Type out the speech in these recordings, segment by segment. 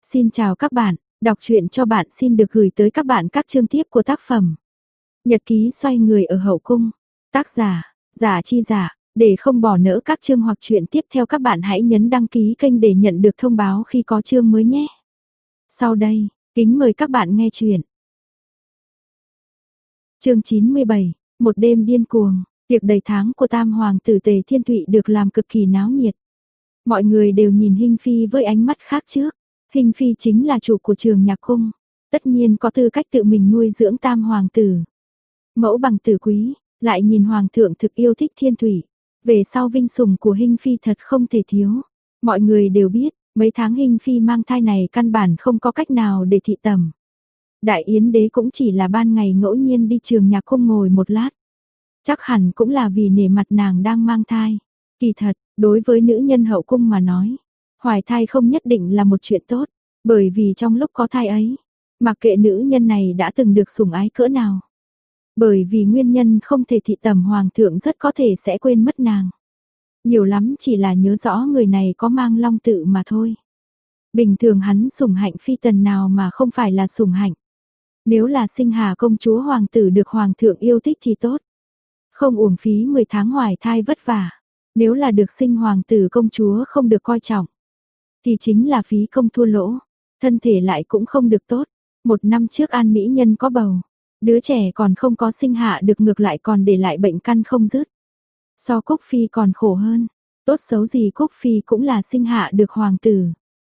Xin chào các bạn, đọc truyện cho bạn xin được gửi tới các bạn các chương tiếp của tác phẩm Nhật ký xoay người ở hậu cung. Tác giả, Giả Chi Giả. Để không bỏ lỡ các chương hoặc truyện tiếp theo các bạn hãy nhấn đăng ký kênh để nhận được thông báo khi có chương mới nhé. Sau đây, kính mời các bạn nghe truyện. Chương 97, một đêm điên cuồng, tiệc đầy tháng của Tam hoàng tử Tề Thiên Thụy được làm cực kỳ náo nhiệt. Mọi người đều nhìn Hinh Phi với ánh mắt khác trước. Hinh Phi chính là chủ của Trường Nhạc Cung, tất nhiên có tư cách tự mình nuôi dưỡng Tam hoàng tử. Mẫu bằng tử quý, lại nhìn hoàng thượng thực yêu thích Thiên Thụy, về sau vinh sủng của Hinh Phi thật không thể thiếu. Mọi người đều biết, mấy tháng Hinh Phi mang thai này căn bản không có cách nào để thị tẩm. Đại Yến đế cũng chỉ là ban ngày ngẫu nhiên đi Trường Nhạc Cung ngồi một lát. Chắc hẳn cũng là vì nể mặt nàng đang mang thai. Kỳ thật, đối với nữ nhân hậu cung mà nói, hoài thai không nhất định là một chuyện tốt, bởi vì trong lúc có thai ấy, mặc kệ nữ nhân này đã từng được sủng ái cỡ nào. Bởi vì nguyên nhân không thể thị tẩm hoàng thượng rất có thể sẽ quên mất nàng. Nhiều lắm chỉ là nhớ rõ người này có mang long tự mà thôi. Bình thường hắn sủng hạnh phi tần nào mà không phải là sủng hạnh. Nếu là sinh hà công chúa hoàng tử được hoàng thượng yêu thích thì tốt. Không uổng phí 10 tháng hoài thai vất vả. Nếu là được sinh hoàng tử công chúa không được coi trọng, thì chính là phí công thua lỗ, thân thể lại cũng không được tốt. Một năm trước An mỹ nhân có bầu, đứa trẻ còn không có sinh hạ được ngược lại còn để lại bệnh căn không dứt. So Cúc Phi còn khổ hơn, tốt xấu gì Cúc Phi cũng là sinh hạ được hoàng tử.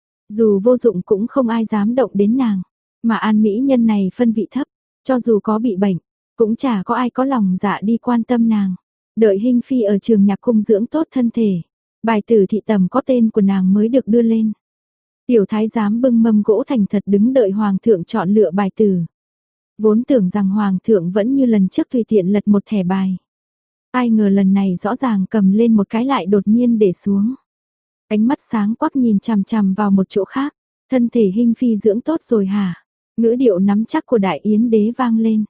Dù vô dụng cũng không ai dám động đến nàng, mà An mỹ nhân này phân vị thấp, cho dù có bị bệnh, cũng chả có ai có lòng dạ đi quan tâm nàng. Đợi Hinh Phi ở Trường Nhạc Cung dưỡng tốt thân thể, bài tử thị tầm có tên của nàng mới được đưa lên. Tiểu thái giám bưng mâm gỗ thành thật đứng đợi hoàng thượng chọn lựa bài tử. Vốn tưởng rằng hoàng thượng vẫn như lần trước tùy tiện lật một thẻ bài. Ai ngờ lần này rõ ràng cầm lên một cái lại đột nhiên để xuống. Ánh mắt sáng quắc nhìn chằm chằm vào một chỗ khác. Thân thể Hinh Phi dưỡng tốt rồi hả? Ngữ điệu nắm chắc của Đại Yến đế vang lên.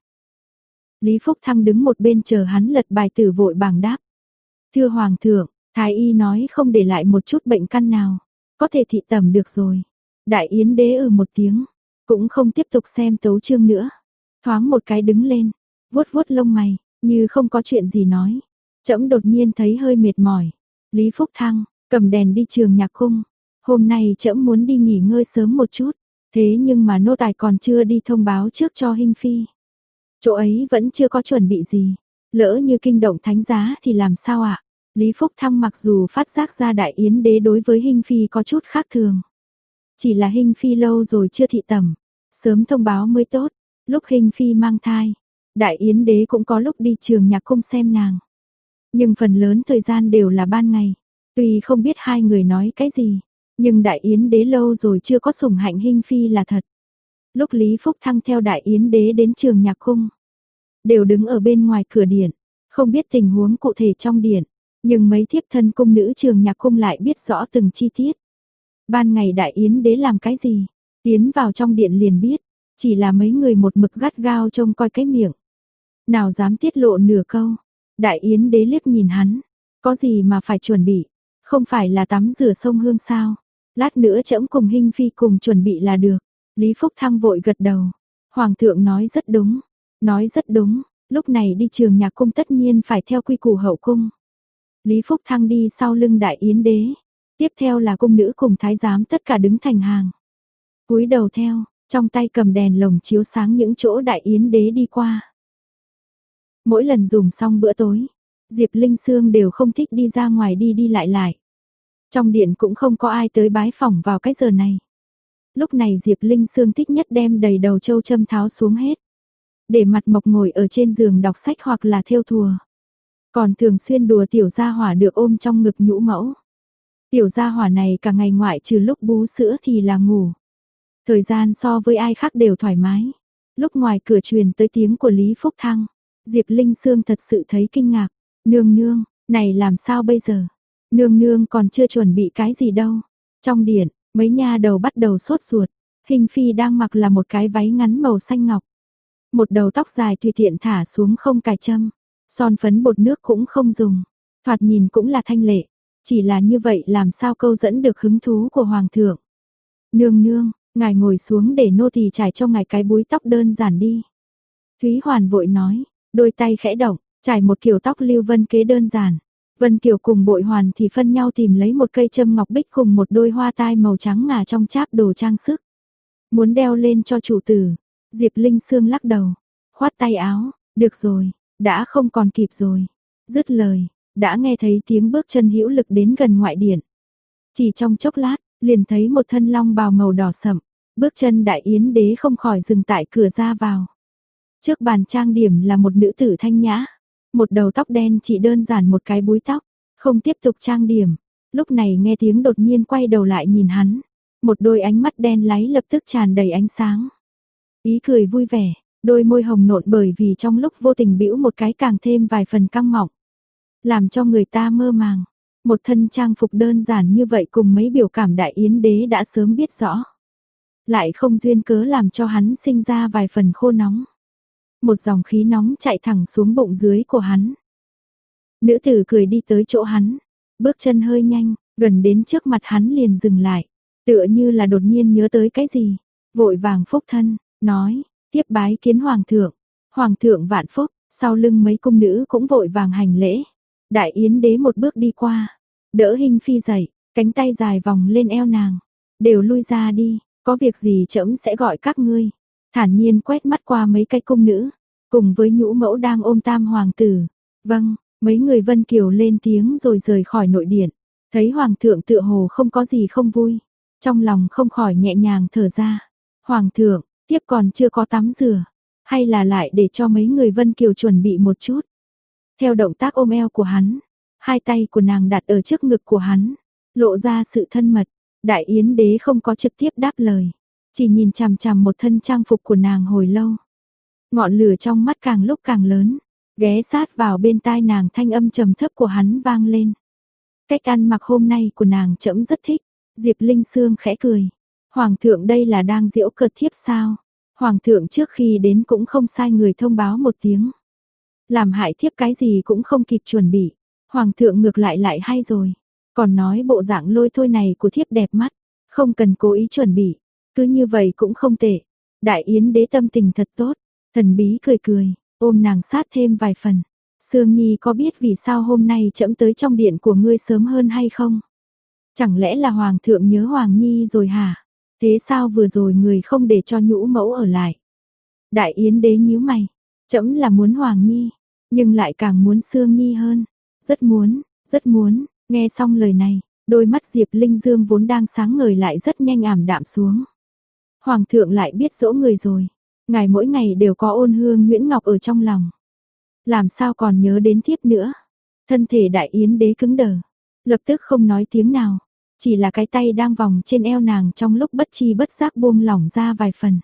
Lý Phúc Thăng đứng một bên chờ hắn lật bài tử vội bảng đáp. Thưa hoàng thượng, thái y nói không để lại một chút bệnh căn nào, có thể thị tẩm được rồi. Đại Yến đế một tiếng, cũng không tiếp tục xem tấu chương nữa. Thoáng một cái đứng lên, vuốt vuốt lông mày, như không có chuyện gì nói. Trẫm đột nhiên thấy hơi mệt mỏi. Lý Phúc Thăng, cầm đèn đi Trường Nhạc Cung. Hôm nay trẫm muốn đi nghỉ ngơi sớm một chút, thế nhưng mà nô tài còn chưa đi thông báo trước cho Hinh Phi. Chỗ ấy vẫn chưa có chuẩn bị gì, lỡ như kinh động thánh giá thì làm sao ạ? Lý Phúc Thăng mặc dù phát giác ra Đại Yến đế đối với Hinh Phi có chút khác thường. Chỉ là Hinh Phi lâu rồi chưa thị tẩm, sớm thông báo mới tốt. Lúc Hinh Phi mang thai, Đại Yến đế cũng có lúc đi Trường Nhạc Cung xem nàng. Nhưng phần lớn thời gian đều là ban ngày. Tuy không biết hai người nói cái gì, nhưng Đại Yến đế lâu rồi chưa có sủng hạnh Hinh Phi là thật. Lúc Lý Phúc Thăng theo Đại Yến đế đến Trường Nhạc Cung, đều đứng ở bên ngoài cửa điện, không biết tình huống cụ thể trong điện, nhưng mấy thiếp thân cung nữ Trường Nhạc Cung lại biết rõ từng chi tiết. Ban ngày Đại Yến đế làm cái gì, tiến vào trong điện liền biết, chỉ là mấy người một mực gắt gao trông coi cái miệng. Nào dám tiết lộ nửa câu. Đại Yến đế liếc nhìn hắn, có gì mà phải chuẩn bị, không phải là tắm rửa sông Hương sao? Lát nữa trẫm cùng Hinh Phi cùng chuẩn bị là được. Lý Phúc Thăng vội gật đầu. Hoàng thượng nói rất đúng. Nói rất đúng, lúc này đi Trường Nhạc Cung tất nhiên phải theo quy củ hậu cung. Lý Phúc Thăng đi sau lưng Đại Yến đế. Tiếp theo là cung nữ cùng thái giám tất cả đứng thành hàng. Cúi đầu theo, trong tay cầm đèn lồng chiếu sáng những chỗ Đại Yến đế đi qua. Mỗi lần dùng xong bữa tối, Diệp Linh Sương đều không thích đi ra ngoài đi đi lại lại. Trong điện cũng không có ai tới bái phỏng vào cái giờ này. Lúc này Diệp Linh Sương thích nhất đem đầy đầu châu châm tháo xuống hết. Để mặt mộc ngồi ở trên giường đọc sách hoặc là thêu thùa. Còn thường xuyên đùa tiểu gia hỏa được ôm trong ngực nhũ mẫu. Tiểu gia hỏa này cả ngày ngoại trừ lúc bú sữa thì là ngủ. Thời gian so với ai khác đều thoải mái. Lúc ngoài cửa truyền tới tiếng của Lý Phúc Thăng, Diệp Linh Sương thật sự thấy kinh ngạc. Nương nương, này làm sao bây giờ? Nương nương còn chưa chuẩn bị cái gì đâu. Trong điện, mấy nha đầu bắt đầu sốt ruột. Hinh Phi đang mặc là một cái váy ngắn màu xanh ngọc. Một đầu tóc dài tùy tiện thả xuống không cài châm. Son phấn bột nước cũng không dùng. Thoạt nhìn cũng là thanh lệ. Chỉ là như vậy làm sao câu dẫn được hứng thú của hoàng thượng. Nương nương, Ngài ngồi xuống để nô tỳ trải cho ngài cái búi tóc đơn giản đi. Thúy Hoàn vội nói, đôi tay khẽ động, trải một kiểu tóc lưu vân kế đơn giản. Vân Kiều cùng Bội Hoàn thì phân nhau tìm lấy một cây châm ngọc bích cùng một đôi hoa tai màu trắng ngà trong cháp đồ trang sức. Muốn đeo lên cho chủ tử. Diệp Linh Sương lắc đầu, khoát tay áo, được rồi, đã không còn kịp rồi. Dứt lời, đã nghe thấy tiếng bước chân hữu lực đến gần ngoại điện. Chỉ trong chốc lát, liền thấy một thân long bào màu đỏ sậm, bước chân Đại Yến đế không khỏi dừng tại cửa ra vào. Trước bàn trang điểm là một nữ tử thanh nhã, một đầu tóc đen chỉ đơn giản một cái búi tóc, không tiếp tục trang điểm. Lúc này nghe tiếng đột nhiên quay đầu lại nhìn hắn, một đôi ánh mắt đen láy lập tức tràn đầy ánh sáng. Ý cười vui vẻ, đôi môi hồng nộn bởi vì trong lúc vô tình bĩu một cái càng thêm vài phần căng mọng, làm cho người ta mơ màng. Một thân trang phục đơn giản như vậy cùng mấy biểu cảm Đại Yến đế đã sớm biết rõ, lại không duyên cớ làm cho hắn sinh ra vài phần khô nóng. Một dòng khí nóng chạy thẳng xuống bụng dưới của hắn. Nữ tử cười đi tới chỗ hắn, bước chân hơi nhanh, gần đến trước mặt hắn liền dừng lại, tựa như là đột nhiên nhớ tới cái gì, vội vàng phúc thân, nói, tiếp bái kiến hoàng thượng vạn phúc. Sau lưng mấy cung nữ cũng vội vàng hành lễ. Đại Yến đế một bước đi qua, đỡ Hinh Phi dậy, cánh tay dài vòng lên eo nàng, đều lui ra đi, có việc gì trẫm sẽ gọi các ngươi. Thản nhiên quét mắt qua mấy cái cung nữ, cùng với nhũ mẫu đang ôm tam hoàng tử. Vâng, mấy người Vân Kiều lên tiếng rồi rời khỏi nội điện. Thấy hoàng thượng tựa hồ không có gì không vui, trong lòng không khỏi nhẹ nhàng thở ra. Hoàng thượng, tiếp còn chưa có tắm rửa, hay là lại để cho mấy người Vân Kiều chuẩn bị một chút. Theo động tác ôm eo của hắn, hai tay của nàng đặt ở trước ngực của hắn, lộ ra sự thân mật. Đại Yến đế không có trực tiếp đáp lời, chỉ nhìn chằm chằm một thân trang phục của nàng hồi lâu. Ngọn lửa trong mắt càng lúc càng lớn, ghé sát vào bên tai nàng, thanh âm trầm thấp của hắn vang lên. Cách ăn mặc hôm nay của nàng trẫm rất thích. Diệp Linh Sương khẽ cười. Hoàng thượng đây là đang giễu cợt thiếp sao? Hoàng thượng trước khi đến cũng không sai người thông báo một tiếng. Làm hại thiếp cái gì cũng không kịp chuẩn bị. Hoàng thượng ngược lại hay rồi. Còn nói bộ dạng lôi thôi này của thiếp đẹp mắt, không cần cố ý chuẩn bị. Cứ như vậy cũng không tệ. Đại Yến đế tâm tình thật tốt, thần bí cười, ôm nàng sát thêm vài phần. Sương Nhi có biết vì sao hôm nay trẫm tới trong điện của ngươi sớm hơn hay không? Chẳng lẽ là Hoàng thượng nhớ Hoàng Nhi rồi hả? Thế sao vừa rồi người không để cho nhũ mẫu ở lại? Đại Yến đế nhíu mày, trẫm là muốn Hoàng Nhi, nhưng lại càng muốn Sương Nhi hơn. Rất muốn, nghe xong lời này, đôi mắt Diệp Linh Dương vốn đang sáng ngời lại rất nhanh ảm đạm xuống. Hoàng thượng lại biết dỗ người rồi, ngài mỗi ngày đều có ôn hương Nguyễn Ngọc ở trong lòng. Làm sao còn nhớ đến thiếp nữa? Thân thể Đại Yến đế cứng đờ, lập tức không nói tiếng nào, chỉ là cái tay đang vòng trên eo nàng trong lúc bất chi bất giác buông lỏng ra vài phần.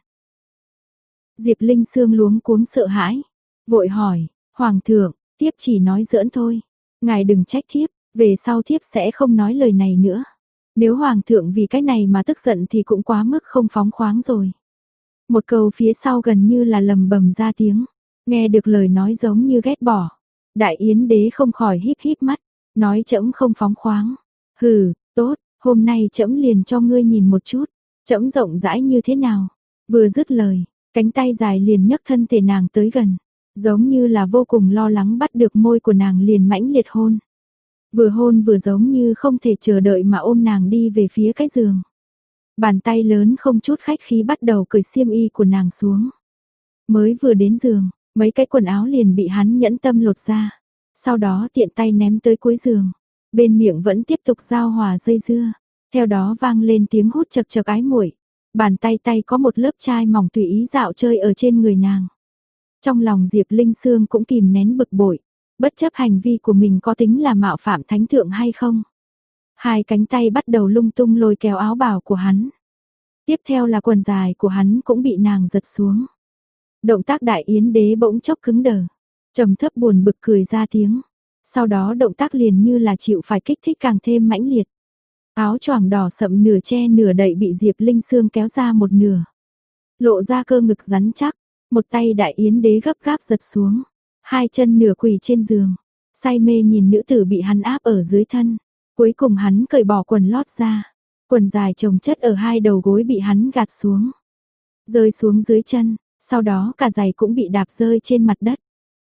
Diệp Linh Sương luống cuống sợ hãi, vội hỏi, Hoàng thượng, thiếp chỉ nói giỡn thôi, ngài đừng trách thiếp, về sau thiếp sẽ không nói lời này nữa. Nếu Hoàng thượng vì cái này mà tức giận thì cũng quá mức không phóng khoáng rồi. Một câu phía sau gần như là lầm bầm ra tiếng, nghe được lời nói giống như ghét bỏ. Đại Yến đế không khỏi híp mắt, nói trẫm không phóng khoáng. Hừ, tốt, hôm nay trẫm liền cho ngươi nhìn một chút, trẫm rộng rãi như thế nào. Vừa dứt lời, cánh tay dài liền nhấc thân thể nàng tới gần, giống như là vô cùng lo lắng bắt được môi của nàng liền mãnh liệt hôn. Vừa hôn vừa giống như không thể chờ đợi mà ôm nàng đi về phía cái giường. Bàn tay lớn không chút khách khí bắt đầu cởi xiêm y của nàng xuống. Mới vừa đến giường, mấy cái quần áo liền bị hắn nhẫn tâm lột ra. Sau đó tiện tay ném tới cuối giường. Bên miệng vẫn tiếp tục giao hòa dây dưa. Theo đó vang lên tiếng hút chật chật ái muội. Bàn tay có một lớp chai mỏng tùy ý dạo chơi ở trên người nàng. Trong lòng Diệp Linh Sương cũng kìm nén bực bội. Bất chấp hành vi của mình có tính là mạo phạm thánh thượng hay không. Hai cánh tay bắt đầu lung tung lôi kéo áo bào của hắn. Tiếp theo là quần dài của hắn cũng bị nàng giật xuống. Động tác Đại Yến đế bỗng chốc cứng đờ, trầm thấp buồn bực cười ra tiếng. Sau đó động tác liền như là chịu phải kích thích càng thêm mãnh liệt. Áo choàng đỏ sậm nửa che nửa đậy bị Diệp Linh Sương kéo ra một nửa. Lộ ra cơ ngực rắn chắc, một tay Đại Yến đế gấp gáp giật xuống. Hai chân nửa quỳ trên giường, say mê nhìn nữ tử bị hắn áp ở dưới thân. Cuối cùng hắn cởi bỏ quần lót ra, Quần dài chồng chất ở hai đầu gối bị hắn gạt xuống, rơi xuống dưới chân, sau đó cả giày cũng bị đạp rơi trên mặt đất.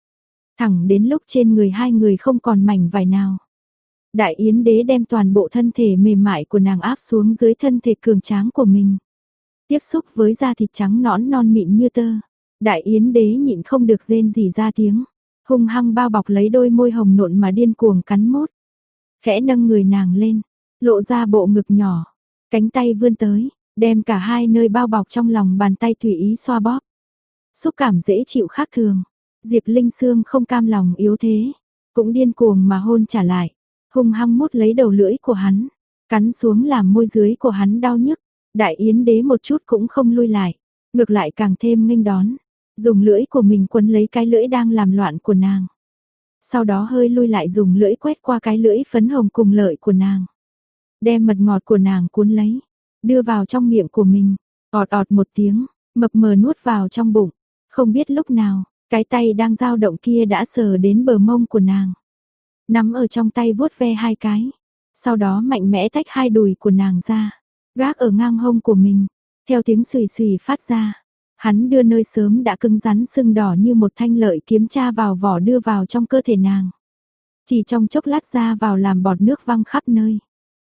Thẳng đến lúc trên người hai người không còn mảnh vải nào. Đại Yến Đế đem toàn bộ thân thể mềm mại của nàng áp xuống dưới thân thể cường tráng của mình. Tiếp xúc với da thịt trắng nõn non mịn như tơ. Đại Yến Đế nhịn không được rên rỉ ra tiếng. Hung hăng bao bọc lấy đôi môi hồng nộn mà điên cuồng cắn mốt. Khẽ nâng người nàng lên, lộ ra bộ ngực nhỏ. Cánh tay vươn tới, đem cả hai nơi bao bọc trong lòng bàn tay tùy ý xoa bóp. Xúc cảm dễ chịu khác thường. Diệp Linh Sương không cam lòng yếu thế, cũng điên cuồng mà hôn trả lại. Hung hăng mút lấy đầu lưỡi của hắn, cắn xuống làm môi dưới của hắn đau nhức. Đại Yến Đế một chút cũng không lui lại, ngược lại càng thêm nghênh đón, dùng lưỡi của mình quấn lấy cái lưỡi đang làm loạn của nàng. Sau đó hơi lui lại dùng lưỡi quét qua cái lưỡi phấn hồng cùng lợi của nàng. Đem mật ngọt của nàng cuốn lấy, đưa vào trong miệng của mình, ọt ọt một tiếng, mập mờ nuốt vào trong bụng. Không biết lúc nào, cái tay đang dao động kia đã sờ đến bờ mông của nàng. Nắm ở trong tay vuốt ve hai cái, sau đó mạnh mẽ tách hai đùi của nàng ra, gác ở ngang hông của mình, theo tiếng xùy xùy phát ra. Hắn đưa nơi sớm đã cứng rắn sưng đỏ như một thanh lợi kiếm tra vào vỏ đưa vào trong cơ thể nàng. Chỉ trong chốc lát ra vào làm bọt nước văng khắp nơi.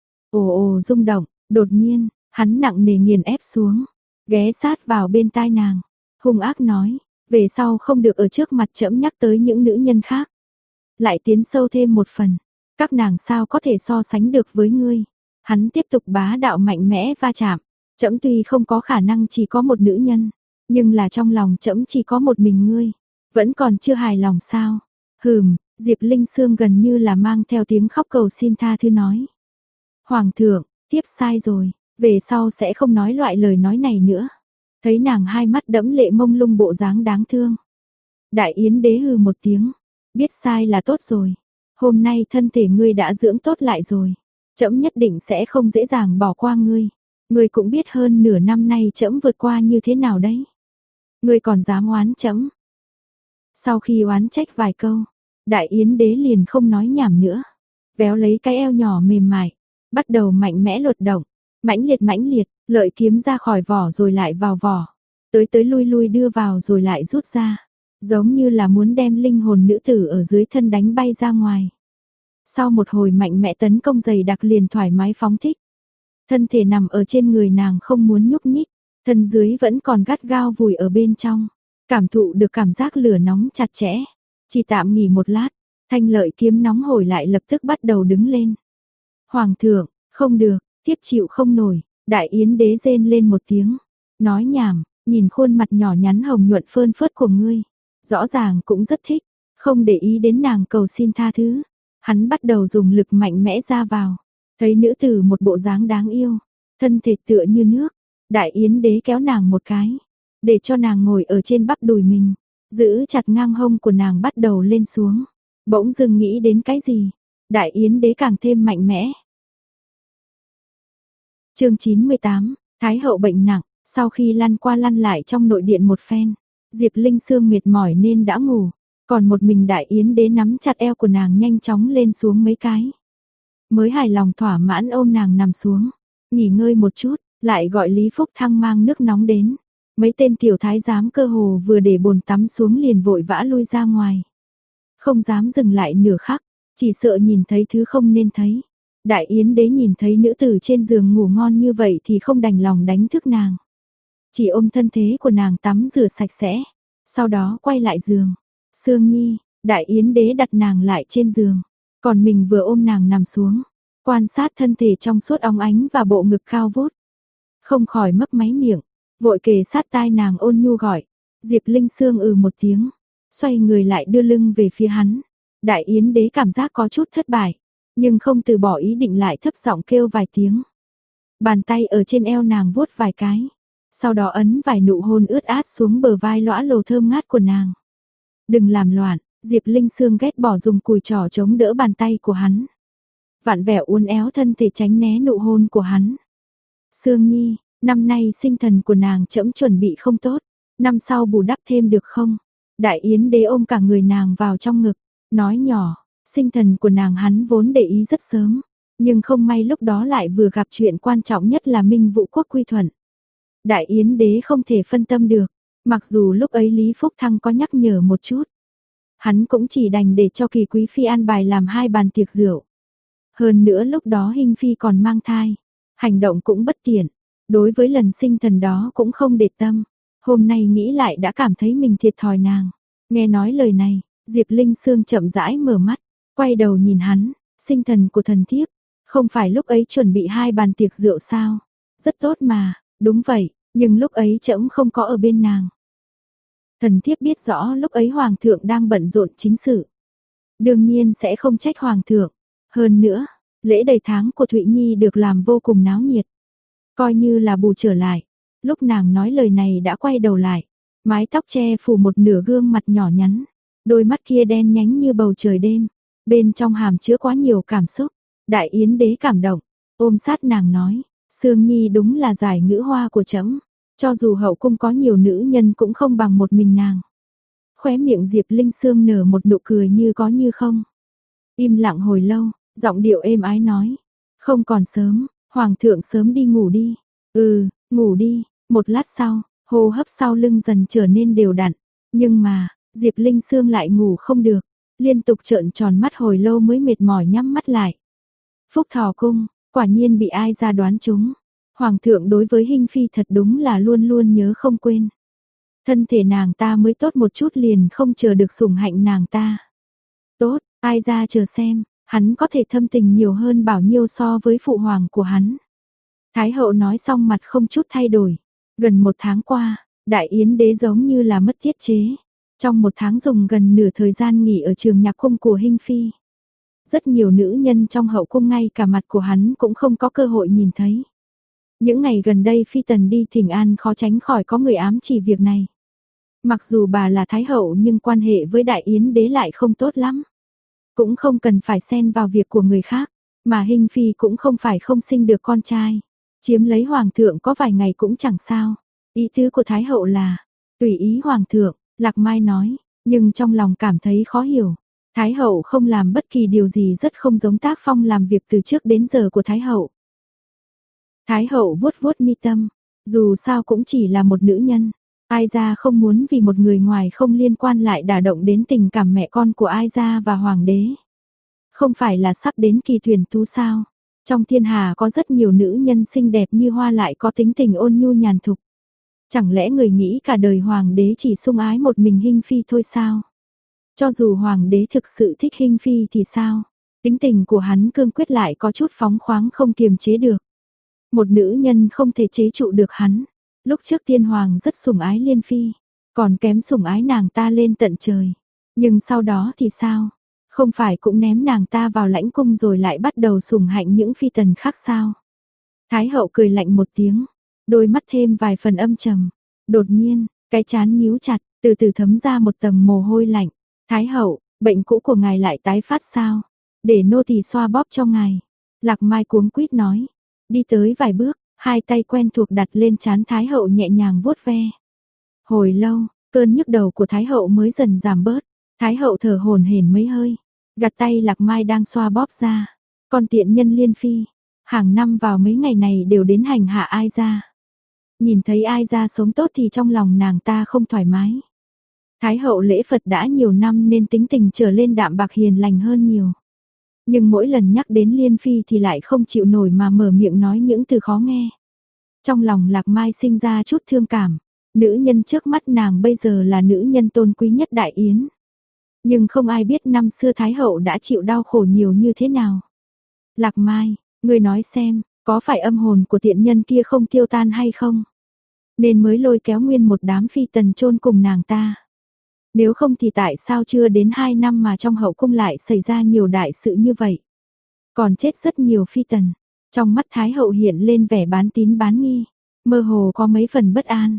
Ồ ồ rung động, đột nhiên, hắn nặng nề nghiền ép xuống, ghé sát vào bên tai nàng, hung ác nói, về sau không được ở trước mặt trẫm nhắc tới những nữ nhân khác. Lại tiến sâu thêm một phần, các nàng sao có thể so sánh được với ngươi. Hắn tiếp tục bá đạo mạnh mẽ va chạm, trẫm tuy không có khả năng chỉ có một nữ nhân, nhưng là trong lòng trẫm chỉ có một mình ngươi, vẫn còn chưa hài lòng sao? Diệp Linh Sương gần như là mang theo tiếng khóc cầu xin tha thứ nói. Hoàng thượng, tiếp sai rồi, về sau sẽ không nói loại lời nói này nữa. Thấy nàng hai mắt đẫm lệ mông lung bộ dáng đáng thương. Đại Yến Đế hừ một tiếng, biết sai là tốt rồi. Hôm nay thân thể ngươi đã dưỡng tốt lại rồi, trẫm nhất định sẽ không dễ dàng bỏ qua ngươi. Ngươi cũng biết hơn nửa năm nay trẫm vượt qua như thế nào đấy. Ngươi còn dám oán trẫm? Sau khi oán trách vài câu, Đại Yến Đế liền không nói nhảm nữa, véo lấy cái eo nhỏ mềm mại, bắt đầu mạnh mẽ luật động, mãnh liệt, lợi kiếm ra khỏi vỏ rồi lại vào vỏ, tới lui lui đưa vào rồi lại rút ra, giống như là muốn đem linh hồn nữ tử ở dưới thân đánh bay ra ngoài. Sau một hồi mạnh mẽ tấn công dày đặc liền thoải mái phóng thích, thân thể nằm ở trên người nàng không muốn nhúc nhích, thân dưới vẫn còn gắt gao vùi ở bên trong, cảm thụ được cảm giác lửa nóng chặt chẽ. Chỉ tạm nghỉ một lát, thanh lợi kiếm nóng hổi lại lập tức bắt đầu đứng lên. Hoàng thượng, không được, tiếp chịu không nổi. Đại Yến Đế rên lên một tiếng, nói nhảm, nhìn khuôn mặt nhỏ nhắn hồng nhuận phơn phớt của ngươi, rõ ràng cũng rất thích, không để ý đến nàng cầu xin tha thứ. Hắn bắt đầu dùng lực mạnh mẽ ra vào, thấy nữ tử một bộ dáng đáng yêu, thân thể tựa như nước. Đại Yến Đế kéo nàng một cái, để cho nàng ngồi ở trên bắp đùi mình, giữ chặt ngang hông của nàng bắt đầu lên xuống. Bỗng dưng nghĩ đến cái gì, Đại Yến Đế càng thêm mạnh mẽ. Chương 98, Thái hậu bệnh nặng, sau khi lăn qua lăn lại trong nội điện một phen, Diệp Linh Sương mệt mỏi nên đã ngủ, còn một mình Đại Yến Đế nắm chặt eo của nàng nhanh chóng lên xuống mấy cái. Mới hài lòng thỏa mãn ôm nàng nằm xuống, nghỉ ngơi một chút, lại gọi Lý Phúc Thăng mang nước nóng đến. Mấy tên tiểu thái giám cơ hồ vừa để bồn tắm xuống liền vội vã lui ra ngoài. Không dám dừng lại nửa khắc, chỉ sợ nhìn thấy thứ không nên thấy. Đại Yến Đế nhìn thấy nữ tử trên giường ngủ ngon như vậy thì không đành lòng đánh thức nàng. Chỉ ôm thân thế của nàng tắm rửa sạch sẽ, sau đó quay lại giường. Sương Nhi, Đại Yến Đế đặt nàng lại trên giường, còn mình vừa ôm nàng nằm xuống, quan sát thân thể trong suốt óng ánh và bộ ngực cao vút. Không khỏi mấp máy miệng, vội kề sát tai nàng ôn nhu gọi. Diệp Linh Sương một tiếng, xoay người lại đưa lưng về phía hắn. Đại Yến Đế cảm giác có chút thất bại, nhưng không từ bỏ ý định lại thấp giọng kêu vài tiếng. Bàn tay ở trên eo nàng vuốt vài cái, sau đó ấn vài nụ hôn ướt át xuống bờ vai lõa lồ thơm ngát của nàng. Đừng làm loạn, Diệp Linh Sương ghét bỏ dùng cùi trỏ chống đỡ bàn tay của hắn. Vặn vẹo uốn éo thân thể tránh né nụ hôn của hắn. Sương Nhi, năm nay sinh thần của nàng trẫm chuẩn bị không tốt, năm sau bù đắp thêm được không? Đại Yến Đế ôm cả người nàng vào trong ngực, nói nhỏ, sinh thần của nàng hắn vốn để ý rất sớm, Nhưng không may lúc đó lại vừa gặp chuyện quan trọng nhất là Minh Vũ quốc quy thuận. Đại Yến đế không thể phân tâm được, mặc dù lúc ấy Lý Phúc Thăng có nhắc nhở một chút. Hắn cũng chỉ đành để cho Kỳ Quý Phi an bài làm 2 bàn tiệc rượu. Hơn nữa lúc đó Hinh Phi còn mang thai, hành động cũng bất tiện, đối với lần sinh thần đó cũng không để tâm. Hôm nay nghĩ lại đã cảm thấy mình thiệt thòi nàng. Nghe nói lời này, Diệp Linh Sương chậm rãi mở mắt, quay đầu nhìn hắn, sinh thần của thần thiếp, không phải lúc ấy chuẩn bị 2 bàn tiệc rượu sao? Rất tốt mà, đúng vậy, nhưng lúc ấy trẫm không có ở bên nàng. Thần thiếp biết rõ lúc ấy hoàng thượng đang bận rộn chính sự. Đương nhiên sẽ không trách hoàng thượng. Hơn nữa, lễ đầy tháng của Thụy Nhi được làm vô cùng náo nhiệt. Coi như là bù trở lại. Lúc nàng nói lời này đã quay đầu lại. Mái tóc che phủ một nửa gương mặt nhỏ nhắn. Đôi mắt kia đen nhánh như bầu trời đêm. Bên trong hàm chứa quá nhiều cảm xúc. Đại Yến đế cảm động. Ôm sát nàng nói. Sương Nhi đúng là giải ngữ hoa của trẫm. Cho dù hậu cung có nhiều nữ nhân cũng không bằng một mình nàng. Khóe miệng Diệp Linh Sương nở một nụ cười như có như không. Im lặng hồi lâu, giọng điệu êm ái nói. Không còn sớm, hoàng thượng sớm đi ngủ đi. Ừ, ngủ đi. Một lát sau, hô hấp sau lưng dần trở nên đều đặn. Nhưng mà, Diệp Linh Sương lại ngủ không được. Liên tục trợn tròn mắt hồi lâu mới mệt mỏi nhắm mắt lại. Phúc Thọ cung, quả nhiên bị ai ra đoán trúng. Hoàng thượng đối với Hinh Phi thật đúng là luôn luôn nhớ không quên. Thân thể nàng ta mới tốt một chút liền không chờ được sủng hạnh nàng ta. Tốt, ai ra chờ xem, hắn có thể thâm tình nhiều hơn bao nhiêu so với phụ hoàng của hắn. Thái hậu nói xong mặt không chút thay đổi. Gần 1 tháng qua, Đại Yến đế giống như là mất tiết chế. Trong 1 tháng dùng gần nửa thời gian nghỉ ở trường nhạc cung của Hinh Phi. Rất nhiều nữ nhân trong hậu cung ngay cả mặt của hắn cũng không có cơ hội nhìn thấy. Những ngày gần đây Phi Tần đi Thỉnh An khó tránh khỏi có người ám chỉ việc này. Mặc dù bà là Thái hậu nhưng quan hệ với Đại Yến đế lại không tốt lắm. Cũng không cần phải xen vào việc của người khác, mà Hinh Phi cũng không phải không sinh được con trai. Chiếm lấy hoàng thượng có vài ngày cũng chẳng sao. Ý tứ của Thái hậu là, tùy ý hoàng thượng, Lạc Mai nói, nhưng trong lòng cảm thấy khó hiểu. Thái hậu không làm bất kỳ điều gì rất không giống tác phong làm việc từ trước đến giờ của Thái hậu. Thái hậu vuốt vuốt mi tâm, dù sao cũng chỉ là một nữ nhân, ai ra không muốn vì một người ngoài không liên quan lại đả động đến tình cảm mẹ con của ai ra và hoàng đế. Không phải là sắp đến kỳ tuyển tú sao? Trong thiên hà có rất nhiều nữ nhân xinh đẹp như hoa lại có tính tình ôn nhu nhàn thục. Chẳng lẽ người nghĩ cả đời hoàng đế chỉ sủng ái một mình Hinh Phi thôi sao? Cho dù hoàng đế thực sự thích Hinh Phi thì sao? Tính tình của hắn cương quyết lại có chút phóng khoáng không kiềm chế được. Một nữ nhân không thể chế trụ được hắn. Lúc trước tiên hoàng rất sủng ái Liên Phi, còn kém sủng ái nàng ta lên tận trời. Nhưng sau đó thì sao? Không phải cũng ném nàng ta vào lãnh cung rồi lại bắt đầu sủng hạnh những phi tần khác sao? Thái hậu cười lạnh một tiếng, đôi mắt thêm vài phần âm trầm. Đột nhiên, cái trán nhíu chặt, từ từ thấm ra một tầng mồ hôi lạnh. Thái hậu, bệnh cũ của ngài lại tái phát sao? Để nô tỳ xoa bóp cho ngài. Lạc Mai cuống quýt nói. Đi tới vài bước, hai tay quen thuộc đặt lên trán Thái hậu nhẹ nhàng vuốt ve. Hồi lâu, cơn nhức đầu của Thái hậu mới dần giảm bớt. Thái hậu thở hổn hển mấy hơi, gạt tay Lạc Mai đang xoa bóp ra. Con tiện nhân Liên Phi, hàng năm vào mấy ngày này đều đến hành hạ ai ra. Nhìn thấy ai ra sống tốt thì trong lòng nàng ta không thoải mái. Thái hậu lễ Phật đã nhiều năm nên tính tình trở lên đạm bạc hiền lành hơn nhiều. Nhưng mỗi lần nhắc đến Liên Phi thì lại không chịu nổi mà mở miệng nói những từ khó nghe. Trong lòng Lạc Mai sinh ra chút thương cảm. Nữ nhân trước mắt nàng bây giờ là nữ nhân tôn quý nhất Đại Yến. Nhưng không ai biết năm xưa Thái hậu đã chịu đau khổ nhiều như thế nào. Lạc Mai, ngươi nói xem, có phải âm hồn của tiện nhân kia không tiêu tan hay không? Nên mới lôi kéo nguyên một đám phi tần chôn cùng nàng ta. Nếu không thì tại sao chưa đến 2 năm mà trong hậu cung lại xảy ra nhiều đại sự như vậy? Còn chết rất nhiều phi tần. Trong mắt Thái hậu hiện lên vẻ bán tín bán nghi, mơ hồ có mấy phần bất an.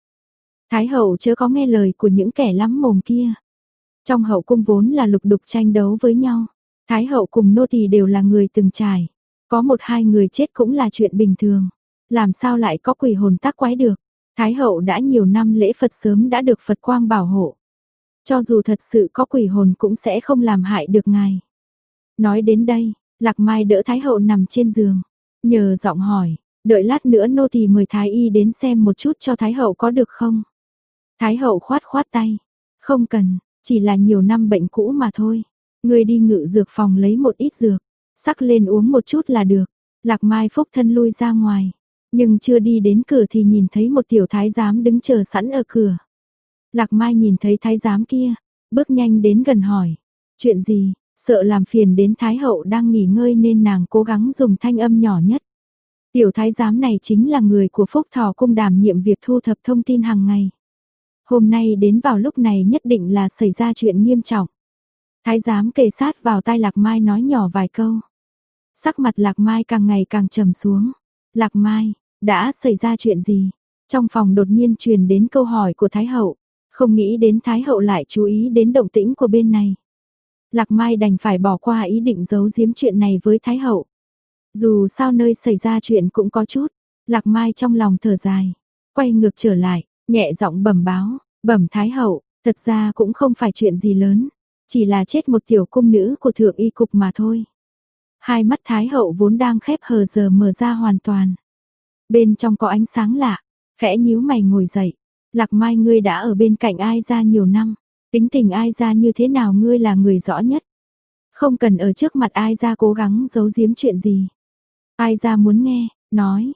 Thái hậu chớ có nghe lời của những kẻ lắm mồm kia. Trong hậu cung vốn là lục đục tranh đấu với nhau. Thái hậu cùng nô tỳ đều là người từng trải. Có 1-2 người chết cũng là chuyện bình thường. Làm sao lại có quỷ hồn tác quái được? Thái hậu đã nhiều năm lễ Phật sớm đã được Phật quang bảo hộ. Cho dù thật sự có quỷ hồn cũng sẽ không làm hại được ngài. Nói đến đây, Lạc Mai đỡ Thái hậu nằm trên giường, nhờ giọng hỏi, đợi lát nữa nô tỳ mời Thái y đến xem một chút cho Thái hậu có được không? Thái hậu khoát khoát tay, không cần, chỉ là nhiều năm bệnh cũ mà thôi. Ngươi đi ngự dược phòng lấy một ít dược, sắc lên uống một chút là được. Lạc Mai phúc thân lui ra ngoài, nhưng chưa đi đến cửa thì nhìn thấy một tiểu thái giám đứng chờ sẵn ở cửa. Lạc Mai nhìn thấy thái giám kia, bước nhanh đến gần hỏi, chuyện gì, sợ làm phiền đến Thái hậu đang nghỉ ngơi nên nàng cố gắng dùng thanh âm nhỏ nhất. Tiểu thái giám này chính là người của Phúc Thọ cung đảm nhiệm việc thu thập thông tin hàng ngày. Hôm nay đến vào lúc này nhất định là xảy ra chuyện nghiêm trọng. Thái giám kề sát vào tai Lạc Mai nói nhỏ vài câu. Sắc mặt Lạc Mai càng ngày càng trầm xuống. Lạc Mai, đã xảy ra chuyện gì? Trong phòng đột nhiên truyền đến câu hỏi của Thái hậu. Không nghĩ đến Thái hậu lại chú ý đến động tĩnh của bên này. Lạc Mai đành phải bỏ qua ý định giấu giếm chuyện này với Thái hậu. Dù sao nơi xảy ra chuyện cũng có chút. Lạc Mai trong lòng thở dài. Quay ngược trở lại, nhẹ giọng bẩm báo. Bẩm Thái hậu, thật ra cũng không phải chuyện gì lớn. Chỉ là chết một tiểu cung nữ của thượng y cục mà thôi. Hai mắt Thái hậu vốn đang khép hờ giờ mở ra hoàn toàn. Bên trong có ánh sáng lạ, khẽ nhíu mày ngồi dậy. Lạc Mai, ngươi đã ở bên cạnh Ai Gia nhiều năm, tính tình Ai Gia như thế nào ngươi là người rõ nhất. Không cần ở trước mặt Ai Gia cố gắng giấu giếm chuyện gì. Ai Gia muốn nghe, nói.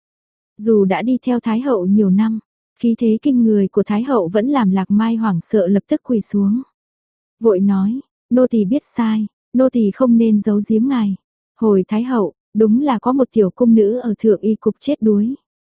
Dù đã đi theo Thái hậu nhiều năm, khí thế kinh người của Thái hậu vẫn làm Lạc Mai hoảng sợ lập tức quỳ xuống. Vội nói, nô tỳ biết sai, nô tỳ không nên giấu giếm ngài. Hồi Thái hậu, đúng là có một tiểu cung nữ ở thượng y cục chết đuối.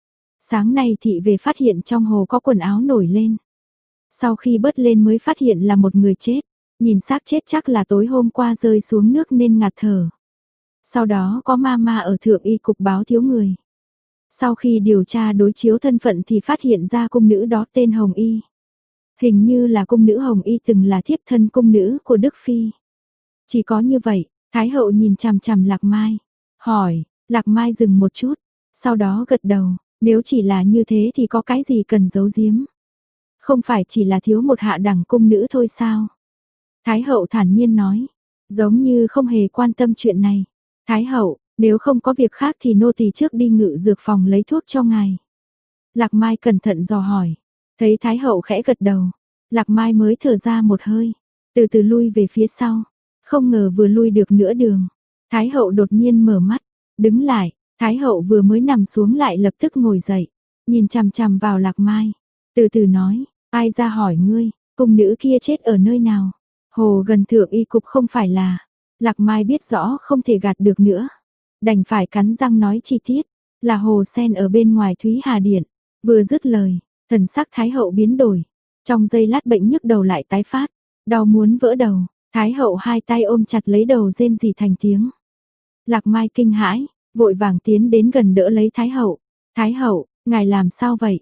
Sáng nay thị về phát hiện trong hồ có quần áo nổi lên. Sau khi bớt lên mới phát hiện là một người chết. Nhìn xác chết chắc là tối hôm qua rơi xuống nước nên ngạt thở. Sau đó có ma ở thượng y cục báo thiếu người. Sau khi điều tra đối chiếu thân phận thì phát hiện ra cung nữ đó tên Hồng Y. Hình như là cung nữ Hồng Y từng là thiếp thân cung nữ của Đức Phi. Chỉ có như vậy, Thái hậu nhìn chằm chằm Lạc Mai. Hỏi, Lạc Mai dừng một chút. Sau đó gật đầu, nếu chỉ là như thế thì có cái gì cần giấu giếm. Không phải chỉ là thiếu một hạ đẳng cung nữ thôi sao? Thái hậu thản nhiên nói, giống như không hề quan tâm chuyện này. Thái hậu, nếu không có việc khác thì nô tỳ trước đi ngự dược phòng lấy thuốc cho ngài. Lạc Mai cẩn thận dò hỏi, thấy Thái hậu khẽ gật đầu, Lạc Mai mới thở ra một hơi, từ từ lui về phía sau. Không ngờ vừa lui được nửa đường, Thái hậu đột nhiên mở mắt, đứng lại. Thái hậu vừa mới nằm xuống lại lập tức ngồi dậy, nhìn chằm chằm vào Lạc Mai, từ từ nói, Ai ra hỏi ngươi, cung nữ kia chết ở nơi nào? Hồ gần thượng y cục không phải là. Lạc Mai biết rõ không thể gạt được nữa, đành phải cắn răng nói chi tiết, là hồ sen ở bên ngoài Thúy Hà Điện. Vừa dứt lời, thần sắc Thái hậu biến đổi, trong giây lát bệnh nhức đầu lại tái phát, đau muốn vỡ đầu. Thái hậu hai tay ôm chặt lấy đầu rên rỉ thành tiếng. Lạc Mai kinh hãi, vội vàng tiến đến gần đỡ lấy Thái hậu. Thái hậu, ngài làm sao vậy?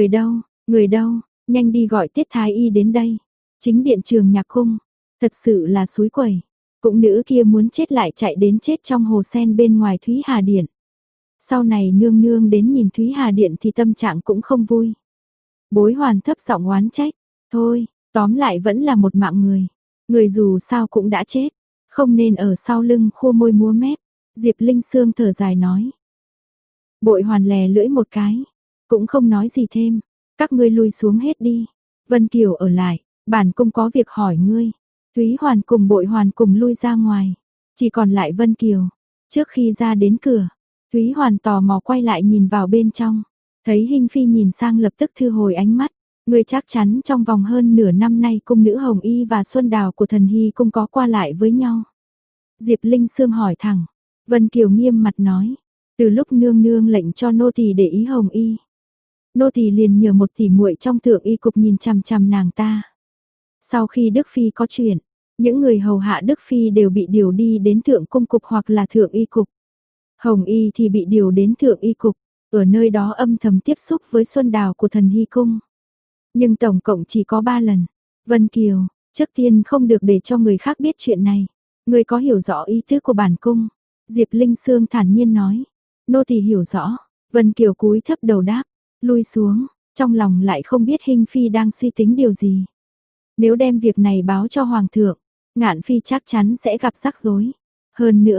Người đâu, nhanh đi gọi Tiết Thái y đến đây. Chính điện Trường Nhạc cung, thật sự là xúi quẩy. Cũng nữ kia muốn chết lại chạy đến chết trong hồ sen bên ngoài Thúy Hà Điện. Sau này nương nương đến nhìn Thúy Hà Điện thì tâm trạng cũng không vui. Bối Hoàn thấp giọng oán trách, thôi, tóm lại vẫn là một mạng người. Người dù sao cũng đã chết, không nên ở sau lưng khua môi múa mép. Diệp Linh Sương thở dài nói. Bội Hoàn lè lưỡi một cái, cũng không nói gì thêm. Các ngươi lui xuống hết đi. Vân Kiều ở lại, bản cung có việc hỏi ngươi. Thúy Hoàn cùng Bội Hoàn cùng lui ra ngoài, chỉ còn lại Vân Kiều. Trước khi ra đến cửa, Thúy Hoàn tò mò quay lại nhìn vào bên trong, thấy Hinh Phi nhìn sang lập tức thu hồi ánh mắt. Ngươi chắc chắn trong vòng hơn nửa năm nay cung nữ Hồng Y và Xuân Đào của Thần Hy cung có qua lại với nhau? Diệp Linh Sương hỏi thẳng. Vân Kiều nghiêm mặt nói, từ lúc nương nương lệnh cho nô tỳ để ý Hồng Y, nô tỳ liền nhờ một tỷ muội trong thượng y cục nhìn chằm chằm nàng ta. Sau khi Đức Phi có chuyện, những người hầu hạ Đức Phi đều bị điều đi đến thượng cung cục hoặc là thượng y cục. Hồng Y thì bị điều đến thượng y cục, ở nơi đó âm thầm tiếp xúc với Xuân Đào của Thần Hy cung. Nhưng tổng cộng chỉ có 3 lần. Vân Kiều, trước tiên không được để cho người khác biết chuyện này. Người có hiểu rõ ý tứ của bản cung? Diệp Linh Sương thản nhiên nói. Nô tỳ hiểu rõ. Vân Kiều cúi thấp đầu đáp, lui xuống, trong lòng lại không biết Hinh Phi đang suy tính điều gì. Nếu đem việc này báo cho Hoàng thượng, Ngạn Phi chắc chắn sẽ gặp rắc rối. Hơn nữa,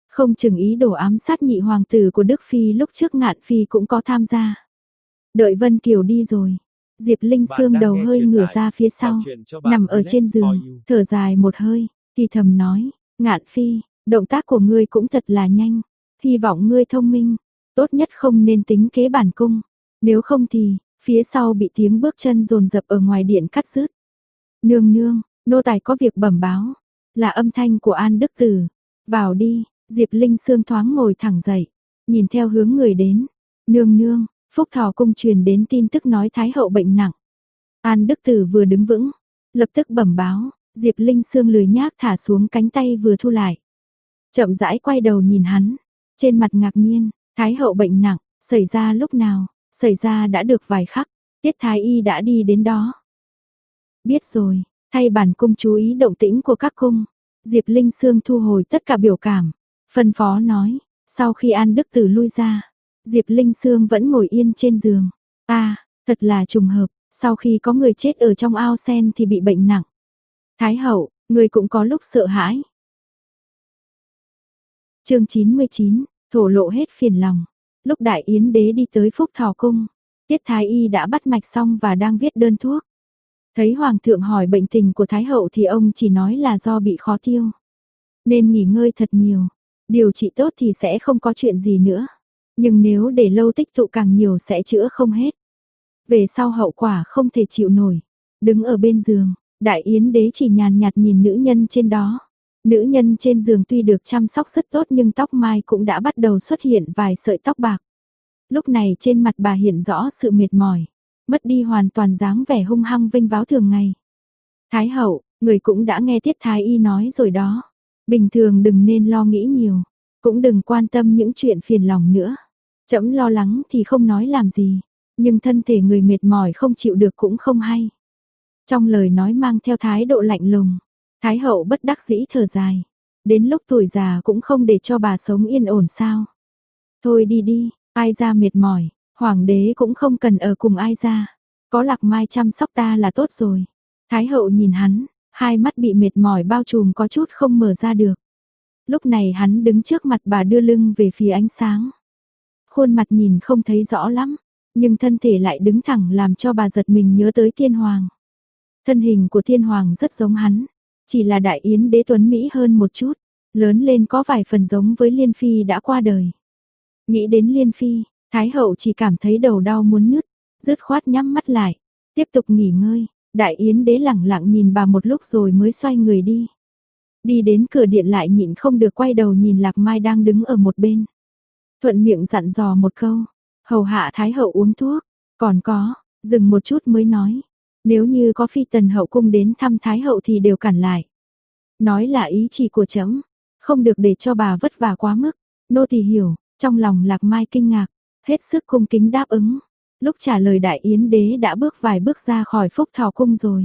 Không chừng ý đồ ám sát nhị hoàng tử của Đức Phi lúc trước Ngạn Phi cũng có tham gia. Đợi Vân Kiều đi rồi, Diệp Linh Sương đầu hơi ngửa ra phía sau, nằm ở trên giường, thở dài một hơi, thì thầm nói, Ngạn Phi, động tác của ngươi cũng thật là nhanh, hy vọng ngươi thông minh, tốt nhất không nên tính kế bản cung, nếu không thì, phía sau bị tiếng bước chân dồn dập ở ngoài điện cắt rứt. Nương nương, nô tài có việc bẩm báo, là âm thanh của An Đức Tử, vào đi, Diệp Linh Sương thoáng ngồi thẳng dậy, nhìn theo hướng người đến, nương nương, Phúc Thọ cung truyền đến tin tức nói Thái hậu bệnh nặng. An Đức Tử vừa đứng vững, lập tức bẩm báo, Diệp Linh Sương lười nhác thả xuống cánh tay vừa thu lại. Chậm rãi quay đầu nhìn hắn, trên mặt ngạc nhiên, Thái hậu bệnh nặng, xảy ra lúc nào, xảy ra đã được vài khắc, Tiết Thái Y đã đi đến đó. Biết rồi, thay bản cung chú ý động tĩnh của các cung. Diệp Linh Sương thu hồi tất cả biểu cảm, phân phó nói, sau khi An Đức Tử lui ra, Diệp Linh Sương vẫn ngồi yên trên giường. Thật là trùng hợp, sau khi có người chết ở trong ao sen thì bị bệnh nặng. Thái hậu, người cũng có lúc sợ hãi. Chương 99, thổ lộ hết phiền lòng. Lúc Đại Yến đế đi tới Phúc Thọ cung, Tiết Thái Y đã bắt mạch xong và đang viết đơn thuốc. Thấy hoàng thượng hỏi bệnh tình của Thái hậu thì ông chỉ nói là do bị khó tiêu, nên nghỉ ngơi thật nhiều, điều trị tốt thì sẽ không có chuyện gì nữa. Nhưng nếu để lâu tích tụ càng nhiều sẽ chữa không hết. Về sau hậu quả không thể chịu nổi. Đứng ở bên giường, Đại Yến đế chỉ nhàn nhạt nhìn nữ nhân trên đó. Nữ nhân trên giường tuy được chăm sóc rất tốt nhưng tóc mai cũng đã bắt đầu xuất hiện vài sợi tóc bạc. Lúc này trên mặt bà hiện rõ sự mệt mỏi, mất đi hoàn toàn dáng vẻ hung hăng vênh váo thường ngày. Thái hậu, người cũng đã nghe Tiết Thái Y nói rồi đó. Bình thường đừng nên lo nghĩ nhiều, cũng đừng quan tâm những chuyện phiền lòng nữa. Trẫm lo lắng thì không nói làm gì, nhưng thân thể người mệt mỏi không chịu được cũng không hay. Trong lời nói mang theo thái độ lạnh lùng, Thái hậu bất đắc dĩ thở dài. Đến lúc tuổi già cũng không để cho bà sống yên ổn sao. Thôi đi đi, ai ra mệt mỏi, hoàng đế cũng không cần ở cùng ai ra. Có Lạc Mai chăm sóc ta là tốt rồi. Thái hậu nhìn hắn, hai mắt bị mệt mỏi bao trùm có chút không mở ra được. Lúc này hắn đứng trước mặt bà đưa lưng về phía ánh sáng. Khuôn mặt nhìn không thấy rõ lắm, nhưng thân thể lại đứng thẳng làm cho bà giật mình nhớ tới Thiên Hoàng. Thân hình của Thiên Hoàng rất giống hắn, chỉ là Đại Yến đế tuấn Mỹ hơn một chút, lớn lên có vài phần giống với Liên Phi đã qua đời. Nghĩ đến Liên Phi, Thái hậu chỉ cảm thấy đầu đau muốn nứt, dứt khoát nhắm mắt lại, tiếp tục nghỉ ngơi. Đại Yến đế lẳng lặng nhìn bà một lúc rồi mới xoay người đi. Đi đến cửa điện lại nhịn không được quay đầu nhìn Lạc Mai đang đứng ở một bên. Thuận miệng dặn dò một câu, hầu hạ Thái hậu uống thuốc, còn có, dừng một chút mới nói, nếu như có phi tần hậu cung đến thăm Thái hậu thì đều cản lại. Nói là ý chỉ của trẫm, không được để cho bà vất vả quá mức. Nô tỳ hiểu, trong lòng Lạc Mai kinh ngạc, hết sức cung kính đáp ứng. Lúc trả lời Đại Yến đế đã bước vài bước ra khỏi Phúc Thọ cung rồi.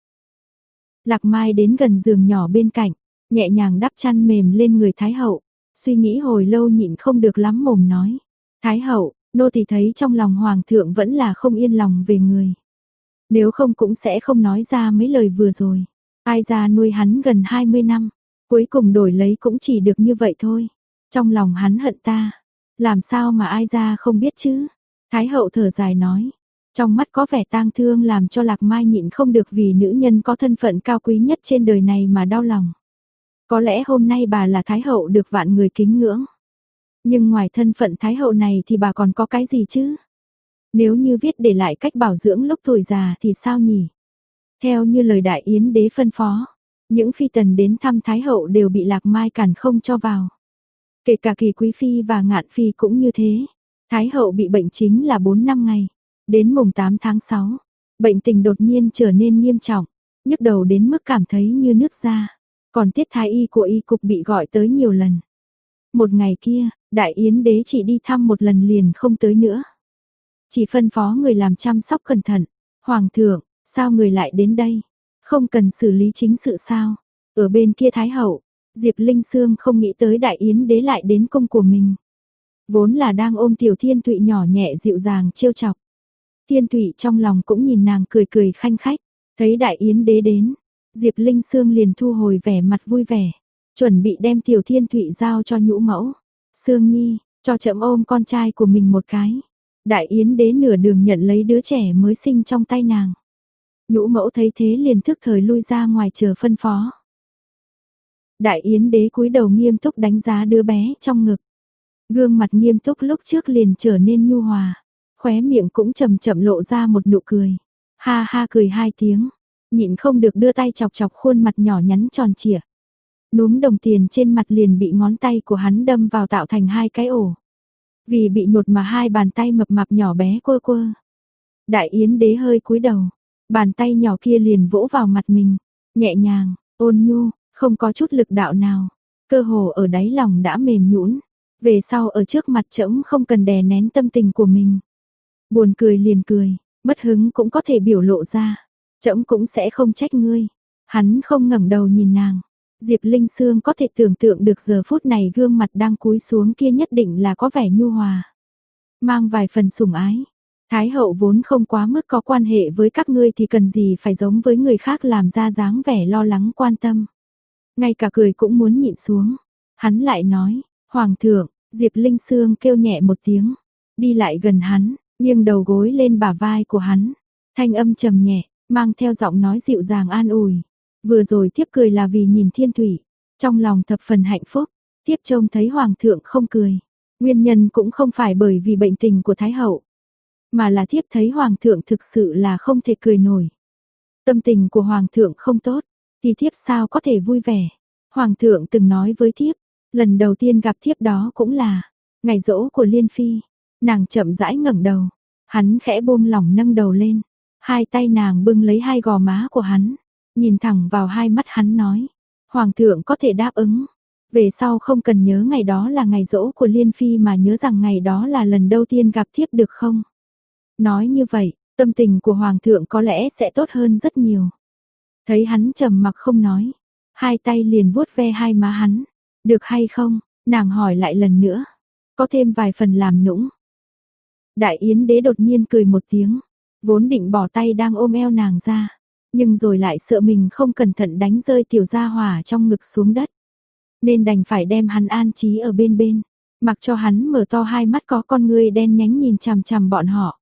Lạc Mai đến gần giường nhỏ bên cạnh, nhẹ nhàng đắp chăn mềm lên người Thái hậu, suy nghĩ hồi lâu nhịn không được lắm mồm nói. Thái hậu, nô tỳ thấy trong lòng hoàng thượng vẫn là không yên lòng về người. Nếu không cũng sẽ không nói ra mấy lời vừa rồi. Ai ra nuôi hắn gần 20 năm, cuối cùng đổi lấy cũng chỉ được như vậy thôi. Trong lòng hắn hận ta, làm sao mà ai ra không biết chứ? Thái hậu thở dài nói, trong mắt có vẻ tang thương làm cho Lạc Mai nhịn không được vì nữ nhân có thân phận cao quý nhất trên đời này mà đau lòng. Có lẽ hôm nay bà là Thái hậu được vạn người kính ngưỡng. Nhưng ngoài thân phận Thái hậu này thì bà còn có cái gì chứ? Nếu như viết để lại cách bảo dưỡng lúc tuổi già thì sao nhỉ? Theo như lời Đại Yến đế phân phó, những phi tần đến thăm Thái hậu đều bị Lạc Mai cản không cho vào. Kể cả Kỳ Quý Phi và Ngạn Phi cũng như thế. Thái hậu bị bệnh chính là 4 năm ngày. Đến mùng 8 tháng 6, bệnh tình đột nhiên trở nên nghiêm trọng, nhức đầu đến mức cảm thấy như nứt ra. Còn Tiết Thái Y của y cục bị gọi tới nhiều lần. Một ngày kia, Đại Yến đế chỉ đi thăm một lần liền không tới nữa. Chỉ phân phó người làm chăm sóc cẩn thận. Hoàng thượng, sao người lại đến đây? Không cần xử lý chính sự sao? Ở bên kia Thái hậu, Diệp Linh Sương không nghĩ tới Đại Yến đế lại đến cung của mình. Vốn là đang ôm Tiểu Thiên Thụy nhỏ nhẹ dịu dàng trêu chọc. Thiên Thụy trong lòng cũng nhìn nàng cười cười khanh khách. Thấy Đại Yến đế đến, Diệp Linh Sương liền thu hồi vẻ mặt vui vẻ. chuẩn bị đem Tiểu Thiên Thụy giao cho nhũ mẫu. Sương Nhi, cho trẫm ôm con trai của mình một cái. Đại Yến đế nửa đường nhận lấy đứa trẻ mới sinh trong tay nàng. Nhũ mẫu thấy thế liền thức thời lui ra ngoài chờ phân phó. Đại Yến đế cúi đầu nghiêm túc đánh giá đứa bé trong ngực. Gương mặt nghiêm túc lúc trước liền trở nên nhu hòa, khóe miệng cũng chậm chậm lộ ra một nụ cười. Ha ha cười hai tiếng, nhịn không được đưa tay chọc chọc khuôn mặt nhỏ nhắn tròn trịa. Núm đồng tiền trên mặt liền bị ngón tay của hắn đâm vào tạo thành hai cái ổ. Vì bị nhột mà hai bàn tay mập mạp nhỏ bé quơ quơ. Đại Yến đế hơi cúi đầu, bàn tay nhỏ kia liền vỗ vào mặt mình, nhẹ nhàng, ôn nhu, không có chút lực đạo nào, cơ hồ ở đáy lòng đã mềm nhũn. Về sau ở trước mặt trẫm không cần đè nén tâm tình của mình. Buồn cười liền cười, mất hứng cũng có thể biểu lộ ra, trẫm cũng sẽ không trách ngươi. Hắn không ngẩng đầu nhìn nàng. Diệp Linh Sương có thể tưởng tượng được giờ phút này gương mặt đang cúi xuống kia nhất định là có vẻ nhu hòa, mang vài phần sủng ái. Thái hậu vốn không quá mức có quan hệ với các ngươi thì cần gì phải giống với người khác làm ra dáng vẻ lo lắng quan tâm. Ngay cả cười cũng muốn nhịn xuống. Hắn lại nói, Hoàng thượng, Diệp Linh Sương kêu nhẹ một tiếng, đi lại gần hắn, nghiêng đầu gối lên bả vai của hắn. Thanh âm trầm nhẹ, mang theo giọng nói dịu dàng an ủi. Vừa rồi thiếp cười là vì nhìn Thiên Thủy, trong lòng thập phần hạnh phúc. Thiếp trông thấy Hoàng thượng không cười, nguyên nhân cũng không phải bởi vì bệnh tình của Thái hậu, mà là thiếp thấy Hoàng thượng thực sự là không thể cười nổi. Tâm tình của Hoàng thượng không tốt, thì thiếp sao có thể vui vẻ. Hoàng thượng từng nói với thiếp, lần đầu tiên gặp thiếp đó cũng là ngày giỗ của Liên Phi. Nàng chậm rãi ngẩng đầu, hắn khẽ buông lỏng nâng đầu lên, hai tay nàng bưng lấy hai gò má của hắn, nhìn thẳng vào hai mắt hắn nói, Hoàng thượng có thể đáp ứng, về sau không cần nhớ ngày đó là ngày giỗ của Liên Phi mà nhớ rằng ngày đó là lần đầu tiên gặp thiếp được không? Nói như vậy, tâm tình của Hoàng thượng có lẽ sẽ tốt hơn rất nhiều. Thấy hắn trầm mặc không nói, hai tay liền vuốt ve hai má hắn, được hay không? Nàng hỏi lại lần nữa, có thêm vài phần làm nũng. Đại Yến đế đột nhiên cười một tiếng, vốn định bỏ tay đang ôm eo nàng ra, nhưng rồi lại sợ mình không cẩn thận đánh rơi tiểu gia hỏa trong ngực xuống đất, nên đành phải đem hắn an trí ở bên bên, mặc cho hắn mở to hai mắt có con ngươi đen nhánh nhìn chằm chằm bọn họ.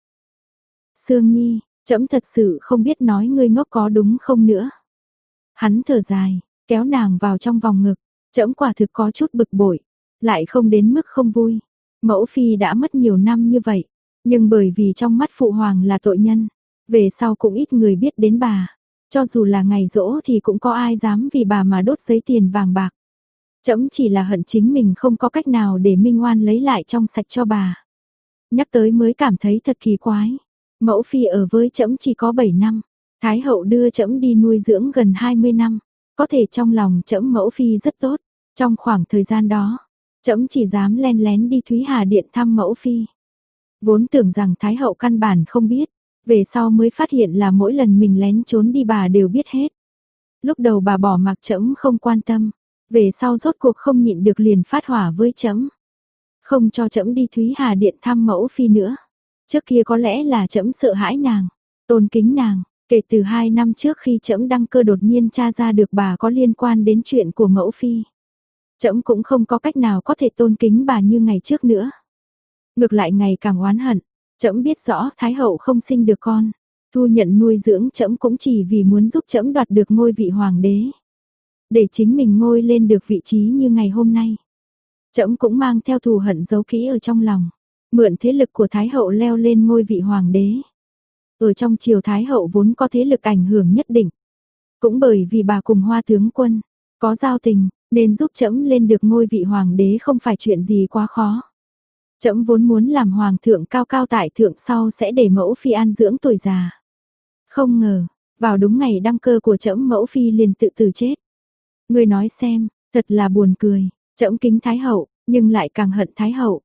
Sương Nhi, trẫm thật sự không biết nói ngươi ngốc có đúng không nữa. Hắn thở dài, kéo nàng vào trong vòng ngực, trẫm quả thực có chút bực bội, lại không đến mức không vui. Mẫu phi đã mất nhiều năm như vậy, nhưng bởi vì trong mắt phụ hoàng là tội nhân, về sau cũng ít người biết đến bà. Cho dù là ngày giỗ thì cũng có ai dám vì bà mà đốt giấy tiền vàng bạc. Trẫm chỉ là hận chính mình không có cách nào để minh oan lấy lại trong sạch cho bà. Nhắc tới mới cảm thấy thật kỳ quái. Mẫu phi ở với trẫm chỉ có 7 năm, Thái hậu đưa trẫm đi nuôi dưỡng gần 20 năm, có thể trong lòng trẫm mẫu phi rất tốt. Trong khoảng thời gian đó, trẫm chỉ dám len lén đi Thúy Hà Điện thăm mẫu phi. Vốn tưởng rằng Thái hậu căn bản không biết, về sau mới phát hiện là mỗi lần mình lén trốn đi bà đều biết hết. Lúc đầu bà bỏ mặc trẫm không quan tâm, về sau rốt cuộc không nhịn được liền phát hỏa với trẫm, không cho trẫm đi Thúy Hà Điện thăm mẫu phi nữa. Trước kia có lẽ là trẫm sợ hãi nàng, tôn kính nàng, kể từ 2 năm trước khi trẫm đăng cơ đột nhiên tra ra được bà có liên quan đến chuyện của mẫu phi. Trẫm cũng không có cách nào có thể tôn kính bà như ngày trước nữa. Ngược lại ngày càng oán hận, trẫm biết rõ Thái hậu không sinh được con, thu nhận nuôi dưỡng trẫm cũng chỉ vì muốn giúp trẫm đoạt được ngôi vị hoàng đế, để chính mình ngôi lên được vị trí như ngày hôm nay. Trẫm cũng mang theo thù hận giấu kỹ ở trong lòng, mượn thế lực của Thái hậu leo lên ngôi vị hoàng đế. Ở trong triều Thái hậu vốn có thế lực ảnh hưởng nhất định, cũng bởi vì bà cùng Hoa tướng quân có giao tình, nên giúp trẫm lên được ngôi vị hoàng đế không phải chuyện gì quá khó. Trẫm vốn muốn làm hoàng thượng cao cao tại thượng sau sẽ để mẫu phi an dưỡng tuổi già. Không ngờ, vào đúng ngày đăng cơ của trẫm mẫu phi liền tự tử chết. Ngươi nói xem, thật là buồn cười, trẫm kính Thái hậu, nhưng lại càng hận Thái hậu.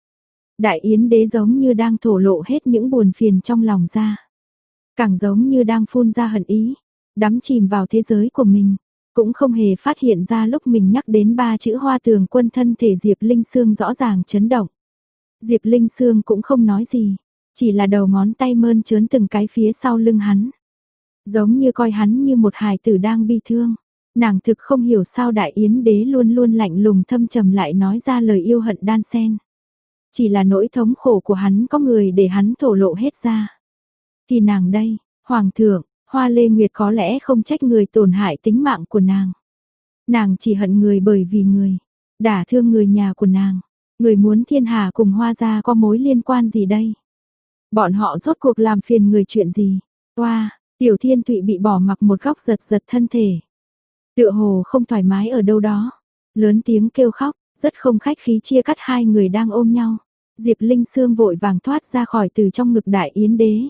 Đại Yến đế giống như đang thổ lộ hết những buồn phiền trong lòng ra, càng giống như đang phun ra hận ý, đắm chìm vào thế giới của mình, cũng không hề phát hiện ra lúc mình nhắc đến 3 chữ Hoa tướng quân thân thể Diệp Linh Sương rõ ràng chấn động. Diệp Linh Sương cũng không nói gì, chỉ là đầu ngón tay mơn trớn từng cái phía sau lưng hắn, giống như coi hắn như một hài tử đang bi thương. Nàng thực không hiểu sao Đại Yến đế luôn luôn lạnh lùng thâm trầm lại nói ra lời yêu hận đan xen. Chỉ là nỗi thống khổ của hắn có người để hắn thổ lộ hết ra. Thì nàng đây, Hoàng thượng, Hoa Lê Nguyệt có lẽ không trách người tổn hại tính mạng của nàng. Nàng chỉ hận người bởi vì người đả thương người nhà của nàng. Người muốn thiên hà cùng Hoa gia có mối liên quan gì đây? Bọn họ rốt cuộc làm phiền người chuyện gì? Oa, Tiểu Thiên Thụy bị bỏ mặc một góc giật giật thân thể. Tựa hồ không thoải mái ở đâu đó. Lớn tiếng kêu khóc, rất không khách khí chia cắt hai người đang ôm nhau. Diệp Linh Sương vội vàng thoát ra khỏi từ trong ngực Đại Yến đế.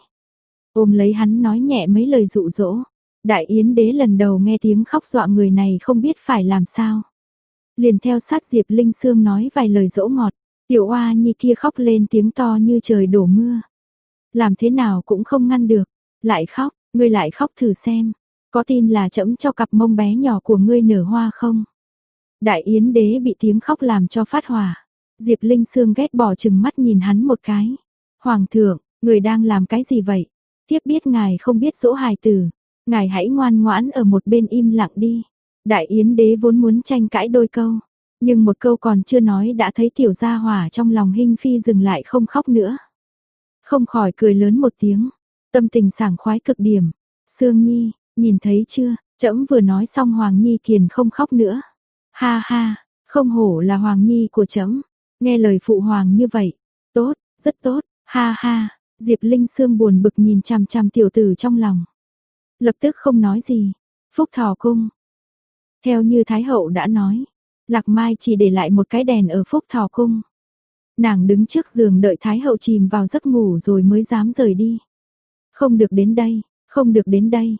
Ôm lấy hắn nói nhẹ mấy lời dụ dỗ. Đại Yến đế lần đầu nghe tiếng khóc dọa người này không biết phải làm sao. Liền theo sát Diệp Linh Sương nói vài lời dỗ ngọt. Tiểu oa nhi kia khóc lên tiếng to như trời đổ mưa. Làm thế nào cũng không ngăn được. Lại khóc, ngươi lại khóc thử xem. Có tin là trẫm cho cặp mông bé nhỏ của ngươi nở hoa không? Đại Yến đế bị tiếng khóc làm cho phát hỏa. Diệp Linh Sương ghét bỏ chừng mắt nhìn hắn một cái. Hoàng thượng, người đang làm cái gì vậy? Tiếp biết ngài không biết dỗ hài tử. Ngài hãy ngoan ngoãn ở một bên im lặng đi. Đại Yến đế vốn muốn tranh cãi đôi câu. Nhưng một câu còn chưa nói đã thấy tiểu gia hỏa trong lòng Hinh Phi dừng lại không khóc nữa. Không khỏi cười lớn một tiếng. Tâm tình sảng khoái cực điểm. Sương Nhi, nhìn thấy chưa, trẫm vừa nói xong Hoàng Nhi Kiền không khóc nữa. Ha ha, không hổ là Hoàng Nhi của trẫm. Nghe lời phụ hoàng như vậy. Tốt, rất tốt, ha ha. Diệp Linh Sương buồn bực nhìn chằm chằm tiểu tử trong lòng. Lập tức không nói gì. Phúc Thọ cung. Theo như Thái hậu đã nói, Lạc Mai chỉ để lại một cái đèn ở Phúc Thọ cung. Nàng đứng trước giường đợi Thái hậu chìm vào giấc ngủ rồi mới dám rời đi. Không được đến đây, không được đến đây.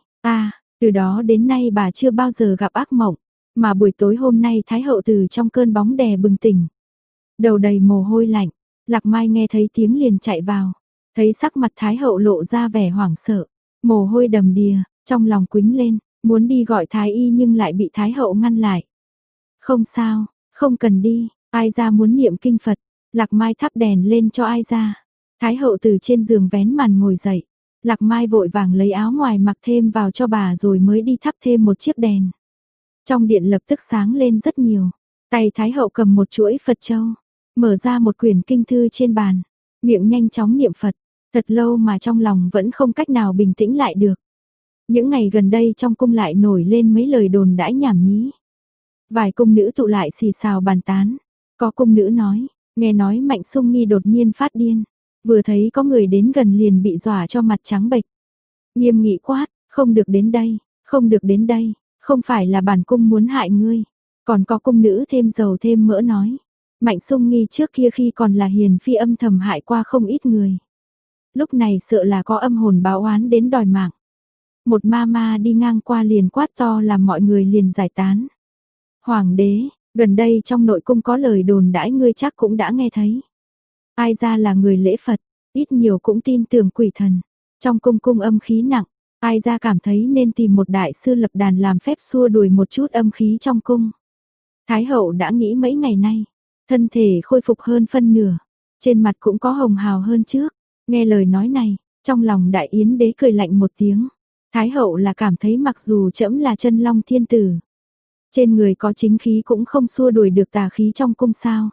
Từ đó đến nay bà chưa bao giờ gặp ác mộng, mà buổi tối hôm nay Thái hậu từ trong cơn bóng đè bừng tỉnh. Đầu đầy mồ hôi lạnh, Lạc Mai nghe thấy tiếng liền chạy vào, thấy sắc mặt Thái hậu lộ ra vẻ hoảng sợ, mồ hôi đầm đìa, trong lòng quĩnh lên, muốn đi gọi Thái y nhưng lại bị Thái hậu ngăn lại. Không sao, không cần đi, ai ra muốn niệm kinh Phật, Lạc Mai thắp đèn lên cho ai ra. Thái hậu từ trên giường vén màn ngồi dậy. Lạc Mai vội vàng lấy áo ngoài mặc thêm vào cho bà rồi mới đi thắp thêm một chiếc đèn. Trong điện lập tức sáng lên rất nhiều. Tay Thái hậu cầm một chuỗi Phật châu, mở ra một quyển kinh thư trên bàn, miệng nhanh chóng niệm Phật, thật lâu mà trong lòng vẫn không cách nào bình tĩnh lại được. Những ngày gần đây trong cung lại nổi lên mấy lời đồn đãi nhảm nhí. Vài cung nữ tụ lại xì xào bàn tán, có cung nữ nói, nghe nói Mạnh Sung Nghi đột nhiên phát điên. Vừa thấy có người đến gần liền bị dọa cho mặt trắng bệch. Nghiêm nghị quát, không được đến đây, không được đến đây, không phải là bản cung muốn hại ngươi. Còn có cung nữ thêm dầu thêm mỡ nói. Mạnh Sung Nghi trước kia khi còn là hiền phi âm thầm hại qua không ít người. Lúc này sợ là có âm hồn báo oán đến đòi mạng. Một ma ma đi ngang qua liền quát to làm mọi người liền giải tán. Hoàng đế, gần đây trong nội cung có lời đồn đãi ngươi chắc cũng đã nghe thấy. Ai ra là người lễ Phật, ít nhiều cũng tin tưởng quỷ thần. Trong cung cung âm khí nặng, ai ra cảm thấy nên tìm một đại sư lập đàn làm phép xua đuổi một chút âm khí trong cung. Thái hậu đã nghĩ mấy ngày nay, thân thể khôi phục hơn phân nửa, trên mặt cũng có hồng hào hơn trước. Nghe lời nói này, trong lòng Đại Yến đế cười lạnh một tiếng. Thái hậu là cảm thấy mặc dù trẫm là chân long thiên tử, trên người có chính khí cũng không xua đuổi được tà khí trong cung sao.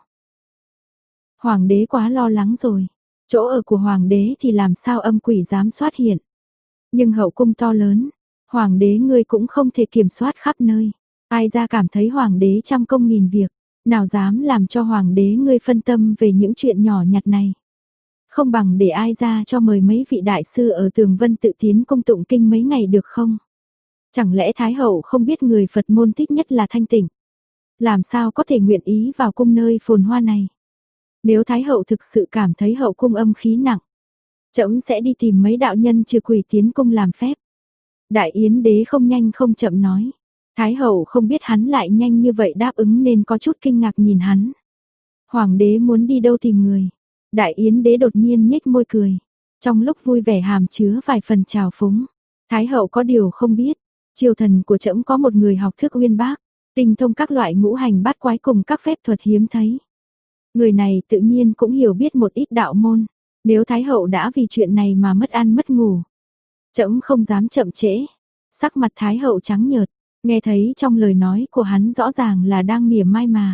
Hoàng đế quá lo lắng rồi, chỗ ở của hoàng đế thì làm sao âm quỷ dám xuất hiện. Nhưng hậu cung to lớn, hoàng đế ngươi cũng không thể kiểm soát khắp nơi. Ai ra cảm thấy hoàng đế trăm công nghìn việc, nào dám làm cho hoàng đế ngươi phân tâm về những chuyện nhỏ nhặt này. Không bằng để ai ra cho mời mấy vị đại sư ở Tường Vân tự tiến cung tụng kinh mấy ngày được không? Chẳng lẽ Thái hậu không biết người Phật môn thích nhất là thanh tịnh? Làm sao có thể nguyện ý vào cung nơi phồn hoa này? Nếu Thái hậu thực sự cảm thấy hậu cung âm khí nặng, trẫm sẽ đi tìm mấy đạo nhân trừ quỷ tiến cung làm phép. Đại Yến đế không nhanh không chậm nói. Thái hậu không biết hắn lại nhanh như vậy đáp ứng nên có chút kinh ngạc nhìn hắn. Hoàng đế muốn đi đâu tìm người? Đại Yến đế đột nhiên nhếch môi cười. Trong lúc vui vẻ hàm chứa vài phần trào phúng. Thái hậu có điều không biết. Triều thần của trẫm có một người học thức uyên bác, tinh thông các loại ngũ hành bát quái cùng các phép thuật hiếm thấy. Người này tự nhiên cũng hiểu biết một ít đạo môn. Nếu Thái hậu đã vì chuyện này mà mất ăn mất ngủ, trẫm không dám chậm trễ. Sắc mặt Thái hậu trắng nhợt, nghe thấy trong lời nói của hắn rõ ràng là đang mỉa mai mà.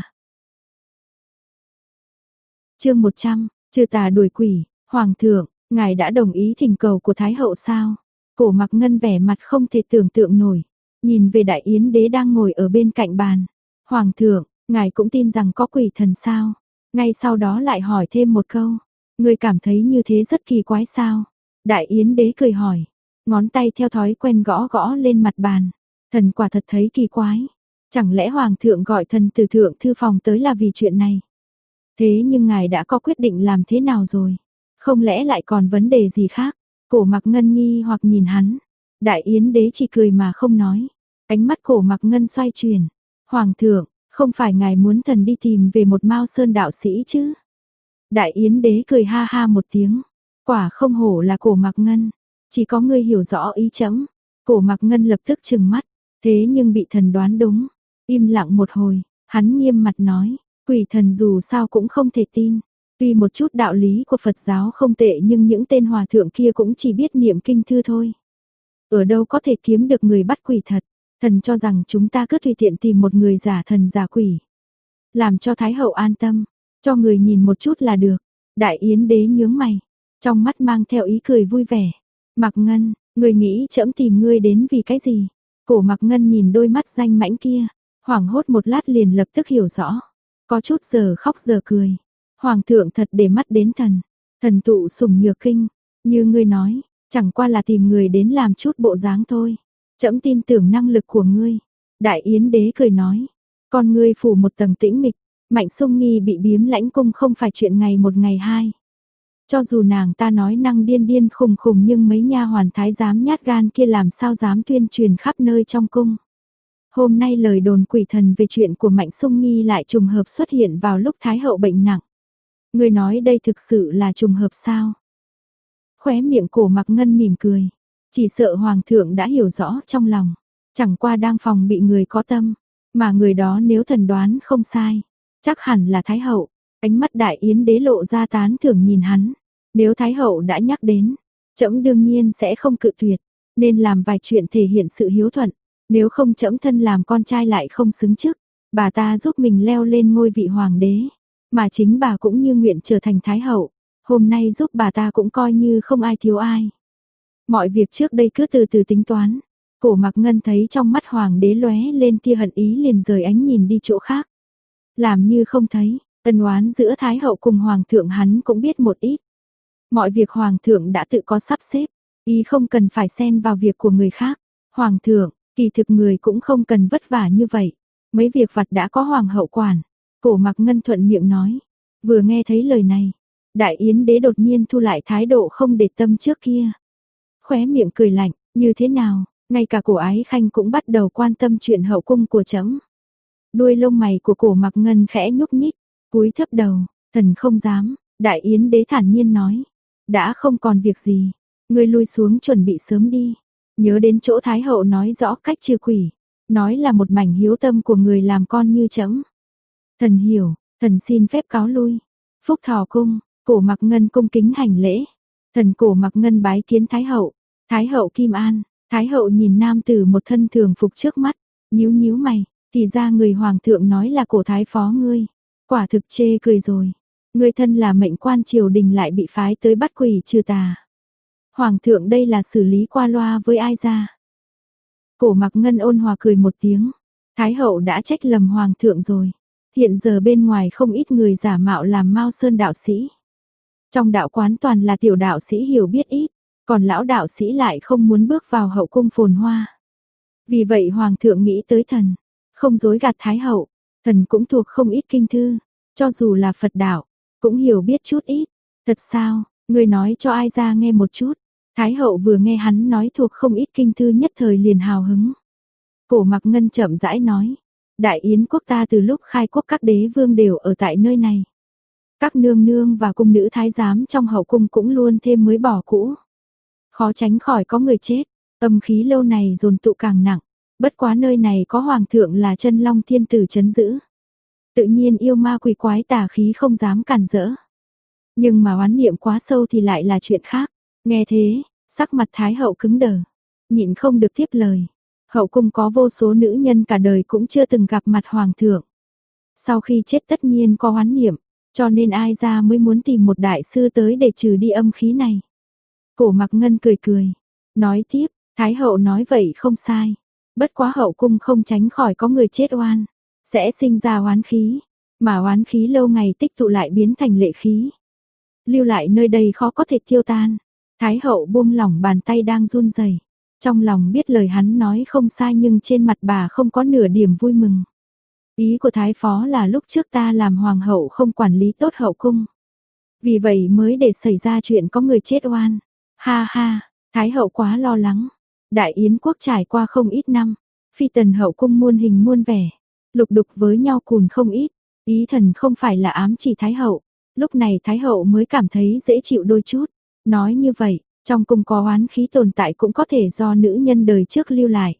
Chương 100, trừ tà đuổi quỷ, hoàng thượng, ngài đã đồng ý thỉnh cầu của thái hậu sao? Cổ Mặc Ngân vẻ mặt không thể tưởng tượng nổi, nhìn về Đại Yến đế đang ngồi ở bên cạnh bàn. Hoàng thượng, ngài cũng tin rằng có quỷ thần sao? Ngay sau đó lại hỏi thêm một câu, ngươi cảm thấy như thế rất kỳ quái sao? Đại Yến đế cười hỏi, ngón tay theo thói quen gõ gõ lên mặt bàn. Thần quả thật thấy kỳ quái, chẳng lẽ hoàng thượng gọi thần từ thượng thư phòng tới là vì chuyện này? Thế nhưng ngài đã có quyết định làm thế nào rồi? Không lẽ lại còn vấn đề gì khác? Cổ Mặc Ngân nghi hoặc nhìn hắn. Đại Yến đế chỉ cười mà không nói. Ánh mắt Cổ Mặc Ngân xoay chuyển. Hoàng thượng, không phải ngài muốn thần đi tìm về một Mao Sơn đạo sĩ chứ? Đại Yến đế cười ha ha một tiếng. Quả không hổ là Cổ Mặc Ngân. Chỉ có ngươi hiểu rõ ý chấm. Cổ Mặc Ngân lập tức trừng mắt. Thế nhưng bị thần đoán đúng. Im lặng một hồi, hắn nghiêm mặt nói. Quỷ thần dù sao cũng không thể tin. Tuy một chút đạo lý của Phật giáo không tệ nhưng những tên hòa thượng kia cũng chỉ biết niệm kinh thư thôi. Ở đâu có thể kiếm được người bắt quỷ thật. Thần cho rằng chúng ta cứ tùy tiện tìm một người giả thần giả quỷ. Làm cho Thái hậu an tâm. Cho người nhìn một chút là được. Đại Yến đế nhướng mày. Trong mắt mang theo ý cười vui vẻ. Mặc Ngân, người nghĩ trẫm tìm ngươi đến vì cái gì? Cổ Mặc Ngân nhìn đôi mắt danh mãnh kia. Hoảng hốt một lát liền lập tức hiểu rõ. Có chút giờ khóc giờ cười. Hoàng thượng thật để mắt đến thần. Thần tụ sủng nhược kinh. Như ngươi nói, chẳng qua là tìm người đến làm chút bộ dáng thôi. Trẫm tin tưởng năng lực của ngươi. Đại Yến đế cười nói. Con ngươi phủ một tầng tĩnh mịch. Mạnh Sung Nghi bị biếm lãnh cung không phải chuyện ngày một ngày hai. Cho dù nàng ta nói năng điên điên khùng khùng nhưng mấy nha hoàn thái giám nhát gan kia làm sao dám tuyên truyền khắp nơi trong cung. Hôm nay lời đồn quỷ thần về chuyện của Mạnh Sung Nghi lại trùng hợp xuất hiện vào lúc Thái hậu bệnh nặng. Người nói đây thực sự là trùng hợp sao? Khóe miệng Cổ Mặc Ngân mỉm cười. Chỉ sợ hoàng thượng đã hiểu rõ trong lòng. Chẳng qua đang phòng bị người có tâm. Mà người đó nếu thần đoán không sai. Chắc hẳn là Thái hậu. Ánh mắt Đại Yến đế lộ ra tán thưởng nhìn hắn. Nếu Thái hậu đã nhắc đến. Trẫm đương nhiên sẽ không cự tuyệt. Nên làm vài chuyện thể hiện sự hiếu thuận. Nếu không trẫm thân làm con trai lại không xứng chức. Bà ta giúp mình leo lên ngôi vị hoàng đế. Mà chính bà cũng như nguyện trở thành Thái hậu. Hôm nay giúp bà ta cũng coi như không ai thiếu ai. Mọi việc trước đây cứ từ từ tính toán. Cổ Mặc Ngân thấy trong mắt hoàng đế lóe lên tia hận ý liền rời ánh nhìn đi chỗ khác. Làm như không thấy, ân oán giữa Thái hậu cùng hoàng thượng hắn cũng biết một ít. Mọi việc hoàng thượng đã tự có sắp xếp, ý không cần phải xen vào việc của người khác. Hoàng thượng, kỳ thực người cũng không cần vất vả như vậy. Mấy việc vặt đã có hoàng hậu quản. Cổ Mặc Ngân thuận miệng nói. Vừa nghe thấy lời này, Đại Yến đế đột nhiên thu lại thái độ không để tâm trước kia. Khóe miệng cười lạnh, như thế nào, ngay cả Cổ Ái Khanh cũng bắt đầu quan tâm chuyện hậu cung của trẫm. Đuôi lông mày của Cổ Mặc Ngân khẽ nhúc nhích, cúi thấp đầu, thần không dám, Đại Yến đế thản nhiên nói. Đã không còn việc gì, ngươi lui xuống chuẩn bị sớm đi. Nhớ đến chỗ Thái hậu nói rõ cách trừ quỷ, nói là một mảnh hiếu tâm của người làm con như trẫm. Thần hiểu, thần xin phép cáo lui. Phúc Thọ cung, Cổ Mặc Ngân cung kính hành lễ. Thần Cổ Mặc Ngân bái kiến Thái hậu. Thái hậu Kim An. Thái hậu nhìn nam tử một thân thường phục trước mắt, nhíu nhíu mày, thì ra người hoàng thượng nói là Cổ thái phó ngươi. Quả thực chê cười rồi. Ngươi thân là mệnh quan triều đình lại bị phái tới bắt quỷ trừ tà. Hoàng thượng đây là xử lý qua loa với ai ra? Cổ Mặc Ngân ôn hòa cười một tiếng. Thái hậu đã trách lầm hoàng thượng rồi. Hiện giờ bên ngoài không ít người giả mạo làm Mao Sơn đạo sĩ. Trong đạo quán toàn là tiểu đạo sĩ hiểu biết ít, còn lão đạo sĩ lại không muốn bước vào hậu cung phồn hoa. Vì vậy hoàng thượng nghĩ tới thần, không dối gạt Thái hậu, thần cũng thuộc không ít kinh thư, cho dù là Phật đạo, cũng hiểu biết chút ít. Thật sao, ngươi nói cho ai ra nghe một chút. Thái hậu vừa nghe hắn nói thuộc không ít kinh thư nhất thời liền hào hứng. Cổ Mặc Ngân chậm rãi nói, Đại Yến quốc ta từ lúc khai quốc các đế vương đều ở tại nơi này. Các nương nương và cung nữ thái giám trong hậu cung cũng luôn thêm mới bỏ cũ. Khó tránh khỏi có người chết, âm khí lâu này dồn tụ càng nặng. Bất quá nơi này có hoàng thượng là Chân Long thiên tử trấn giữ. Tự nhiên yêu ma quỷ quái tà khí không dám cản rỡ. Nhưng mà oán niệm quá sâu thì lại là chuyện khác. Nghe thế, sắc mặt Thái hậu cứng đờ, nhịn không được tiếp lời. Hậu cung có vô số nữ nhân cả đời cũng chưa từng gặp mặt hoàng thượng. Sau khi chết tất nhiên có oán niệm, cho nên ai ra mới muốn tìm một đại sư tới để trừ đi âm khí này. Cổ Mặc Ngân cười cười, nói tiếp, Thái hậu nói vậy không sai. Bất quá hậu cung không tránh khỏi có người chết oan, sẽ sinh ra oán khí, mà oán khí lâu ngày tích tụ lại biến thành lệ khí. Lưu lại nơi đây khó có thể tiêu tan. Thái hậu buông lỏng bàn tay đang run rẩy, trong lòng biết lời hắn nói không sai nhưng trên mặt bà không có nửa điểm vui mừng. Ý của Thái phó là lúc trước ta làm hoàng hậu không quản lý tốt hậu cung, vì vậy mới để xảy ra chuyện có người chết oan. Ha ha, Thái hậu quá lo lắng. Đại Yến quốc trải qua không ít năm, phi tần hậu cung muôn hình muôn vẻ, lục đục với nhau cùn không ít. Ý thần không phải là ám chỉ Thái hậu. Lúc này Thái hậu mới cảm thấy dễ chịu đôi chút. Nói như vậy, trong cung có oán khí tồn tại cũng có thể do nữ nhân đời trước lưu lại.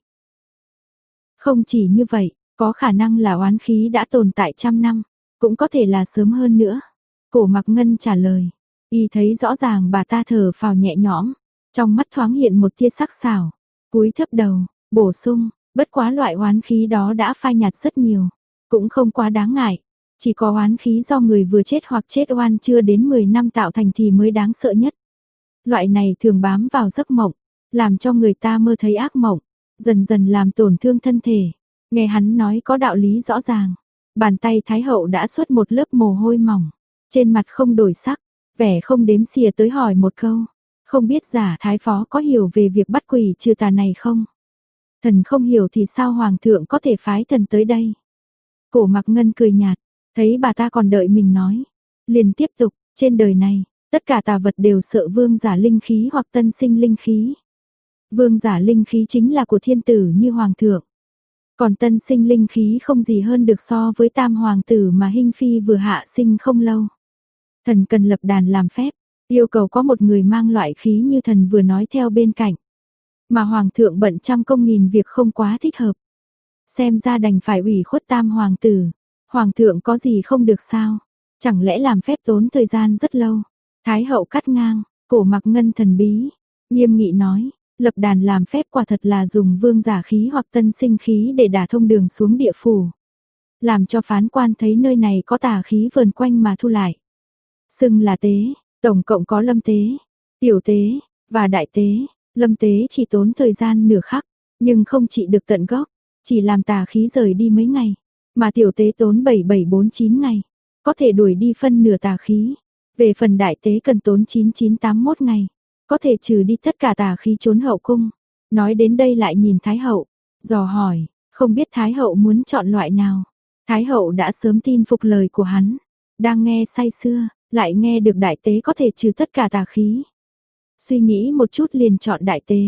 Không chỉ như vậy, có khả năng là oán khí đã tồn tại trăm năm, cũng có thể là sớm hơn nữa. Cổ Mặc Ngân trả lời, y thấy rõ ràng bà ta thở phào nhẹ nhõm, trong mắt thoáng hiện một tia sắc sảo, cúi thấp đầu, bổ sung, bất quá loại oán khí đó đã phai nhạt rất nhiều, cũng không quá đáng ngại, chỉ có oán khí do người vừa chết hoặc chết oan chưa đến 10 năm tạo thành thì mới đáng sợ nhất. Loại này thường bám vào giấc mộng, làm cho người ta mơ thấy ác mộng, dần dần làm tổn thương thân thể. Nghe hắn nói có đạo lý rõ ràng, bàn tay Thái hậu đã xuất một lớp mồ hôi mỏng, trên mặt không đổi sắc, vẻ không đếm xỉa tới hỏi một câu, không biết giả Thái phó có hiểu về việc bắt quỷ trừ tà này không? Thần không hiểu thì sao hoàng thượng có thể phái thần tới đây? Cổ Mặc Ngân cười nhạt, thấy bà ta còn đợi mình nói, liền tiếp tục, trên đời này, tất cả tà vật đều sợ vương giả linh khí hoặc tân sinh linh khí. Vương giả linh khí chính là của thiên tử như hoàng thượng. Còn tân sinh linh khí không gì hơn được so với tam hoàng tử mà Hinh Phi vừa hạ sinh không lâu. Thần cần lập đàn làm phép, yêu cầu có một người mang loại khí như thần vừa nói theo bên cạnh. Mà hoàng thượng bận trăm công nghìn việc không quá thích hợp. Xem ra đành phải ủy khuất tam hoàng tử. Hoàng thượng có gì không được sao? Chẳng lẽ làm phép tốn thời gian rất lâu? Thái hậu cắt ngang, Cổ Mặc Ngân thần bí, nghiêm nghị nói, lập đàn làm phép quả thật là dùng vương giả khí hoặc tân sinh khí để đả thông đường xuống địa phủ. Làm cho phán quan thấy nơi này có tà khí vờn quanh mà thu lại. Xưng là tế, tổng cộng có lâm tế, tiểu tế, và đại tế. Lâm tế chỉ tốn thời gian nửa khắc, nhưng không trị được tận gốc, chỉ làm tà khí rời đi mấy ngày. Mà tiểu tế tốn 7749 ngày, có thể đuổi đi phân nửa tà khí. Về phần đại tế cần tốn 9981 ngày, có thể trừ đi tất cả tà khí trốn hậu cung. Nói đến đây lại nhìn Thái hậu, dò hỏi, không biết Thái hậu muốn chọn loại nào. Thái hậu đã sớm tin phục lời của hắn, đang nghe say sưa, lại nghe được đại tế có thể trừ tất cả tà khí. Suy nghĩ một chút liền chọn đại tế.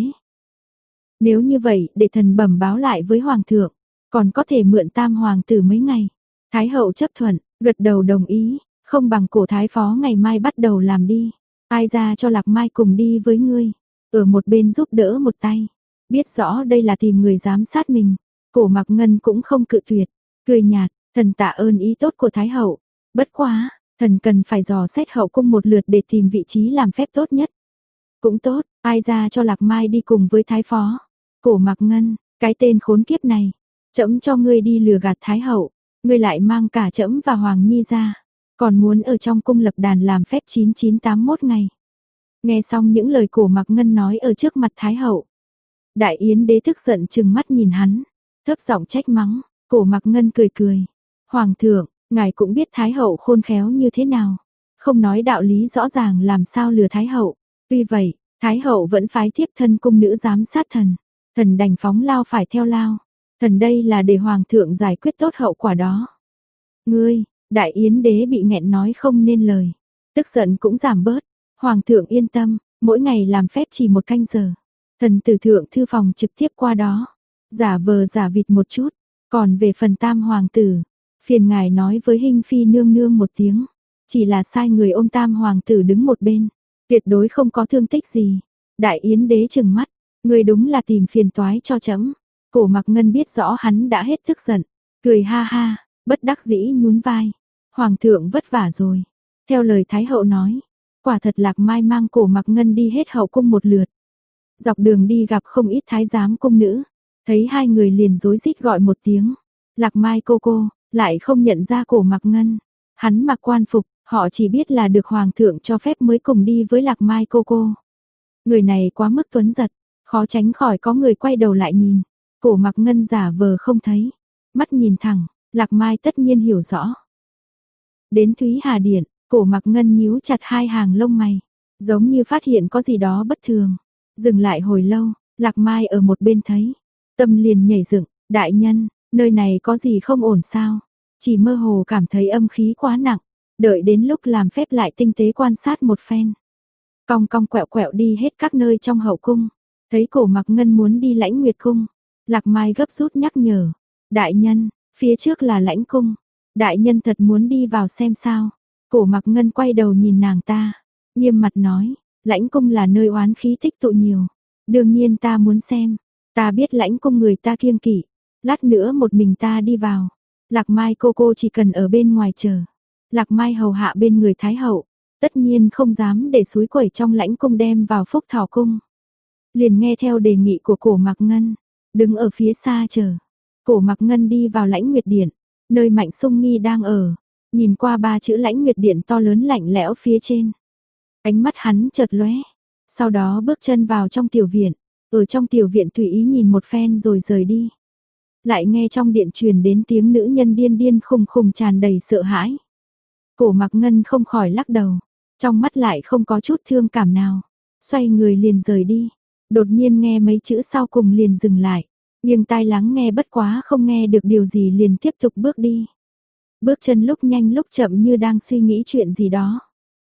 Nếu như vậy, để thần bẩm báo lại với hoàng thượng, còn có thể mượn tam hoàng tử mấy ngày. Thái hậu chấp thuận, gật đầu đồng ý, không bằng Cổ thái phó ngày mai bắt đầu làm đi. Ai ra cho Lạc Mai cùng đi với ngươi, ở một bên giúp đỡ một tay. Biết rõ đây là tìm người giám sát mình, Cổ Mặc Ngân cũng không cự tuyệt, cười nhạt, thần tạ ơn ý tốt của Thái hậu. Bất quá, thần cần phải dò xét hậu cung một lượt để tìm vị trí làm phép tốt nhất. Cũng tốt, ai ra cho Lạc Mai đi cùng với Thái phó. Cổ Mặc Ngân, cái tên khốn kiếp này, trẫm cho ngươi đi lừa gạt Thái hậu, ngươi lại mang cả trẫm và Hoàng Nhi ra, còn muốn ở trong cung lập đàn làm phép 9981 ngày. Nghe xong những lời Cổ Mặc Ngân nói ở trước mặt Thái hậu, Đại Yến đế tức giận trừng mắt nhìn hắn, thấp giọng trách mắng. Cổ Mặc Ngân cười cười, hoàng thượng, ngài cũng biết Thái hậu khôn khéo như thế nào, không nói đạo lý rõ ràng làm sao lừa Thái hậu. Tuy vậy, Thái hậu vẫn phái thiếp thân cung nữ giám sát thần, thần đành phóng lao phải theo lao, thần đây là để hoàng thượng giải quyết tốt hậu quả đó. Ngươi, Đại Yến đế bị nghẹn nói không nên lời, tức giận cũng giảm bớt. Hoàng thượng yên tâm, mỗi ngày làm phép chỉ 1 canh giờ, thần từ thượng thư phòng trực tiếp qua đó, giả vờ giả vịt một chút. Còn về phần tam hoàng tử, phiền ngài nói với Hinh Phi nương nương một tiếng, chỉ là sai người ôm tam hoàng tử đứng một bên, tuyệt đối không có thương tích gì. Đại Yến đế trừng mắt, ngươi đúng là tìm phiền toái cho trẫm. Cổ Mặc Ngân biết rõ hắn đã hết tức giận, cười ha ha, bất đắc dĩ nhún vai. Hoàng thượng vất vả rồi. Theo lời Thái hậu nói, quả thật Lạc Mai mang Cổ Mặc Ngân đi hết hậu cung một lượt. Dọc đường đi gặp không ít thái giám cung nữ, Thấy hai người liền rối rít gọi một tiếng. Lạc Mai cô, lại không nhận ra Cổ Mặc Ngân. Hắn mặc quan phục, họ chỉ biết là được hoàng thượng cho phép mới cùng đi với Lạc Mai cô. Người này quá mức tuấn giật, khó tránh khỏi có người quay đầu lại nhìn. Cổ Mặc Ngân giả vờ không thấy, mắt nhìn thẳng, Lạc Mai tất nhiên hiểu rõ. Đến Thúy Hà Điện, Cổ Mặc Ngân nhíu chặt hai hàng lông mày, giống như phát hiện có gì đó bất thường. Dừng lại hồi lâu, Lạc Mai ở một bên thấy, tâm liền nhảy dựng, đại nhân, nơi này có gì không ổn sao? Chỉ mơ hồ cảm thấy âm khí quá nặng, đợi đến lúc làm phép lại tinh tế quan sát một phen. Cong cong quẹo quẹo đi hết các nơi trong hậu cung, thấy Cổ Mặc Ngân muốn đi Lãnh Nguyệt cung, Lạc Mai gấp rút nhắc nhở, đại nhân, phía trước là Lãnh cung, đại nhân thật muốn đi vào xem sao? Cổ Mặc Ngân quay đầu nhìn nàng ta, nghiêm mặt nói, Lãnh cung là nơi oán khí tích tụ nhiều, đương nhiên ta muốn xem, ta biết Lãnh cung người ta kiêng kỵ, lát nữa một mình ta đi vào. Lạc Mai cô chỉ cần ở bên ngoài chờ. Lạc Mai hầu hạ bên người Thái hậu, tất nhiên không dám để suối quẩy trong Lãnh cung đem vào Phúc Thảo cung. Liền nghe theo đề nghị của Cổ Mặc Ngân, đứng ở phía xa chờ. Cổ Mặc Ngân đi vào Lãnh Nguyệt Điện, nơi Mạnh Sung Nghi đang ở, nhìn qua ba chữ Lãnh Nguyệt Điện to lớn lạnh lẽo phía trên. Ánh mắt hắn chợt lóe, sau đó bước chân vào trong tiểu viện, ở trong tiểu viện tùy ý nhìn một phen rồi rời đi. Lại nghe trong điện truyền đến tiếng nữ nhân điên điên khùng khùng tràn đầy sợ hãi. Cổ Mặc Ngân không khỏi lắc đầu, trong mắt lại không có chút thương cảm nào, xoay người liền rời đi. Đột nhiên nghe mấy chữ sau cùng liền dừng lại, nghiêng tai lắng nghe bất quá không nghe được điều gì liền tiếp tục bước đi. Bước chân lúc nhanh lúc chậm như đang suy nghĩ chuyện gì đó.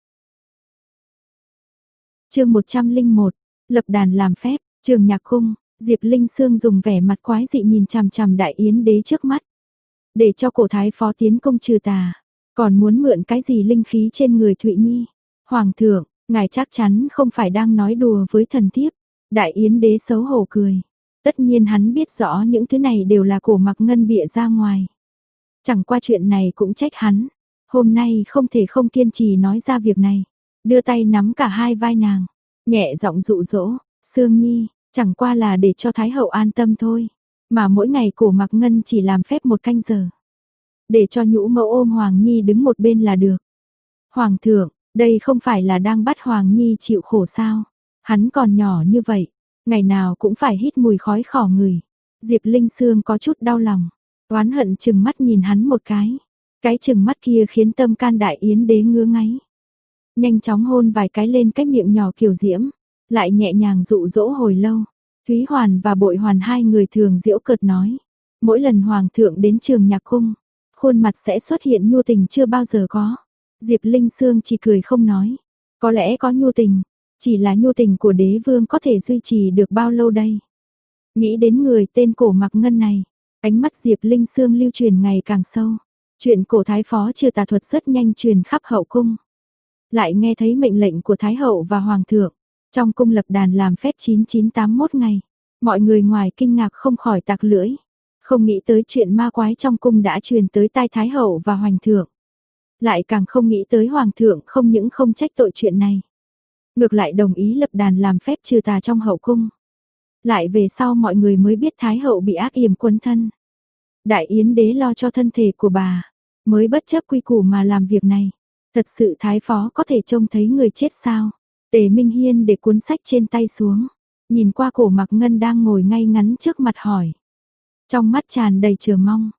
Chương 101, lập đàn làm phép, Trường Nhạc cung, Diệp Linh Sương dùng vẻ mặt quái dị nhìn chằm chằm Đại Yến đế trước mắt. Để cho cổ thái phó tiến công trừ tà, còn muốn mượn cái gì linh khí trên người Thụy Nhi? Hoàng thượng, ngài chắc chắn không phải đang nói đùa với thần thiếp. Đại Yến đế xấu hổ cười. Tất nhiên hắn biết rõ những thứ này đều là Cổ Mặc Ngân bịa ra ngoài. Chẳng qua chuyện này cũng trách hắn. Hôm nay không thể không kiên trì nói ra việc này. Đưa tay nắm cả hai vai nàng, nhẹ giọng dụ dỗ, Sương Nhi, chẳng qua là để cho Thái hậu an tâm thôi. Mà mỗi ngày Cổ Mặc Ngân chỉ làm phép 1 canh giờ. Để cho nhũ mẫu ôm Hoàng Nhi đứng một bên là được. Hoàng thượng, đây không phải là đang bắt Hoàng Nhi chịu khổ sao? Hắn còn nhỏ như vậy, ngày nào cũng phải hít mùi khói khỏ người. Diệp Linh Sương có chút đau lòng, oán hận chừng mắt nhìn hắn một cái. Cái chừng mắt kia khiến tâm can Đại Yến đế ngứa ngáy. Nhanh chóng hôn vài cái lên cái miệng nhỏ kiều diễm, lại nhẹ nhàng dụ dỗ hồi lâu. Thúy Hoàn và Bội Hoàn hai người thường giễu cợt nói, mỗi lần hoàng thượng đến Trường Nhạc cung, khuôn mặt sẽ xuất hiện nhu tình chưa bao giờ có. Diệp Linh Sương chỉ cười không nói, có lẽ có nhu tình, chỉ là nhu tình của đế vương có thể duy trì được bao lâu đây? Nghĩ đến người tên Cổ Mặc Ngân này, ánh mắt Diệp Linh Sương lưu truyền ngày càng sâu. Chuyện cổ thái phó trừ tà thuật rất nhanh truyền khắp hậu cung. Lại nghe thấy mệnh lệnh của Thái hậu và Hoàng thượng, trong cung lập đàn làm phép 9981 ngày. Mọi người ngoài kinh ngạc không khỏi tạc lưỡi, không nghĩ tới chuyện ma quái trong cung đã truyền tới tai Thái hậu và Hoàng thượng. Lại càng không nghĩ tới Hoàng thượng không những không trách tội chuyện này, ngược lại đồng ý lập đàn làm phép trừ tà trong hậu cung. Lại về sau mọi người mới biết Thái hậu bị ác yểm quấn thân. Đại Yến đế lo cho thân thể của bà, mới bất chấp quy củ mà làm việc này. Thật sự thái phó có thể trông thấy người chết sao? Tề Minh Hiên để cuốn sách trên tay xuống, nhìn qua Cổ Mặc Ngân đang ngồi ngay ngắn trước mặt hỏi. Trong mắt tràn đầy chờ mong.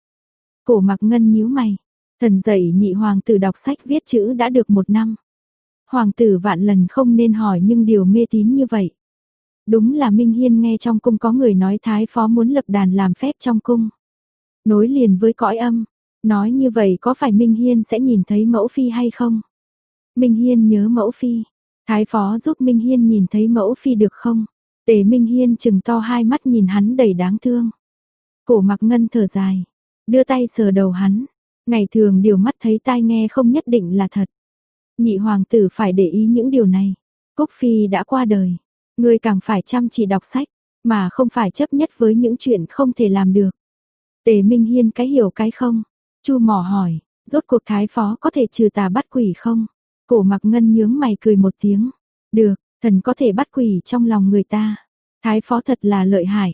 Cổ Mặc Ngân nhíu mày, thần dạy nhị hoàng tử đọc sách viết chữ đã được 1 năm. Hoàng tử vạn lần không nên hỏi nhưng điều mê tín như vậy. Đúng là Minh Hiên nghe trong cung có người nói thái phó muốn lập đàn làm phép trong cung, nối liền với cõi âm. Nói như vậy có phải Minh Hiên sẽ nhìn thấy mẫu phi hay không? Minh Hiên nhớ mẫu phi, thái phó giúp Minh Hiên nhìn thấy mẫu phi được không? Tề Minh Hiên trừng to hai mắt nhìn hắn đầy đáng thương. Cổ Mặc Ngân thở dài, đưa tay sờ đầu hắn. Ngày thường điều mắt thấy tai nghe không nhất định là thật. Nhị hoàng tử phải để ý những điều này. Cúc phi đã qua đời, ngươi càng phải chăm chỉ đọc sách, mà không phải chấp nhất với những chuyện không thể làm được. Tề Minh Hiên cái hiểu cái không. Chu mỏ hỏi, rốt cuộc thái phó có thể trừ tà bắt quỷ không? Cổ Mặc Ngân nhướng mày cười một tiếng. Được, thần có thể bắt quỷ trong lòng người ta. Thái phó thật là lợi hại.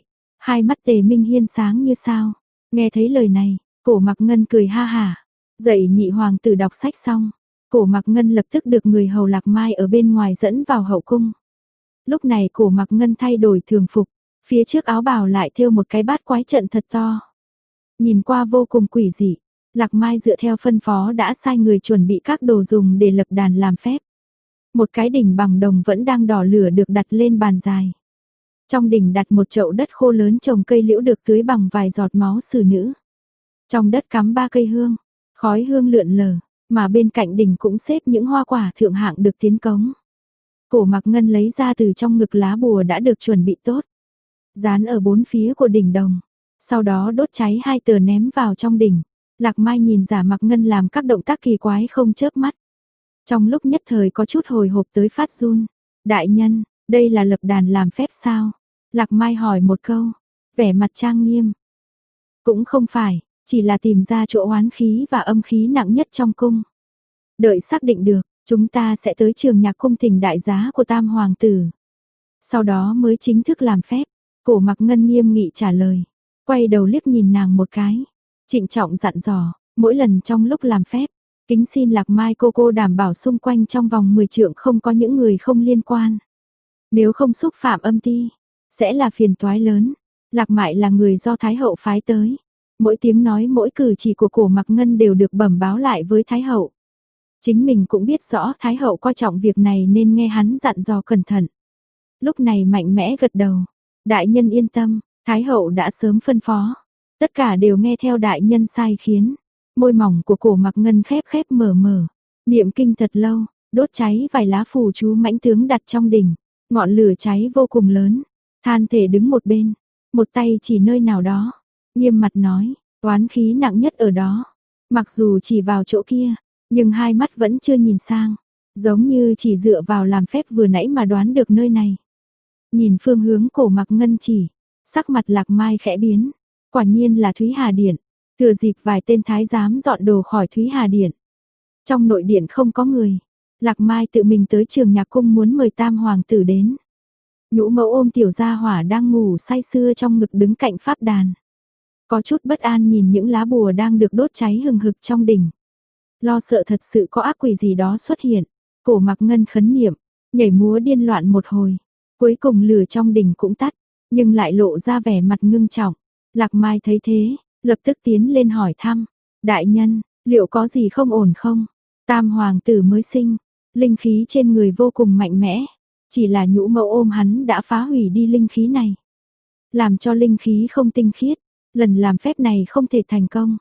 Hai mắt Tề Minh Hiên sáng như sao. Nghe thấy lời này, Cổ Mặc Ngân cười ha hả. Dậy nhị hoàng tử đọc sách xong, Cổ Mặc Ngân lập tức được người hầu Lạc Mai ở bên ngoài dẫn vào hậu cung. Lúc này Cổ Mặc Ngân thay đổi thường phục, phía trước áo bào lại thêu một cái bát quái trận thật to. Nhìn qua vô cùng quỷ dị. Lạc Mai dựa theo phân phó đã sai người chuẩn bị các đồ dùng để lập đàn làm phép. Một cái đỉnh bằng đồng vẫn đang đỏ lửa được đặt lên bàn dài. Trong đỉnh đặt một chậu đất khô lớn trồng cây liễu được tưới bằng vài giọt máu xử nữ. Trong đất cắm 3 cây hương, khói hương lượn lờ, mà bên cạnh đỉnh cũng xếp những hoa quả thượng hạng được tiến cống. Cổ Mặc Ngân lấy ra từ trong ngực lá bùa đã được chuẩn bị tốt, dán ở 4 phía của đỉnh đồng, sau đó đốt cháy 2 tờ ném vào trong đỉnh. Lạc Mai nhìn Giả Mặc Ngân làm các động tác kỳ quái không chớp mắt. Trong lúc nhất thời có chút hồi hộp tới phát run. Đại nhân, đây là lập đàn làm phép sao? Lạc Mai hỏi một câu, vẻ mặt trang nghiêm. Cũng không phải, chỉ là tìm ra chỗ oán khí và âm khí nặng nhất trong cung. Đợi xác định được, chúng ta sẽ tới Trường Nhạc cung thỉnh đại giá của Tam hoàng tử. Sau đó mới chính thức làm phép. Cổ Mặc Ngân nghiêm nghị trả lời, quay đầu liếc nhìn nàng một cái, trịnh trọng dặn dò, mỗi lần trong lúc làm phép, kính xin Lạc Mai cô đảm bảo xung quanh trong vòng 10 trượng không có những người không liên quan. Nếu không xúc phạm âm ti, sẽ là phiền toái lớn. Lạc Mại là người do Thái hậu phái tới. Mỗi tiếng nói mỗi cử chỉ của Cổ Mặc Ngân đều được bẩm báo lại với Thái hậu. Chính mình cũng biết rõ Thái hậu coi trọng việc này nên nghe hắn dặn dò cẩn thận. Lúc này mạnh mẽ gật đầu. Đại nhân yên tâm, Thái hậu đã sớm phân phó. Tất cả đều nghe theo đại nhân sai khiến. Môi mỏng của Cổ Mặc Ngân khép mở. Niệm kinh thật lâu, đốt cháy vài lá phù chú mãnh tướng đặt trong đỉnh. Ngọn lửa cháy vô cùng lớn. Than thể đứng một bên, một tay chỉ nơi nào đó, nghiêm mặt nói, oán khí nặng nhất ở đó. Mặc dù chỉ vào chỗ kia, nhưng hai mắt vẫn chưa nhìn sang, giống như chỉ dựa vào làm phép vừa nãy mà đoán được nơi này. Nhìn phương hướng Cổ Mặc Ngân chỉ, sắc mặt Lạc Mai khẽ biến, quả nhiên là Thúy Hà Điện. Thừa dịp vài tên thái giám dọn đồ khỏi Thúy Hà Điện. Trong nội điện không có người, Lạc Mai tự mình tới Trường Nhạc cung muốn mời Tam hoàng tử đến. Nhũ Mẫu ôm tiểu gia hỏa đang ngủ say sưa trong ngực đứng cạnh pháp đàn. Có chút bất an nhìn những lá bùa đang được đốt cháy hừng hực trong đỉnh. Lo sợ thật sự có ác quỷ gì đó xuất hiện. Cổ Mặc Ngân khấn niệm, nhảy múa điên loạn một hồi. Cuối cùng lửa trong đỉnh cũng tắt, nhưng lại lộ ra vẻ mặt ngưng trọng. Lạc Mai thấy thế, lập tức tiến lên hỏi thăm. Đại nhân, liệu có gì không ổn không? Tam hoàng tử mới sinh, linh khí trên người vô cùng mạnh mẽ. Chỉ là Nhũ Mẫu ôm hắn đã phá hủy đi linh khí này. Làm cho linh khí không tinh khiết, lần làm phép này không thể thành công.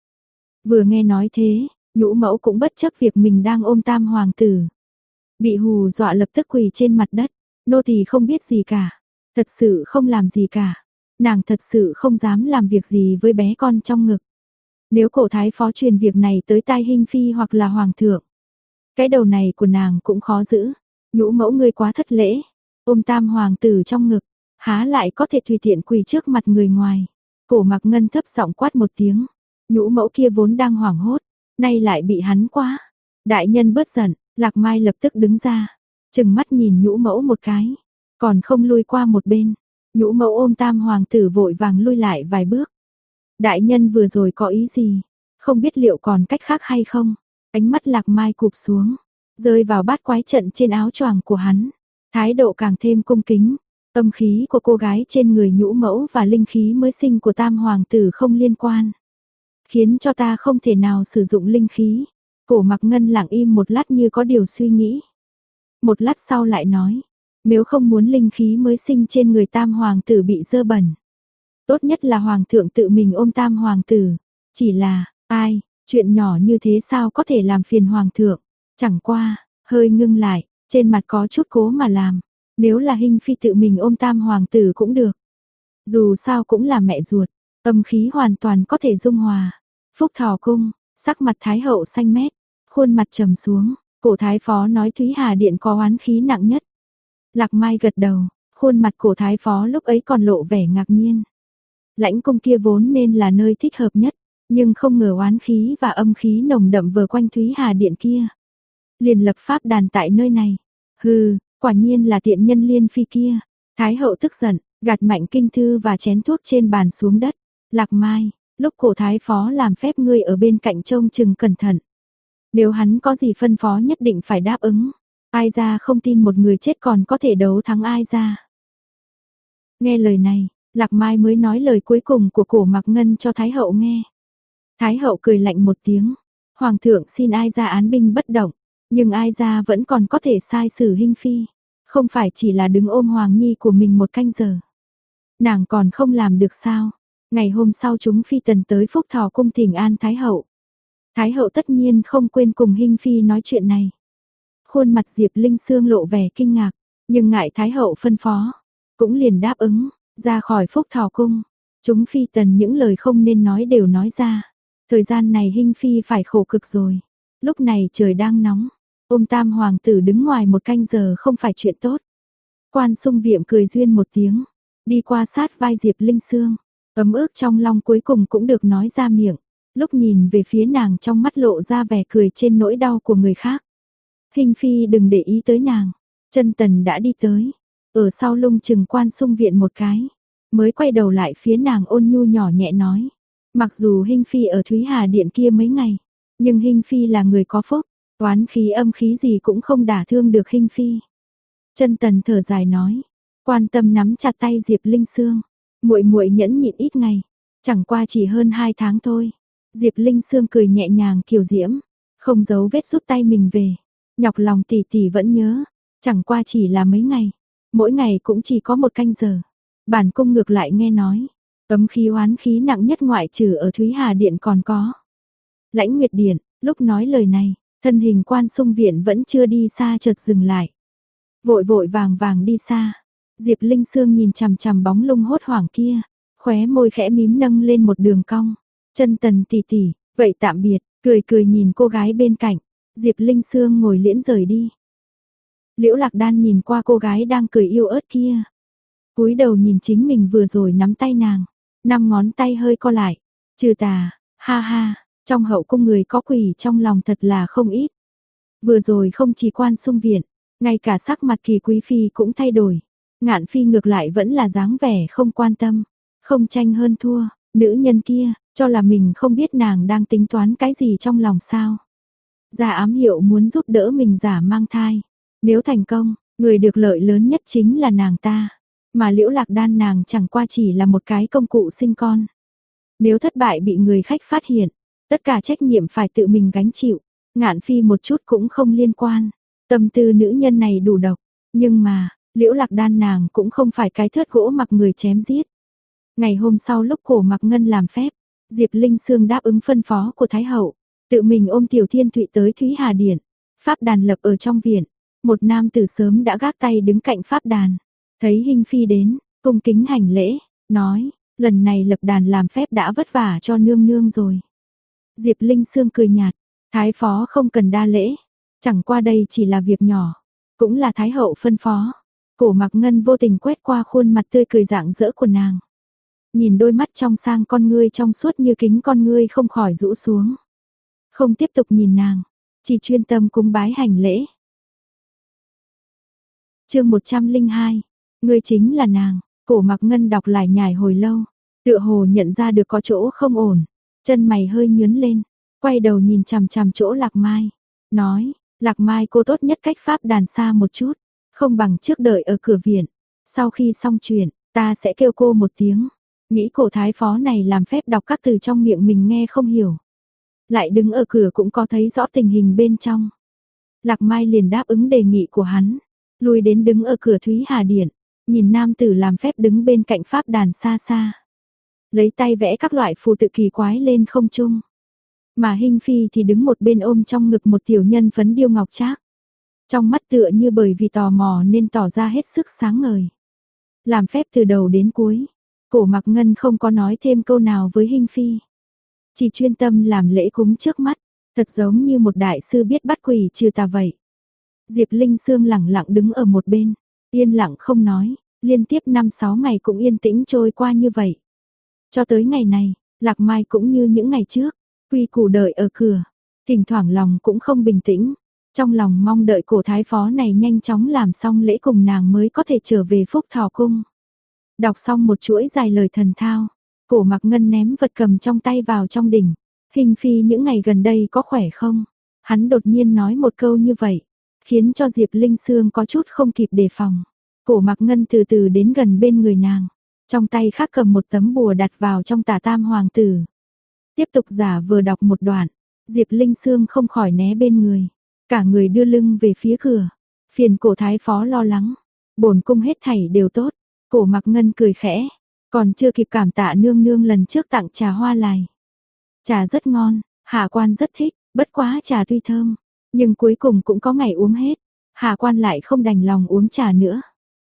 Vừa nghe nói thế, Nhũ Mẫu cũng bất chấp việc mình đang ôm Tam hoàng tử. Bị hù dọa lập tức quỳ trên mặt đất, nô tỳ không biết gì cả, thật sự không làm gì cả. Nàng thật sự không dám làm việc gì với bé con trong ngực. Nếu Cổ thái phó truyền việc này tới tai Hinh phi hoặc là hoàng thượng, cái đầu này của nàng cũng khó giữ. Nhũ Mẫu ngươi quá thất lễ, ôm Tam hoàng tử trong ngực, há lại có thể tùy tiện quỳ trước mặt người ngoài. Cổ Mặc Ngân thấp giọng quát một tiếng, Nhũ Mẫu kia vốn đang hoảng hốt, nay lại bị hắn quá. Đại nhân bớt giận, Lạc Mai lập tức đứng ra, trừng mắt nhìn Nhũ Mẫu một cái, còn không lui qua một bên. Nhũ Mẫu ôm Tam hoàng tử vội vàng lui lại vài bước. Đại nhân vừa rồi có ý gì, không biết liệu còn cách khác hay không? Ánh mắt Lạc Mai cụp xuống, rơi vào bát quái trận trên áo choàng của hắn, thái độ càng thêm cung kính. Âm khí của cô gái trên người Nhũ Mẫu và linh khí mới sinh của Tam hoàng tử không liên quan, khiến cho ta không thể nào sử dụng linh khí. Cổ Mặc Ngân lặng im một lát như có điều suy nghĩ. Một lát sau lại nói, nếu không muốn linh khí mới sinh trên người Tam hoàng tử bị dơ bẩn, tốt nhất là hoàng thượng tự mình ôm Tam hoàng tử. Chỉ là, ai, chuyện nhỏ như thế sao có thể làm phiền hoàng thượng? Chẳng qua, hơi ngưng lại, trên mặt có chút cố mà làm. Nếu là Hinh phi tự mình ôm Tam hoàng tử cũng được. Dù sao cũng là mẹ ruột, âm khí hoàn toàn có thể dung hòa. Phúc Thọ cung, sắc mặt Thái hậu xanh mét, khuôn mặt trầm xuống. Cổ thái phó nói Thúy Hà Điện có oán khí nặng nhất. Lạc Mai gật đầu, khuôn mặt cổ thái phó lúc ấy còn lộ vẻ ngạc nhiên. Lãnh cung kia vốn nên là nơi thích hợp nhất, nhưng không ngờ oán khí và âm khí nồng đậm vờ quanh Thúy Hà Điện kia. Liền lập pháp đàn tại nơi này. Hừ, quả nhiên là tiện nhân Liên phi kia. Thái hậu tức giận, gạt mạnh kinh thư và chén thuốc trên bàn xuống đất. Lạc Mai, lúc cổ thái phó làm phép ngươi ở bên cạnh trông chừng cẩn thận. Nếu hắn có gì phân phó nhất định phải đáp ứng. Ai ra không tin một người chết còn có thể đấu thắng ai ra. Nghe lời này, Lạc Mai mới nói lời cuối cùng của Cổ Mặc Ngân cho Thái hậu nghe. Thái hậu cười lạnh một tiếng. Hoàng thượng xin ai ra án binh bất động, nhưng ai ra vẫn còn có thể sai xử Hinh Phi. Không phải chỉ là đứng ôm Hoàng Nhi của mình một canh giờ. Nàng còn không làm được sao? Ngày hôm sau chúng phi tần tới Phúc Thọ cung thỉnh an Thái hậu. Thái hậu tất nhiên không quên cùng Hinh Phi nói chuyện này. Khuôn mặt Diệp Linh Sương lộ vẻ kinh ngạc, nhưng ngại Thái hậu phân phó, cũng liền đáp ứng, ra khỏi Phúc Thọ cung. Chúng phi tần những lời không nên nói đều nói ra. Thời gian này Hinh Phi phải khổ cực rồi. Lúc này trời đang nóng, ôm tam hoàng tử đứng ngoài một canh giờ không phải chuyện tốt. Quan Sung Việm cười duyên một tiếng, đi qua sát vai Diệp Linh Sương, ấm ức trong lòng cuối cùng cũng được nói ra miệng. Lúc nhìn về phía nàng trong mắt lộ ra vẻ cười trên nỗi đau của người khác. Hinh Phi đừng để ý tới nàng. Chân Tần đã đi tới, ở sau lưng chừng Quan Sung Viện một cái, mới quay đầu lại phía nàng ôn nhu nhỏ nhẹ nói. Mặc dù Hinh Phi ở Thúy Hà Điện kia mấy ngày, nhưng Hinh Phi là người có phúc, oán khí âm khí gì cũng không đả thương được Hinh Phi. Chân Tần thở dài nói, quan tâm nắm chặt tay Diệp Linh Sương, muội muội nhẫn nhịn ít ngày, chẳng qua chỉ hơn 2 tháng thôi. Diệp Linh Sương cười nhẹ nhàng kiều diễm, không giấu vết rút tay mình về, nhọc lòng tỷ tỷ vẫn nhớ, chẳng qua chỉ là mấy ngày, mỗi ngày cũng chỉ có một canh giờ. Bản cung ngược lại nghe nói, ấm khí oán khí nặng nhất ngoại trừ ở Thúy Hà Điện còn có Lãnh Nguyệt Điện. Lúc nói lời này, thân hình Quan Sung Viện vẫn chưa đi xa chợt dừng lại, vội vội vàng vàng đi xa. Diệp Linh Sương nhìn chằm chằm bóng lung hốt hoảng kia, khóe môi khẽ mím nâng lên một đường cong. Chân Tần tỷ tỷ, vậy tạm biệt, cười cười nhìn cô gái bên cạnh. Diệp Linh Sương ngồi liễn rời đi. Liễu Lạc Đan nhìn qua cô gái đang cười yêu ớt kia, cúi đầu nhìn chính mình vừa rồi nắm tay nàng, 5 ngón tay hơi co lại. Trừ tà, ha ha, trong hậu cung người có quỷ trong lòng thật là không ít. Vừa rồi không chỉ Quan Sung Viện, ngay cả sắc mặt Kỳ Quý Phi cũng thay đổi. Ngạn Phi ngược lại vẫn là dáng vẻ không quan tâm, không tranh hơn thua. Nữ nhân kia, cho là mình không biết nàng đang tính toán cái gì trong lòng sao. Ra ám hiệu muốn giúp đỡ mình giả mang thai. Nếu thành công, người được lợi lớn nhất chính là nàng ta. Mà Liễu Lạc Đan nàng chẳng qua chỉ là một cái công cụ sinh con. Nếu thất bại bị người khách phát hiện, tất cả trách nhiệm phải tự mình gánh chịu. Ngạn Phi một chút cũng không liên quan. Tâm tư nữ nhân này đủ độc. Nhưng mà, Liễu Lạc Đan nàng cũng không phải cái thớt gỗ mặc người chém giết. Ngày hôm sau lúc Cổ Mặc Ngân làm phép, Diệp Linh Sương đáp ứng phân phó của Thái hậu, tự mình ôm Tiểu Thiên Thụy tới Thúy Hà Điện. Pháp đàn lập ở trong viện, một nam tử sớm đã gác tay đứng cạnh pháp đàn. Thấy Hinh Phi đến, cung kính hành lễ, nói, lần này lập đàn làm phép đã vất vả cho nương nương rồi. Diệp Linh Sương cười nhạt, Thái phó không cần đa lễ, chẳng qua đây chỉ là việc nhỏ, cũng là Thái hậu phân phó. Cổ Mặc Ngân vô tình quét qua khuôn mặt tươi cười rạng rỡ của nàng. Nhìn đôi mắt trong sang con ngươi trong suốt như kính con ngươi không khỏi rũ xuống. Không tiếp tục nhìn nàng, chỉ chuyên tâm cúng bái hành lễ. Chương 102, ngươi chính là nàng. Cổ Mặc Ngân đọc lại nhải hồi lâu, tựa hồ nhận ra được có chỗ không ổn, chân mày hơi nhướng lên, quay đầu nhìn chằm chằm chỗ Lạc Mai, nói, Lạc Mai cô tốt nhất cách pháp đàn xa một chút, không bằng trước đợi ở cửa viện, sau khi xong chuyện, ta sẽ kêu cô một tiếng. Nghĩ Cổ thái phó này làm phép đọc các từ trong miệng mình nghe không hiểu, lại đứng ở cửa cũng có thấy rõ tình hình bên trong. Lạc Mai liền đáp ứng đề nghị của hắn, lui đến đứng ở cửa Thúy Hà Điện, nhìn nam tử làm phép đứng bên cạnh pháp đàn xa xa, lấy tay vẽ các loại phù tự kỳ quái lên không trung. Mà Hinh Phi thì đứng một bên ôm trong ngực một tiểu nhân phấn điêu ngọc trác, trong mắt tựa như bởi vì tò mò nên tỏ ra hết sức sáng ngời. Làm phép từ đầu đến cuối, Cổ Mặc Ngân không có nói thêm câu nào với Hinh Phi, chỉ chuyên tâm làm lễ cúng trước mắt, thật giống như một đại sư biết bắt quỷ trừ tà vậy. Diệp Linh Sương lẳng lặng đứng ở một bên, yên lặng không nói, liên tiếp 5-6 ngày cũng yên tĩnh trôi qua như vậy. Cho tới ngày này, Lạc Mai cũng như những ngày trước, quy củ đợi ở cửa, thỉnh thoảng lòng cũng không bình tĩnh, trong lòng mong đợi cổ thái phó này nhanh chóng làm xong lễ cùng nàng mới có thể trở về Phúc Thọ Cung. Đọc xong một chuỗi dài lời thần thao, Cổ Mặc Ngân ném vật cầm trong tay vào trong đỉnh. Hình phi những ngày gần đây có khỏe không? Hắn đột nhiên nói một câu như vậy, khiến cho Diệp Linh Sương có chút không kịp đề phòng. Cổ Mặc Ngân từ từ đến gần bên người nàng, trong tay khác cầm một tấm bùa đặt vào trong tả tam hoàng tử. Tiếp tục giả vờ đọc một đoạn, Diệp Linh Sương không khỏi né bên người, cả người đưa lưng về phía cửa, phiền cổ thái phó lo lắng. Bổn cung hết thảy đều tốt. Cổ Mặc Ngân cười khẽ, còn chưa kịp cảm tạ nương nương lần trước tặng trà hoa lài. Trà rất ngon, Hạ quan rất thích, bất quá trà tuy thơm, nhưng cuối cùng cũng có ngày uống hết. Hạ quan lại không đành lòng uống trà nữa.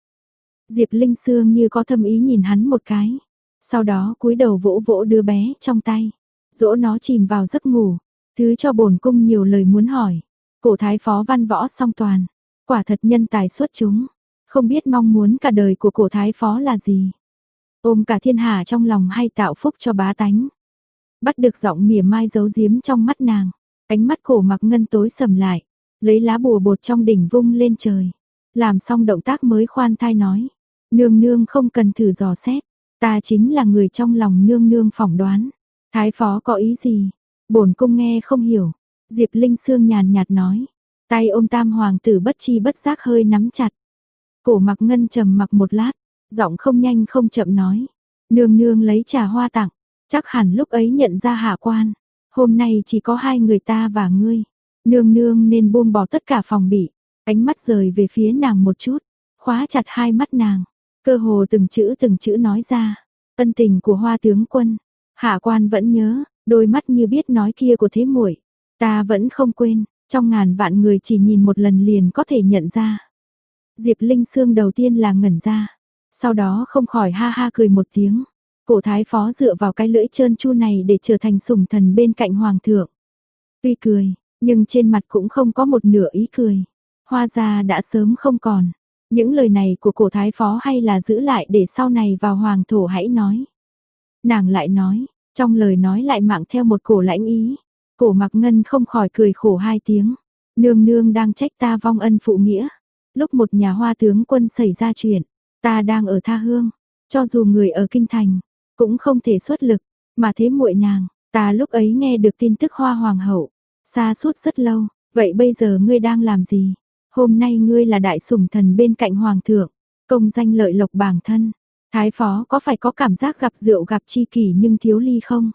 Diệp Linh Sương như có thâm ý nhìn hắn một cái, sau đó cúi đầu vỗ vỗ đứa bé trong tay, dỗ nó chìm vào giấc ngủ. Thứ cho bổn cung nhiều lời muốn hỏi. Cổ thái phó văn võ song toàn, quả thật nhân tài xuất chúng, không biết mong muốn cả đời của cổ thái phó là gì. Ôm cả thiên hạ trong lòng hay tạo phúc cho bá tánh. Bắt được giọng mỉa mai giấu giếm trong mắt nàng, ánh mắt Cổ Mặc Ngân tối sầm lại, lấy lá bùa bột trong đỉnh vung lên trời. Làm xong động tác mới khoan thai nói, nương nương không cần thử dò xét, ta chính là người trong lòng nương nương phỏng đoán. Thái phó có ý gì? Bổn cung nghe không hiểu. Diệp Linh Sương nhàn nhạt nói, tay ôm tam hoàng tử bất chi bất giác hơi nắm chặt. Cổ Mặc Ngân trầm mặc một lát, giọng không nhanh không chậm nói, nương nương lấy trà hoa tặng, chắc hẳn lúc ấy nhận ra hạ quan, hôm nay chỉ có hai người ta và ngươi, nương nương nên buông bỏ tất cả phòng bị. Ánh mắt rời về phía nàng một chút, khóa chặt hai mắt nàng, cơ hồ từng chữ nói ra, ân tình của Hoa tướng quân, hạ quan vẫn nhớ, đôi mắt như biết nói kia của thế muội, ta vẫn không quên, trong ngàn vạn người chỉ nhìn một lần liền có thể nhận ra. Diệp Linh Sương đầu tiên là ngẩn ra, sau đó không khỏi ha ha cười một tiếng. Cổ thái phó dựa vào cái lưỡi trơn chu này để trở thành sủng thần bên cạnh hoàng thượng. Tuy cười, nhưng trên mặt cũng không có một nửa ý cười. Hoa gia đã sớm không còn. Những lời này của cổ thái phó hay là giữ lại để sau này vào hoàng thổ hãy nói. Nàng lại nói, trong lời nói lại mạng theo một cổ lãnh ý. Cổ Mặc Ngân không khỏi cười khổ hai tiếng. Nương nương đang trách ta vong ân phụ nghĩa. Lúc một nhà Hoa tướng quân xảy ra chuyện, ta đang ở tha hương, cho dù người ở kinh thành cũng không thể xuất lực, mà thế muội nàng, ta lúc ấy nghe được tin tức Hoa hoàng hậu, xa suốt rất lâu, vậy bây giờ ngươi đang làm gì? Hôm nay ngươi là đại sủng thần bên cạnh hoàng thượng, công danh lợi lộc bảng thân, thái phó có phải có cảm giác gặp rượu gặp tri kỷ nhưng thiếu ly không?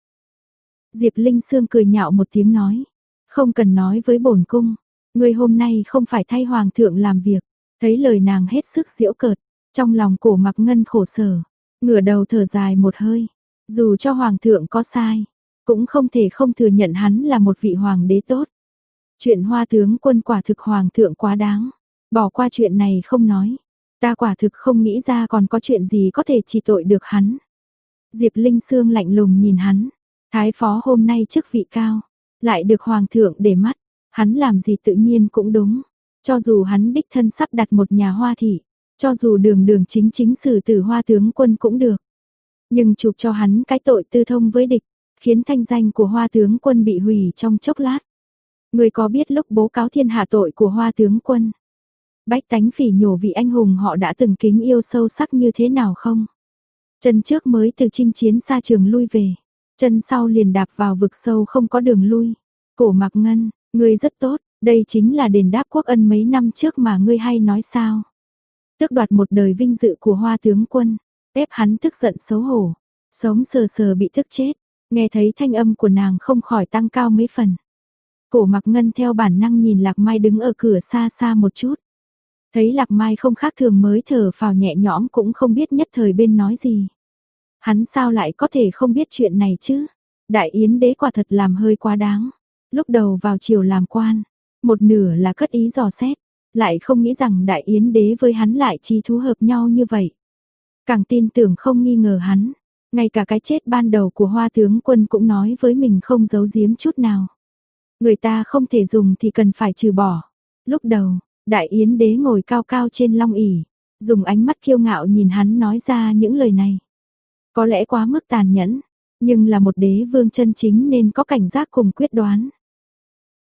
Diệp Linh Sương cười nhạo một tiếng nói, không cần nói với bổn cung, ngươi hôm nay không phải thay hoàng thượng làm việc. Thấy lời nàng hết sức giễu cợt, trong lòng Cổ Mặc Ngân khổ sở, ngửa đầu thở dài một hơi, dù cho hoàng thượng có sai, cũng không thể không thừa nhận hắn là một vị hoàng đế tốt. Chuyện Hoa tướng quân quả thực hoàng thượng quá đáng, bỏ qua chuyện này không nói, ta quả thực không nghĩ ra còn có chuyện gì có thể trị tội được hắn. Diệp Linh Sương lạnh lùng nhìn hắn, thái phó hôm nay chức vị cao, lại được hoàng thượng để mắt, hắn làm gì tự nhiên cũng đúng. Cho dù hắn đích thân sắp đặt một nhà Hoa thị, cho dù đường đường chính chính xử tử Hoa tướng quân cũng được. Nhưng chụp cho hắn cái tội tư thông với địch, khiến thanh danh của Hoa tướng quân bị hủy trong chốc lát. Người có biết lúc bố cáo thiên hạ tội của Hoa tướng quân, bách tánh phỉ nhổ vị anh hùng họ đã từng kính yêu sâu sắc như thế nào không? Chân trước mới từ chinh chiến xa trường lui về, chân sau liền đạp vào vực sâu không có đường lui. Cổ Mặc Ngân, ngươi rất tốt. Đây chính là đền đáp quốc ân mấy năm trước mà ngươi hay nói sao. Tước đoạt một đời vinh dự của Hoa tướng quân, ép hắn tức giận xấu hổ, sống sờ sờ bị tức chết. Nghe thấy thanh âm của nàng không khỏi tăng cao mấy phần. Cổ Mặc Ngân theo bản năng nhìn Lạc Mai đứng ở cửa xa xa một chút. Thấy Lạc Mai không khác thường mới thở phào nhẹ nhõm cũng không biết nhất thời bên nói gì. Hắn sao lại có thể không biết chuyện này chứ? Đại Yến đế quả thật làm hơi quá đáng. Lúc đầu vào triều làm quan, một nửa là cất ý dò xét, lại không nghĩ rằng Đại Yến đế với hắn lại chi thú hợp nhau như vậy. Càng tin tưởng không nghi ngờ hắn, ngay cả cái chết ban đầu của Hoa tướng quân cũng nói với mình không giấu giếm chút nào. Người ta không thể dùng thì cần phải trừ bỏ. Lúc đầu, Đại Yến đế ngồi cao cao trên long ỷ, dùng ánh mắt kiêu ngạo nhìn hắn nói ra những lời này. Có lẽ quá mức tàn nhẫn, nhưng là một đế vương chân chính nên có cảnh giác cùng quyết đoán.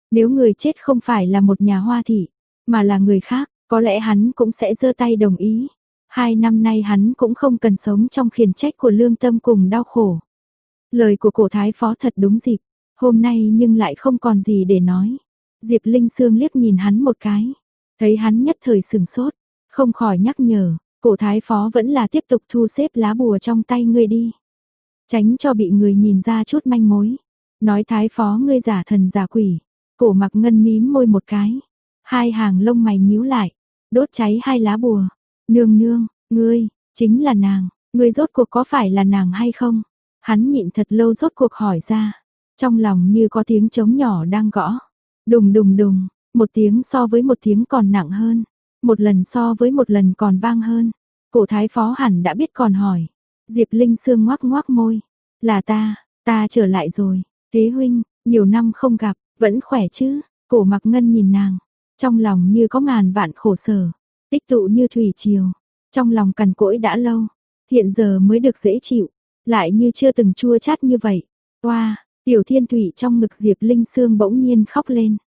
Nếu người chết không phải là một nhà Hoa thị, mà là người khác, có lẽ hắn cũng sẽ giơ tay đồng ý. 2 năm nay hắn cũng không cần sống trong khiển trách của lương tâm cùng đau khổ. Lời của cổ thái phó thật đúng dịp, hôm nay nhưng lại không còn gì để nói. Diệp Linh Sương liếc nhìn hắn một cái, thấy hắn nhất thời sừng sốt, không khỏi nhắc nhở, cổ thái phó vẫn là tiếp tục thu xếp lá bùa trong tay ngươi đi. Tránh cho bị người nhìn ra chút manh mối. Nói thái phó ngươi giả thần giả quỷ. Cổ Mặc Ngân mím môi một cái, hai hàng lông mày nhíu lại, đốt cháy 2 lá bùa. Nương nương, ngươi, chính là nàng, ngươi rốt cuộc có phải là nàng hay không? Hắn nhịn thật lâu rốt cuộc hỏi ra, trong lòng như có tiếng trống nhỏ đang gõ. Đùng đùng đùng, một tiếng so với một tiếng còn nặng hơn, một lần so với một lần còn vang hơn. Cổ thái phó hẳn đã biết còn hỏi. Diệp Linh Sương ngoác ngoác môi, là ta trở lại rồi. Thế huynh, nhiều năm không gặp, vẫn khỏe chứ? Cổ Mặc Ngân nhìn nàng, trong lòng như có ngàn vạn khổ sở, tích tụ như thủy triều, trong lòng cằn cỗi đã lâu, hiện giờ mới được dễ chịu, lại như chưa từng chua chát như vậy. Oa, Tiểu Thiên Thủy trong ngực Diệp Linh Sương bỗng nhiên khóc lên.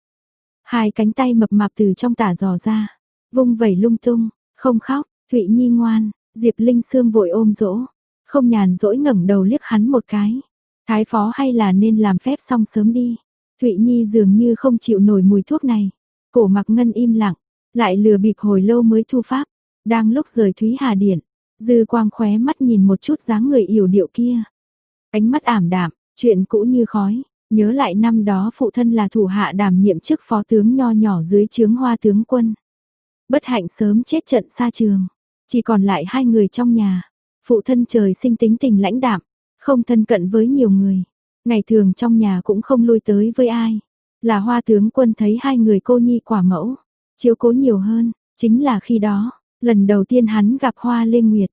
2 cánh tay mập mạp từ trong tả giò ra, vung vẩy lung tung, không khóc, Thụy Nhi ngoan. Diệp Linh Sương vội ôm dỗ, không nhàn rỗi ngẩng đầu liếc hắn một cái. Thái phó hay là nên làm phép xong sớm đi. Thụy Nhi dường như không chịu nổi mùi thuốc này. Cổ Mặc Ngân im lặng, lại lừa bịp hồi lâu mới thu pháp. Đang lúc rời Thúy Hà Điện, dư quang khóe mắt nhìn một chút dáng người yểu điệu kia. Ánh mắt ảm đạm, chuyện cũ như khói. Nhớ lại năm đó phụ thân là thủ hạ đảm nhiệm chức phó tướng nho nhỏ dưới trướng Hoa tướng quân. Bất hạnh sớm chết trận xa trường, chỉ còn lại 2 người trong nhà. Phụ thân trời sinh tính tình lãnh đạm, không thân cận với nhiều người. Ngày thường trong nhà cũng không lui tới với ai. Là Hoa tướng quân thấy 2 người cô nhi quả mẫu, chiếu cố nhiều hơn. Chính là khi đó, lần đầu tiên hắn gặp Hoa Lê Nguyệt.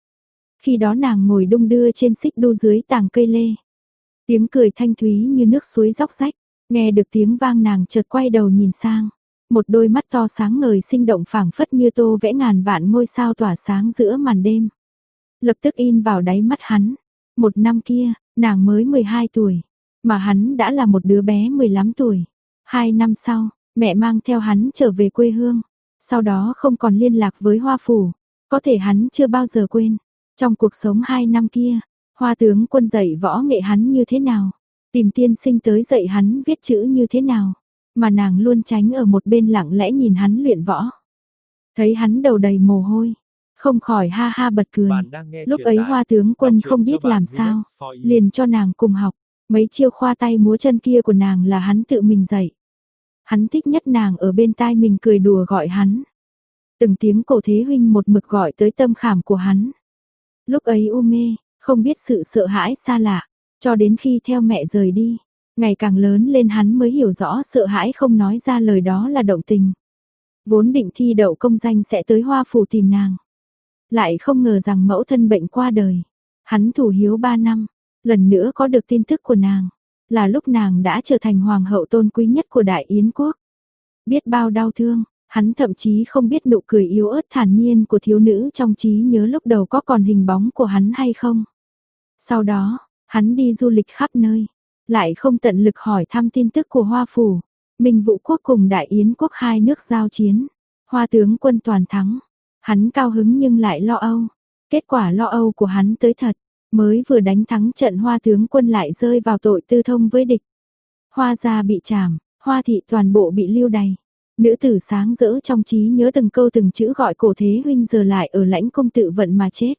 Khi đó nàng ngồi đung đưa trên xích đu dưới tàng cây lê. Tiếng cười thanh thúy như nước suối róc rách. Nghe được tiếng vang nàng chợt quay đầu nhìn sang. Một đôi mắt to sáng ngời sinh động phảng phất như tô vẽ ngàn vạn ngôi sao tỏa sáng giữa màn đêm. Lập tức in vào đáy mắt hắn. Một năm kia, nàng mới 12 tuổi, mà hắn đã là một đứa bé 15 tuổi. 2 năm sau, mẹ mang theo hắn trở về quê hương. Sau đó không còn liên lạc với Hoa phủ. Có thể hắn chưa bao giờ quên. Trong cuộc sống 2 năm kia, Hoa tướng quân dạy võ nghệ hắn như thế nào, tìm tiên sinh tới dạy hắn viết chữ như thế nào, mà nàng luôn tránh ở một bên lặng lẽ nhìn hắn luyện võ. Thấy hắn đầu đầy mồ hôi, không khỏi ha ha bật cười. Lúc ấy Hoa tướng quân không biết làm sao, liền cho nàng cùng học. Mấy chiêu khoa tay múa chân kia của nàng là hắn tự mình dạy. Hắn thích nhất nàng ở bên tai mình cười đùa gọi hắn. Từng tiếng Cổ Thế huynh một mực gọi tới tâm khảm của hắn. Lúc ấy u mê, không biết sự sợ hãi xa lạ, cho đến khi theo mẹ rời đi, ngày càng lớn lên hắn mới hiểu rõ sợ hãi không nói ra lời đó là động tình. Vốn định thi đậu công danh sẽ tới Hoa phủ tìm nàng, lại không ngờ rằng mẫu thân bệnh qua đời. Hắn thủ hiếu 3 năm, lần nữa có được tin tức của nàng, là lúc nàng đã trở thành hoàng hậu tôn quý nhất của Đại Yến quốc. Biết bao đau thương, hắn thậm chí không biết nụ cười yếu ớt thản nhiên của thiếu nữ trong trí nhớ lúc đầu có còn hình bóng của hắn hay không. Sau đó, hắn đi du lịch khắp nơi, lại không tận lực hỏi thăm tin tức của Hoa phủ. Minh Vũ quốc cùng Đại Yến quốc 2 nước giao chiến, Hoa tướng quân toàn thắng. Hắn cao hứng nhưng lại lo âu. Kết quả lo âu của hắn tới thật, mới vừa đánh thắng trận Hoa tướng quân lại rơi vào tội tư thông với địch. Hoa gia bị trảm, Hoa thị toàn bộ bị lưu đày. Nữ tử sáng rỡ trong trí nhớ từng câu từng chữ gọi Cổ Thế huynh giờ lại ở lãnh cung tự vận mà chết.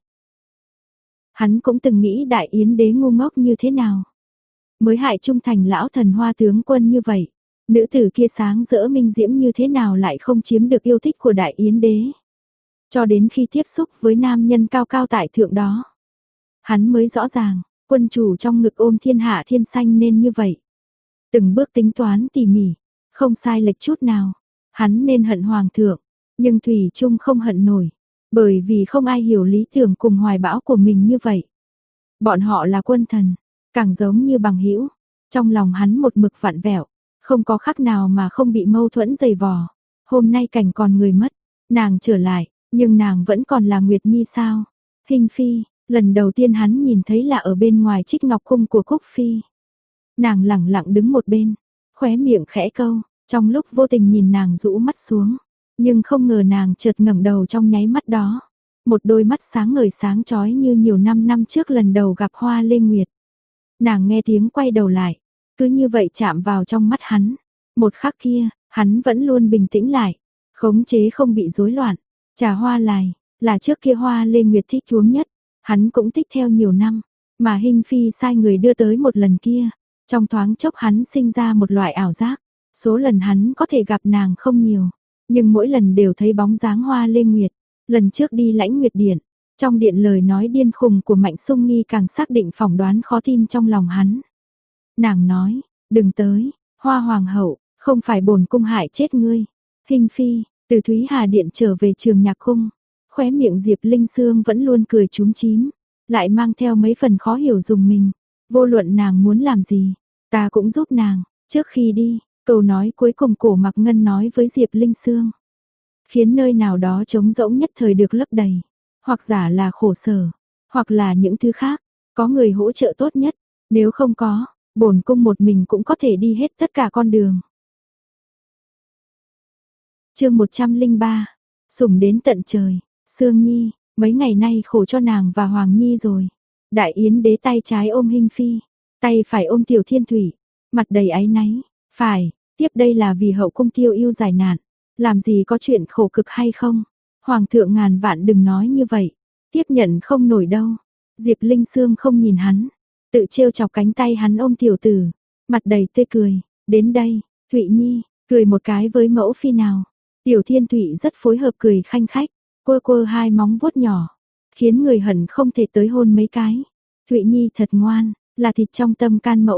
Hắn cũng từng nghĩ Đại Yến đế ngu ngốc như thế nào, mới hại trung thành lão thần Hoa tướng quân như vậy. Nữ tử kia sáng rỡ minh diễm như thế nào lại không chiếm được yêu thích của Đại Yến đế. Cho đến khi tiếp xúc với nam nhân cao cao tại thượng đó, hắn mới rõ ràng, quân chủ trong ngực ôm thiên hạ thiên xanh nên như vậy. Từng bước tính toán tỉ mỉ, không sai lệch chút nào. Hắn nên hận hoàng thượng, nhưng thủy chung không hận nổi, bởi vì không ai hiểu lý tưởng cùng hoài bão của mình như vậy. Bọn họ là quân thần, càng giống như bằng hữu. Trong lòng hắn một mực vặn vẹo, không có khắc nào mà không bị mâu thuẫn dày vò. Hôm nay cảnh còn người mất, nàng trở lại, nhưng nàng vẫn còn là Nguyệt Nhi sao? Hình phi, lần đầu tiên hắn nhìn thấy là ở bên ngoài Trích Ngọc cung của Cúc phi. Nàng lẳng lặng đứng một bên, khóe miệng khẽ câu, trong lúc vô tình nhìn nàng rũ mắt xuống, nhưng không ngờ nàng chợt ngẩng đầu trong nháy mắt đó. Một đôi mắt sáng ngời sáng chói như nhiều năm trước lần đầu gặp Hoa Lê Nguyệt. Nàng nghe tiếng quay đầu lại, cứ như vậy chạm vào trong mắt hắn. Một khắc kia, hắn vẫn luôn bình tĩnh lại, khống chế không bị rối loạn. Trà hoa lài, là trước kia Hoa Lê Nguyệt thích uống nhất, hắn cũng thích theo nhiều năm, mà Hinh Phi sai người đưa tới một lần kia. Trong thoáng chốc hắn sinh ra một loại ảo giác, số lần hắn có thể gặp nàng không nhiều, nhưng mỗi lần đều thấy bóng dáng Hoa Lê Nguyệt. Lần trước đi Lãnh Nguyệt Điện, trong điện lời nói điên khùng của Mạnh Sung Nghi càng xác định phỏng đoán khó tin trong lòng hắn. Nàng nói, đừng tới, Hoa Hoàng hậu, không phải bổn cung hại chết ngươi. Hinh Phi, từ Thúy Hà Điện trở về Trường Nhạc Cung, khóe miệng Diệp Linh Sương vẫn luôn cười chúm chím, lại mang theo mấy phần khó hiểu dùng mình. Vô luận nàng muốn làm gì, ta cũng giúp nàng. Trước khi đi, câu nói cuối cùng Cổ Mặc Ngân nói với Diệp Linh Sương, khiến nơi nào đó trống rỗng nhất thời được lấp đầy, hoặc giả là khổ sở, hoặc là những thứ khác, có người hỗ trợ tốt nhất, nếu không có, bổn cung một mình cũng có thể đi hết tất cả con đường. Chương 103. Sủng đến tận trời, Sương Nhi, mấy ngày nay khổ cho nàng và Hoàng Nhi rồi. Đại Yến đế tay trái ôm Hinh Phi, tay phải ôm Tiểu Thiên Thủy, mặt đầy áy náy, phải, tiếp đây là vì hậu cung Tiêu Ưu giải nạn. Làm gì có chuyện khổ cực hay không? Hoàng thượng ngàn vạn đừng nói như vậy, tiếp nhận không nổi đâu. Diệp Linh Sương không nhìn hắn, tự trêu chọc cánh tay hắn ôm tiểu tử, mặt đầy tươi cười, đến đây, Thụy Nhi, cười một cái với mẫu phi nào. Tiểu Thiên Thụy rất phối hợp cười khanh khách, quơ quơ hai móng vuốt nhỏ, khiến người hận không thể tới hôn mấy cái. Thụy Nhi thật ngoan, là thịt trong tâm can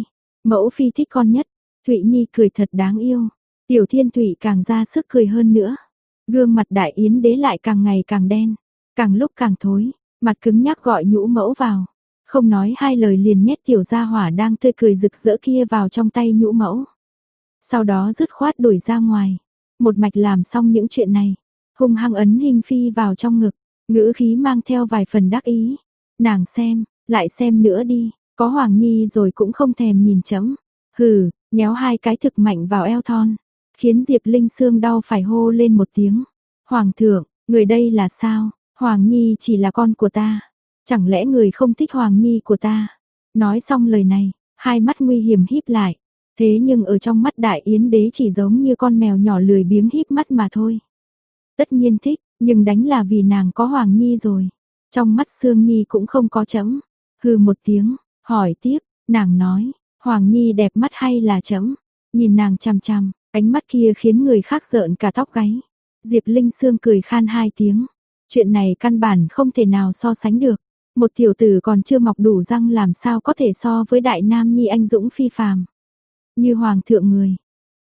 mẫu phi thích con nhất. Thụy Nhi cười thật đáng yêu. Tiểu Thiên Thụy càng ra sức cười hơn nữa. Gương mặt Đại Yến đế lại càng ngày càng đen, càng lúc càng thối, mặt cứng nhắc gọi nhũ mẫu vào. Không nói hai lời liền nhét tiểu gia hỏa đang tươi cười rực rỡ kia vào trong tay nhũ mẫu. Sau đó dứt khoát đuổi ra ngoài. Một mạch làm xong những chuyện này, hung hăng ấn Hinh Phi vào trong ngực, ngữ khí mang theo vài phần đắc ý. Nàng xem, lại xem nữa đi, có Hoàng Nhi rồi cũng không thèm nhìn chấm. Hừ, nhéo hai cái thực mạnh vào eo thon, khiến Diệp Linh Sương đau phải hô lên một tiếng. Hoàng thượng, người đây là sao? Hoàng Nhi chỉ là con của ta. Chẳng lẽ người không thích Hoàng Nhi của ta? Nói xong lời này, hai mắt nguy hiểm híp lại. Thế nhưng ở trong mắt Đại Yến đế chỉ giống như con mèo nhỏ lười biếng híp mắt mà thôi. Tất nhiên thích, nhưng đánh là vì nàng có Hoàng Nhi rồi. Trong mắt Sương Nhi cũng không có chấm. Hừ một tiếng, hỏi tiếp, nàng nói, Hoàng Nhi đẹp mắt hay là chấm? Nhìn nàng chằm chằm, ánh mắt kia khiến người khác rợn cả tóc gáy. Diệp Linh Sương cười khan hai tiếng. Chuyện này căn bản không thể nào so sánh được. Một tiểu tử còn chưa mọc đủ răng làm sao có thể so với đại nam nhi anh dũng phi phàm. Như hoàng thượng người.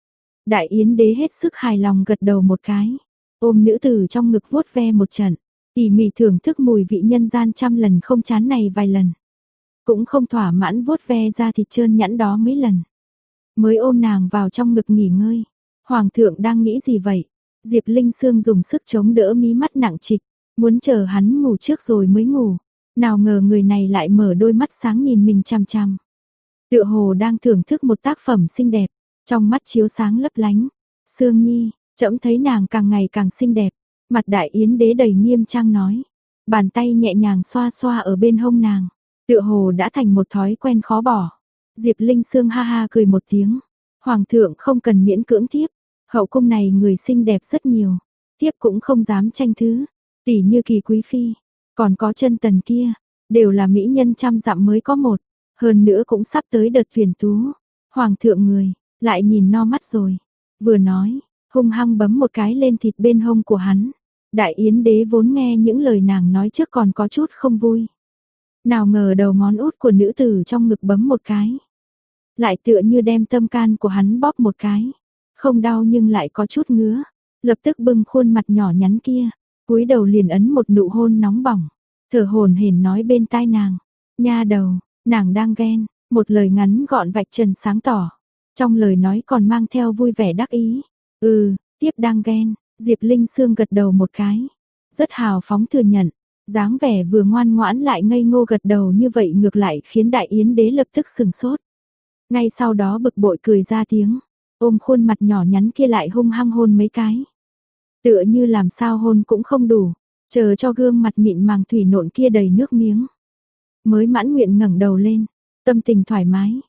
Đại Yến đế hết sức hài lòng gật đầu một cái. Ôm nữ tử trong ngực vuốt ve một trận. Tỉ mỉ thưởng thức mùi vị nhân gian trăm lần không chán này vài lần. Cũng không thỏa mãn vuốt ve ra thịt trơn nhẵn đó mấy lần. Mới ôm nàng vào trong ngực nghỉ ngơi. Hoàng thượng đang nghĩ gì vậy? Diệp Linh Sương dùng sức chống đỡ mí mắt nặng trịch, muốn chờ hắn ngủ trước rồi mới ngủ. Nào ngờ người này lại mở đôi mắt sáng nhìn mình chằm chằm. Tựa hồ đang thưởng thức một tác phẩm xinh đẹp, trong mắt chiếu sáng lấp lánh. Sương Nhi, trẫm thấy nàng càng ngày càng xinh đẹp. Mặt Đại Yến đế đầy nghiêm trang nói. Bàn tay nhẹ nhàng xoa xoa ở bên hông nàng. Tựa hồ đã thành một thói quen khó bỏ. Diệp Linh Sương ha ha cười một tiếng. Hoàng thượng không cần miễn cưỡng tiếp. Hậu cung này người xinh đẹp rất nhiều. Tiếp cũng không dám tranh thứ. Tỷ như Kỳ quý phi. Còn có Chân Tần kia. Đều là mỹ nhân trăm dặm mới có một. Hơn nữa cũng sắp tới đợt tuyển tú. Hoàng thượng người. Lại nhìn no mắt rồi. Vừa nói. Hung hăng bấm một cái lên thịt bên hông của hắn. Đại Yến đế vốn nghe những lời nàng nói trước còn có chút không vui. Nào ngờ đầu ngón út của nữ tử trong ngực bấm một cái. Lại tựa như đem tâm can của hắn bóp một cái. Không đau nhưng lại có chút ngứa. Lập tức bưng khuôn mặt nhỏ nhắn kia. Cúi đầu liền ấn một nụ hôn nóng bỏng. Thở hổn hển nói bên tai nàng. Nha đầu, nàng đang ghen. Một lời ngắn gọn vạch trần sáng tỏ. Trong lời nói còn mang theo vui vẻ đắc ý. Tiếp đang ghen. Diệp Linh Sương gật đầu một cái. Rất hào phóng thừa nhận. Dáng vẻ vừa ngoan ngoãn lại ngây ngô gật đầu như vậy ngược lại khiến Đại Yến đế lập tức sừng sốt. Ngay sau đó bực bội cười ra tiếng, ôm khuôn mặt nhỏ nhắn kia lại hung hăng hôn mấy cái. Tựa như làm sao hôn cũng không đủ, chờ cho gương mặt mịn màng thủy nộn kia đầy nước miếng. Mới mãn nguyện ngẩng đầu lên, tâm tình thoải mái.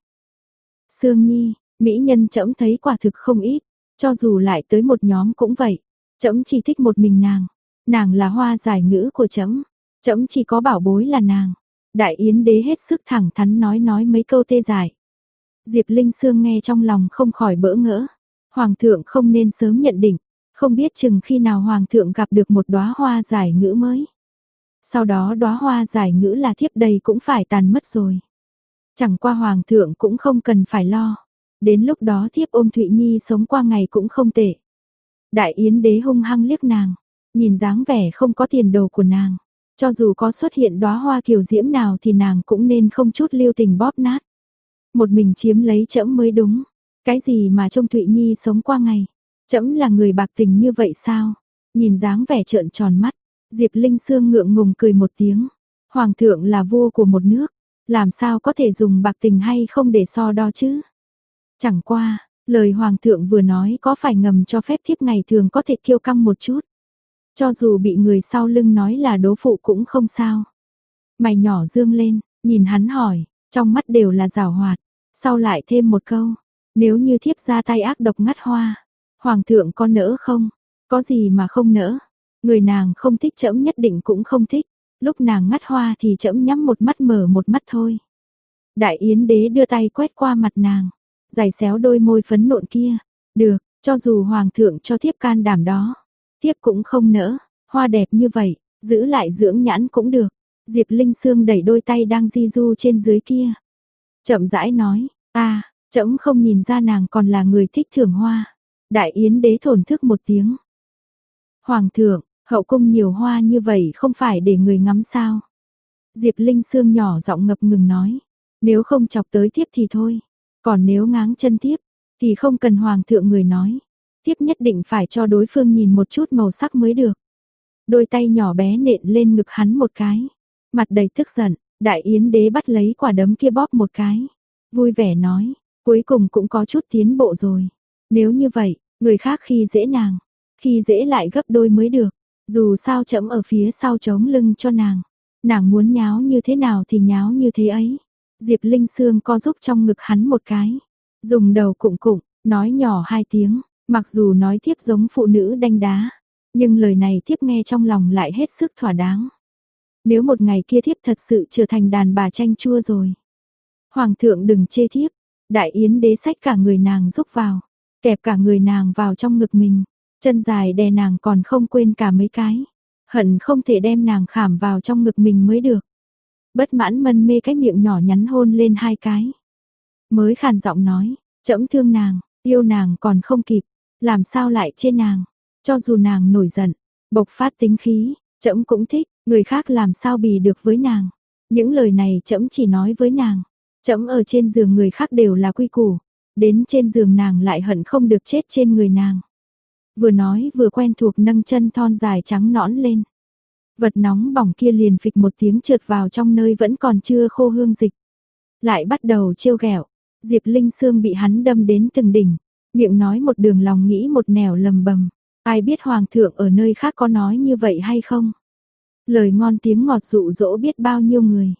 Sương Nhi, mỹ nhân trẫm thấy quả thực không ít, cho dù lại tới một nhóm cũng vậy. Trẫm chỉ thích một mình nàng là hoa giải ngữ của trẫm, trẫm chỉ có bảo bối là nàng. Đại Yến đế hết sức thẳng thắn nói mấy câu tê dại. Diệp Linh Sương nghe trong lòng không khỏi bỡ ngỡ. Hoàng thượng không nên sớm nhận định, không biết chừng khi nào hoàng thượng gặp được một đóa hoa giải ngữ mới. Sau đó đóa hoa giải ngữ là thiếp đầy cũng phải tàn mất rồi. Chẳng qua hoàng thượng cũng không cần phải lo. Đến lúc đó thiếp ôm Thụy Nhi sống qua ngày cũng không tệ. Đại Yến đế hung hăng liếc nàng, nhìn dáng vẻ không có tiền đồ của nàng. Cho dù có xuất hiện đóa hoa kiều diễm nào thì nàng cũng nên không chút lưu tình bóp nát. Một mình chiếm lấy trẫm mới đúng. Cái gì mà trông Thụy Nhi sống qua ngày. Trẫm là người bạc tình như vậy sao? Nhìn dáng vẻ trợn tròn mắt, Diệp Linh Sương ngượng ngùng cười một tiếng. Hoàng thượng là vua của một nước, làm sao có thể dùng bạc tình hay không để so đo chứ? Chẳng qua, lời hoàng thượng vừa nói có phải ngầm cho phép thiếp ngày thường có thể kiêu căng một chút. Cho dù bị người sau lưng nói là đố phụ cũng không sao. Mày nhỏ dương lên, nhìn hắn hỏi, trong mắt đều là giảo hoạt. Sau lại thêm một câu, nếu như thiếp ra tay ác độc ngắt hoa, hoàng thượng có nỡ không? Có gì mà không nỡ? Người nàng không thích trẫm nhất định cũng không thích. Lúc nàng ngắt hoa thì trẫm nhắm một mắt mở một mắt thôi. Đại Yến đế đưa tay quét qua mặt nàng, giày xéo đôi môi phấn nộn kia. Được, cho dù hoàng thượng cho thiếp can đảm đó, thiếp cũng không nỡ. Hoa đẹp như vậy, giữ lại dưỡng nhãn cũng được. Diệp Linh Sương đẩy đôi tay đang di du trên dưới kia, chậm rãi nói, trẫm không nhìn ra nàng còn là người thích thưởng hoa. Đại Yến đế thổn thức một tiếng. Hoàng thượng, hậu cung nhiều hoa như vậy không phải để người ngắm sao? Diệp Linh Sương nhỏ giọng ngập ngừng nói, nếu không chọc tới thiếp thì thôi, còn nếu ngáng chân thiếp thì không cần hoàng thượng người nói, thiếp nhất định phải cho đối phương nhìn một chút màu sắc mới được. Đôi tay nhỏ bé nện lên ngực hắn một cái, mặt đầy tức giận. Đại Yến đế bắt lấy quả đấm kia bóp một cái, vui vẻ nói, cuối cùng cũng có chút tiến bộ rồi. Nếu như vậy, người khác khi dễ nàng, khi dễ lại gấp đôi mới được. Dù sao trẫm ở phía sau chống lưng cho nàng. Nàng muốn nháo như thế nào thì nháo như thế ấy. Diệp Linh Sương co giúp trong ngực hắn một cái, dùng đầu cụng cụng, nói nhỏ hai tiếng. Mặc dù nói thiếp giống phụ nữ đanh đá, nhưng lời này thiếp nghe trong lòng lại hết sức thỏa đáng. Nếu một ngày kia thiếp thật sự trở thành đàn bà chanh chua rồi, hoàng thượng đừng chê thiếp. Đại Yến đế xách cả người nàng rúc vào, kẹp cả người nàng vào trong ngực mình, chân dài đè nàng còn không quên cả mấy cái, hận không thể đem nàng khảm vào trong ngực mình mới được. Bất mãn mân mê cái miệng nhỏ nhắn hôn lên hai cái, mới khàn giọng nói, trẫm thương nàng, yêu nàng còn không kịp, làm sao lại chê nàng? Cho dù nàng nổi giận, bộc phát tính khí, trẫm cũng thích. Người khác làm sao bì được với nàng. Những lời này trẫm chỉ nói với nàng. Trẫm ở trên giường người khác đều là quy củ, đến trên giường nàng lại hận không được chết trên người nàng. Vừa nói vừa quen thuộc nâng chân thon dài trắng nõn lên. Vật nóng bỏng kia liền phịch một tiếng trượt vào trong nơi vẫn còn chưa khô hương dịch. Lại bắt đầu trêu ghẹo. Diệp Linh Sương bị hắn đâm đến từng đỉnh, miệng nói một đường lòng nghĩ một nẻo lầm bầm. Ai biết hoàng thượng ở nơi khác có nói như vậy hay không? Lời ngon tiếng ngọt dụ dỗ biết bao nhiêu người.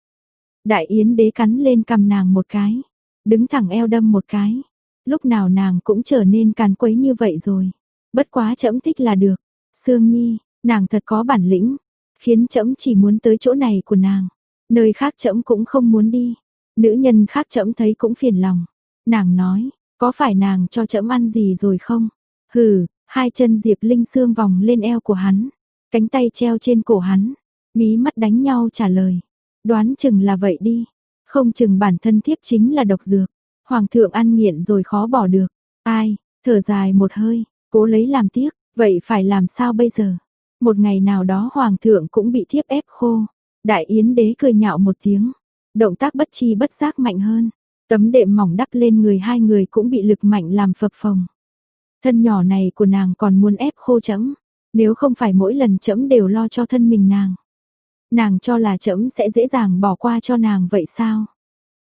Đại Yến đế cắn lên cằm nàng một cái, đứng thẳng eo đâm một cái. Lúc nào nàng cũng trở nên càn quấy như vậy rồi. Bất quá trẫm thích là được. Sương Nhi, nàng thật có bản lĩnh, khiến trẫm chỉ muốn tới chỗ này của nàng. Nơi khác trẫm cũng không muốn đi. Nữ nhân khác trẫm thấy cũng phiền lòng. Nàng nói, có phải nàng cho trẫm ăn gì rồi không? Hừ, hai chân Diệp Linh Sương vòng lên eo của hắn, cánh tay treo trên cổ hắn, mí mắt đánh nhau trả lời. Đoán chừng là vậy đi, không chừng bản thân thiếp chính là độc dược. Hoàng thượng ăn nghiện rồi khó bỏ được. Ai, thở dài một hơi, cố lấy làm tiếc, vậy phải làm sao bây giờ? Một ngày nào đó hoàng thượng cũng bị thiếp ép khô. Đại Yến đế cười nhạo một tiếng, động tác bất chi bất giác mạnh hơn. Tấm đệm mỏng đắp lên người hai người cũng bị lực mạnh làm phập phồng. Thân nhỏ này của nàng còn muốn ép khô trẫm, nếu không phải mỗi lần trẫm đều lo cho thân mình nàng cho là trẫm sẽ dễ dàng bỏ qua cho nàng vậy sao?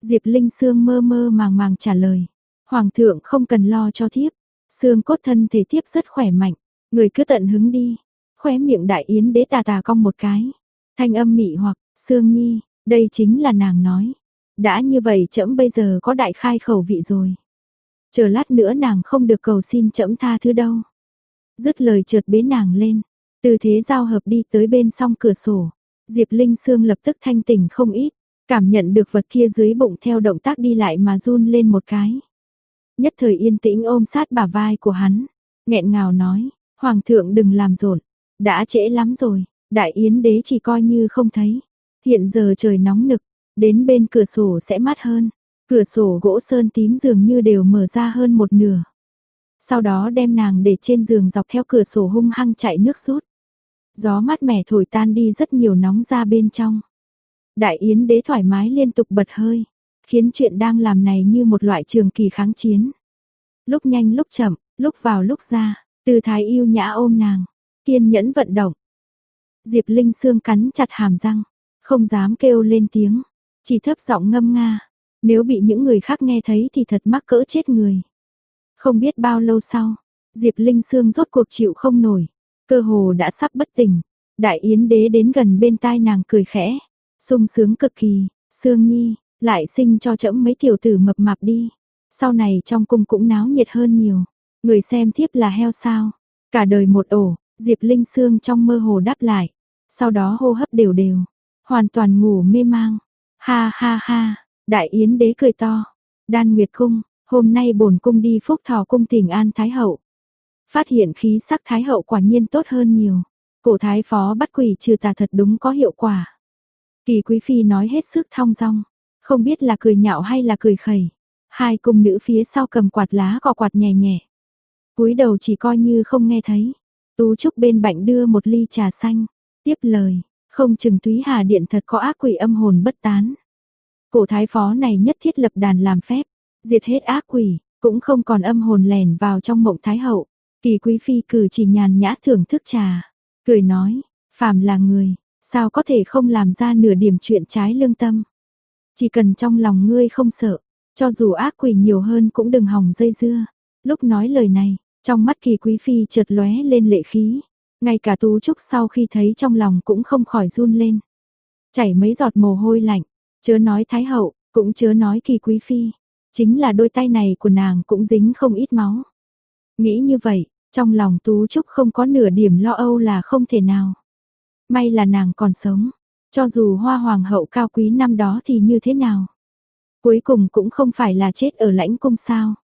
Diệp Linh Sương mơ mơ màng màng trả lời. Hoàng thượng không cần lo cho thiếp. Xương cốt thân thể thiếp rất khỏe mạnh. Người cứ tận hứng đi. Khóe miệng Đại Yến đế tà tà cong một cái. Thanh âm mị hoặc, Sương Nhi, đây chính là nàng nói. Đã như vậy trẫm bây giờ có đại khai khẩu vị rồi. Chờ lát nữa nàng không được cầu xin trẫm tha thứ đâu. Dứt lời chợt bế nàng lên. Tư thế giao hợp đi tới bên song cửa sổ. Diệp Linh Sương lập tức thanh tỉnh không ít. Cảm nhận được vật kia dưới bụng theo động tác đi lại mà run lên một cái. Nhất thời yên tĩnh ôm sát bả vai của hắn. Nghẹn ngào nói, Hoàng thượng đừng làm rộn. Đã trễ lắm rồi, Đại Yến đế chỉ coi như không thấy. Hiện giờ trời nóng nực, đến bên cửa sổ sẽ mát hơn. Cửa sổ gỗ sơn tím dường như đều mở ra hơn một nửa. Sau đó đem nàng để trên giường dọc theo cửa sổ hung hăng chạy nước rút. Gió mát mẻ thổi tan đi rất nhiều nóng ra bên trong. Đại Yến đế thoải mái liên tục bật hơi, khiến chuyện đang làm này như một loại trường kỳ kháng chiến. Lúc nhanh lúc chậm, lúc vào lúc ra, tư thái yêu nhã ôm nàng, kiên nhẫn vận động. Diệp Linh Sương cắn chặt hàm răng, không dám kêu lên tiếng, chỉ thấp giọng ngâm nga. Nếu bị những người khác nghe thấy thì thật mắc cỡ chết người. Không biết bao lâu sau, Diệp Linh Sương rốt cuộc chịu không nổi, cơ hồ đã sắp bất tỉnh. Đại Yến đế đến gần bên tai nàng cười khẽ, sung sướng cực kỳ, Sương Nhi, lại sinh cho trẫm mấy tiểu tử mập mạp đi. Sau này trong cung cũng náo nhiệt hơn nhiều. Người xem thiếp là heo sao? Cả đời một ổ, Diệp Linh Sương trong mơ hồ đáp lại. Sau đó hô hấp đều đều, hoàn toàn ngủ mê mang. Ha ha ha, Đại Yến đế cười to. Đan Nguyệt cung, hôm nay bổn cung đi Phúc Thọ cung thỉnh an Thái hậu. Phát hiện khí sắc Thái hậu quả nhiên tốt hơn nhiều. Cổ thái phó bắt quỷ trừ tà thật đúng có hiệu quả. Kỳ quý phi nói hết sức thong dong, không biết là cười nhạo hay là cười khẩy. Hai cung nữ phía sau cầm quạt lá gõ quạt nhẹ nhẹ. Cúi đầu chỉ coi như không nghe thấy. Tú Trúc bên cạnh đưa một ly trà xanh, tiếp lời, không chừng Thúy Hà điện thật có ác quỷ âm hồn bất tán. Cổ thái phó này nhất thiết lập đàn làm phép, diệt hết ác quỷ, cũng không còn âm hồn lẻn vào trong mộng thái hậu. Kỳ quý phi cử chỉ nhàn nhã thưởng thức trà, cười nói, phàm là người, sao có thể không làm ra nửa điểm chuyện trái lương tâm. Chỉ cần trong lòng ngươi không sợ, cho dù ác quỷ nhiều hơn cũng đừng hòng dây dưa. Lúc nói lời này, trong mắt Kỳ quý phi chợt lóe lên lệ khí. Ngay cả Tú Trúc sau khi thấy trong lòng cũng không khỏi run lên. Chảy mấy giọt mồ hôi lạnh, chớ nói Thái hậu, cũng chớ nói Kỳ quý phi. Chính là đôi tay này của nàng cũng dính không ít máu. Nghĩ như vậy, trong lòng Tú Trúc không có nửa điểm lo âu là không thể nào. May là nàng còn sống, cho dù Hoa hoàng hậu cao quý năm đó thì như thế nào. Cuối cùng cũng không phải là chết ở lãnh cung sao.